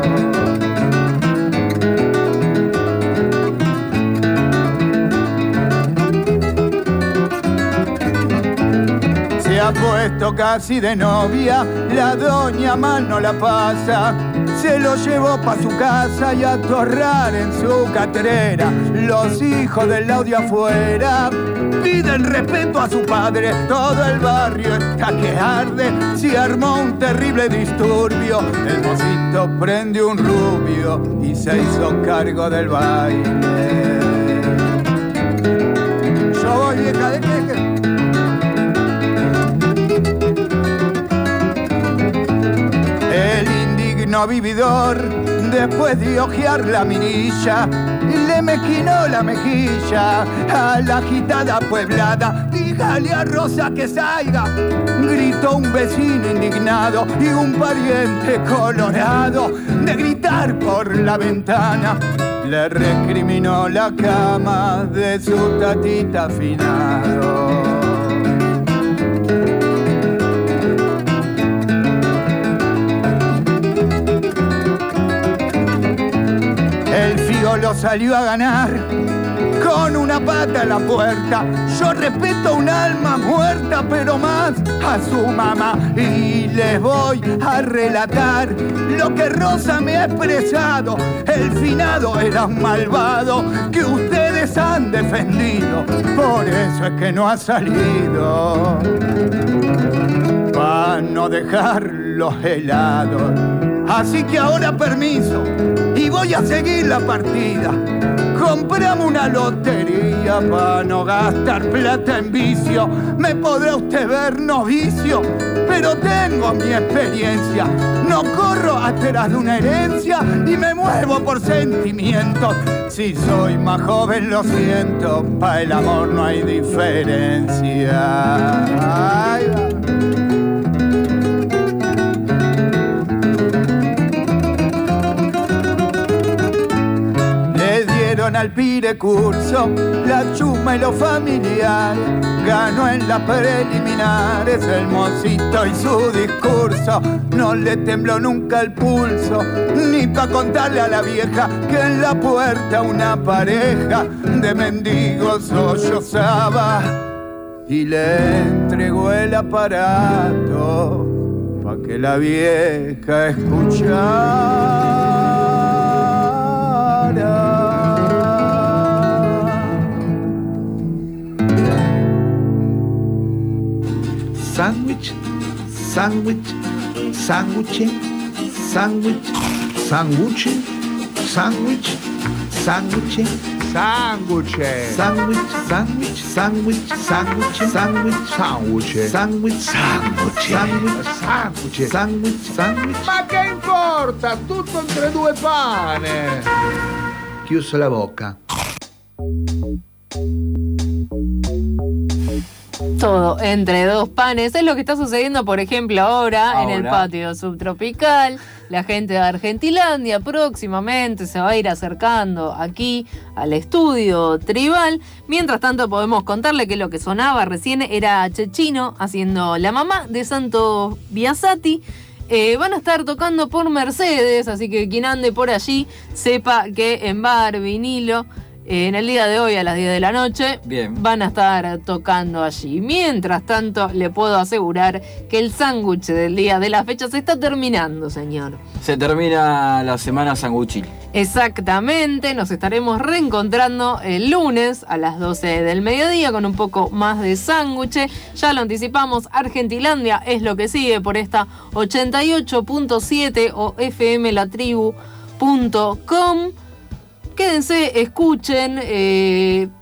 Se ha puesto casi de novia, la doña mal no la pasa. Se lo llevó pa' su casa y a torrar en su catrera. Los hijos del audio afuera piden respeto a su padre. Todo el barrio está que arde. Se armó un terrible disturbio. El mocito prendió un rubio y se hizo cargo del baile. Yo voy, vieja, ¿de qué? No vividor, después de ojear la mirilla, le mezquinó la mejilla a la agitada pueblada. Dígale a Rosa que salga, gritó un vecino indignado y un pariente colorado de gritar por la ventana. Le recriminó la cama de su tatita afinado. Lo salió a ganar con una pata en la puerta. Yo respeto un alma muerta, pero más a su mamá. Y les voy a relatar lo que Rosa me ha expresado. El finado era un malvado que ustedes han defendido. Por eso es que no ha salido, para no dejarlos helados. Así que ahora permiso y voy a seguir la partida. Compramos una lotería para no gastar plata en vicio. Me podrá usted ver novicio, pero tengo mi experiencia. No corro atrás de una herencia y me muevo por sentimientos. Si soy más joven lo siento, pa' el amor no hay diferencia. Ay, al pire curso, la chuma y los familiares, ganó en las preliminares el mocito y su discurso. No le tembló nunca el pulso, ni pa' contarle a la vieja que en la puerta una pareja de mendigos sollozaba y le entregó el aparato pa' que la vieja escuchara. Sándwich, sándwich, sándwich, sándwich, sándwich, sándwich, sándwich, sándwich, sándwich, sándwich, sándwich, sándwich, sándwich, sándwich, sándwich, sándwich, sándwich, sándwich, sándwich. Ma che importa? Tutto entre due pane. Chiuso la bocca. Todo entre dos panes. Es lo que está sucediendo, por ejemplo, ahora, ahora en el patio subtropical. La gente de Argentilandia próximamente se va a ir acercando aquí al estudio tribal. Mientras tanto, podemos contarle que lo que sonaba recién era Chechino haciendo La Mamá de Santos Biasati. Eh, van a estar tocando por Mercedes, así que quien ande por allí sepa que en Bar Vinilo, Eh, en el día de hoy a las diez de la noche Bien. van a estar tocando allí. Mientras tanto, le puedo asegurar que el sándwich del día de la fecha se está terminando, señor. Se termina la semana sanguchil. Exactamente, nos estaremos reencontrando el lunes a las doce del mediodía con un poco más de sándwich. Ya lo anticipamos, Argentilandia es lo que sigue por esta ochenta y ocho punto siete o f m la tribu punto com. Quédense, escuchen, eh,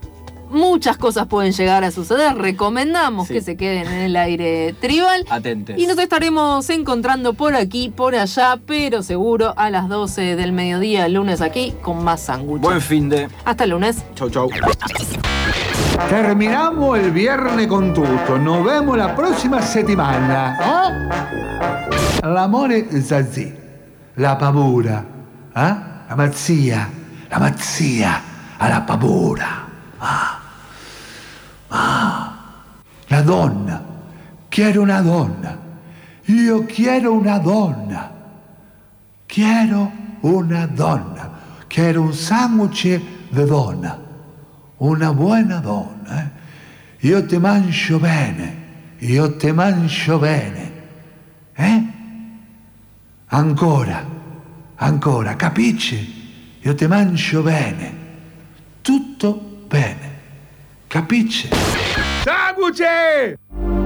muchas cosas pueden llegar a suceder. Recomendamos Sí. que se queden en el aire tribal. Atentes. Y nos estaremos encontrando por aquí, por allá, pero seguro a las doce del mediodía, el lunes aquí, con más sándwich. Buen fin de. Hasta el lunes. Chau, chau. Terminamos il viernes con tutto, nos vemos la prossima settimana. Eh? L'amore Zazzì, la paura, eh? La mazzia, la mazzia alla paura. Ah. Ah. La donna, quiero una donna, io quiero una donna, quiero una donna, quiero un sándwich de donna. Una buona donna, eh? Io ti mangio bene, io ti mangio bene, eh? Ancora, ancora, capisci? Io ti mangio bene, tutto bene, capisci? ¡Sándwiches!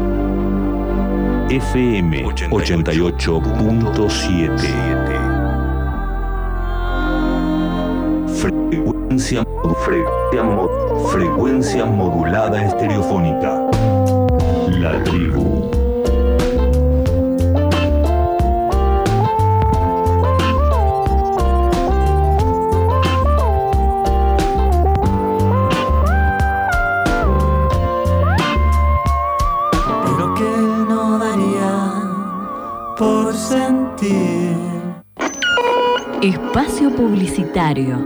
F M ochenta y ocho punto siete. Frecuencia, frecuencia, mo- frecuencia modulada estereofónica. La tribu. Lo que no daría por sentir. Espacio publicitario.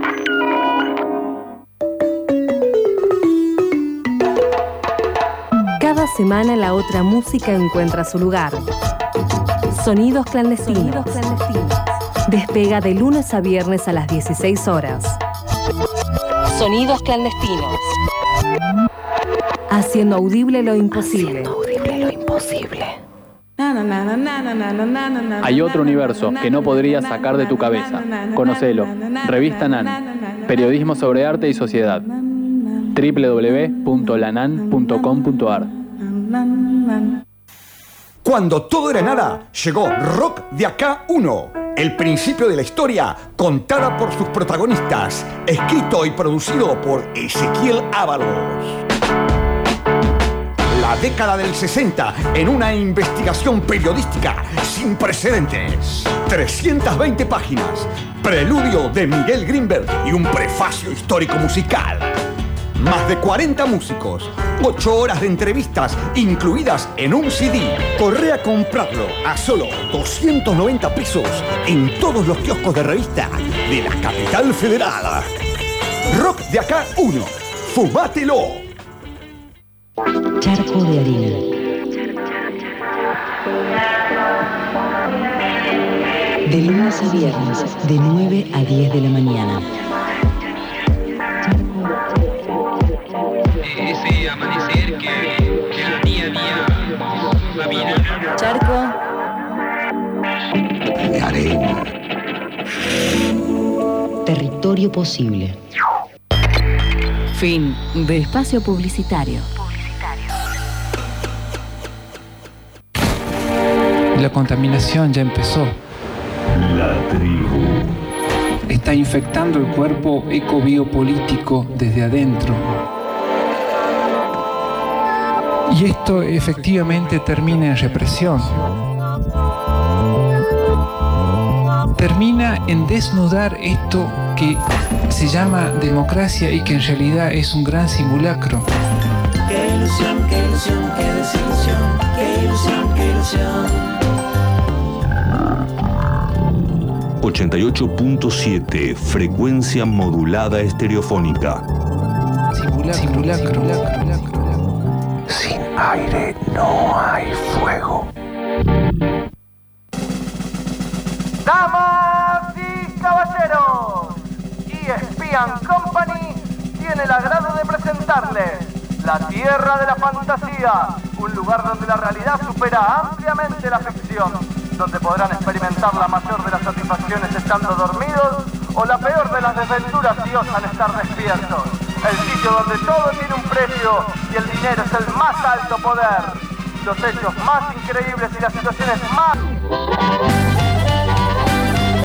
Cada semana la otra música encuentra su lugar. Sonidos clandestinos. Sonidos clandestinos. Despega de lunes a viernes a las dieciséis horas. Sonidos clandestinos. Haciendo audible lo imposible. Haciendo audible lo imposible. Hay otro universo que no podrías sacar de tu cabeza. Conocelo. Revista Nan. Periodismo sobre arte y sociedad. doble u doble u doble u punto lanan punto com punto a r. Cuando todo era nada, llegó Rock de Acá uno, el principio de la historia contada por sus protagonistas, escrito y producido por Ezequiel Ábalos. La década del sesenta en una investigación periodística sin precedentes. trescientas veinte páginas, preludio de Miguel Grimberg y un prefacio histórico musical. Más de cuarenta músicos, ocho horas de entrevistas incluidas en un C D. Corre a comprarlo a solo doscientos noventa pesos en todos los kioscos de revista de la capital federal. Rock de Acá uno. ¡Fumátelo! Charco de harina. De lunes a viernes, de nueve a diez de la mañana. Ese amanecer que, que la mía mía la vida. Charco De arena. Territorio posible. Fin de espacio publicitario. La contaminación ya empezó. La tribu. Está infectando el cuerpo ecobiopolítico desde adentro. Y esto efectivamente termina en represión. Termina en desnudar esto que se llama democracia y que en realidad es un gran simulacro. Qué ilusión, qué ilusión, qué desilusión, qué ilusión, qué ilusión. ochenta y ocho punto siete. Frecuencia modulada estereofónica. Simulacro, simulacro, simulacro. Sin aire no hay fuego. Damas y caballeros, E S P and Company tiene el agrado de presentarles La Tierra de la Fantasía, un lugar donde la realidad supera ampliamente la ficción, donde podrán experimentar la mayor de las satisfacciones estando dormidos o la peor de las desventuras si osan estar despiertos. El sitio donde todo tiene un precio y el dinero es el más alto poder. Los hechos más increíbles y las situaciones más...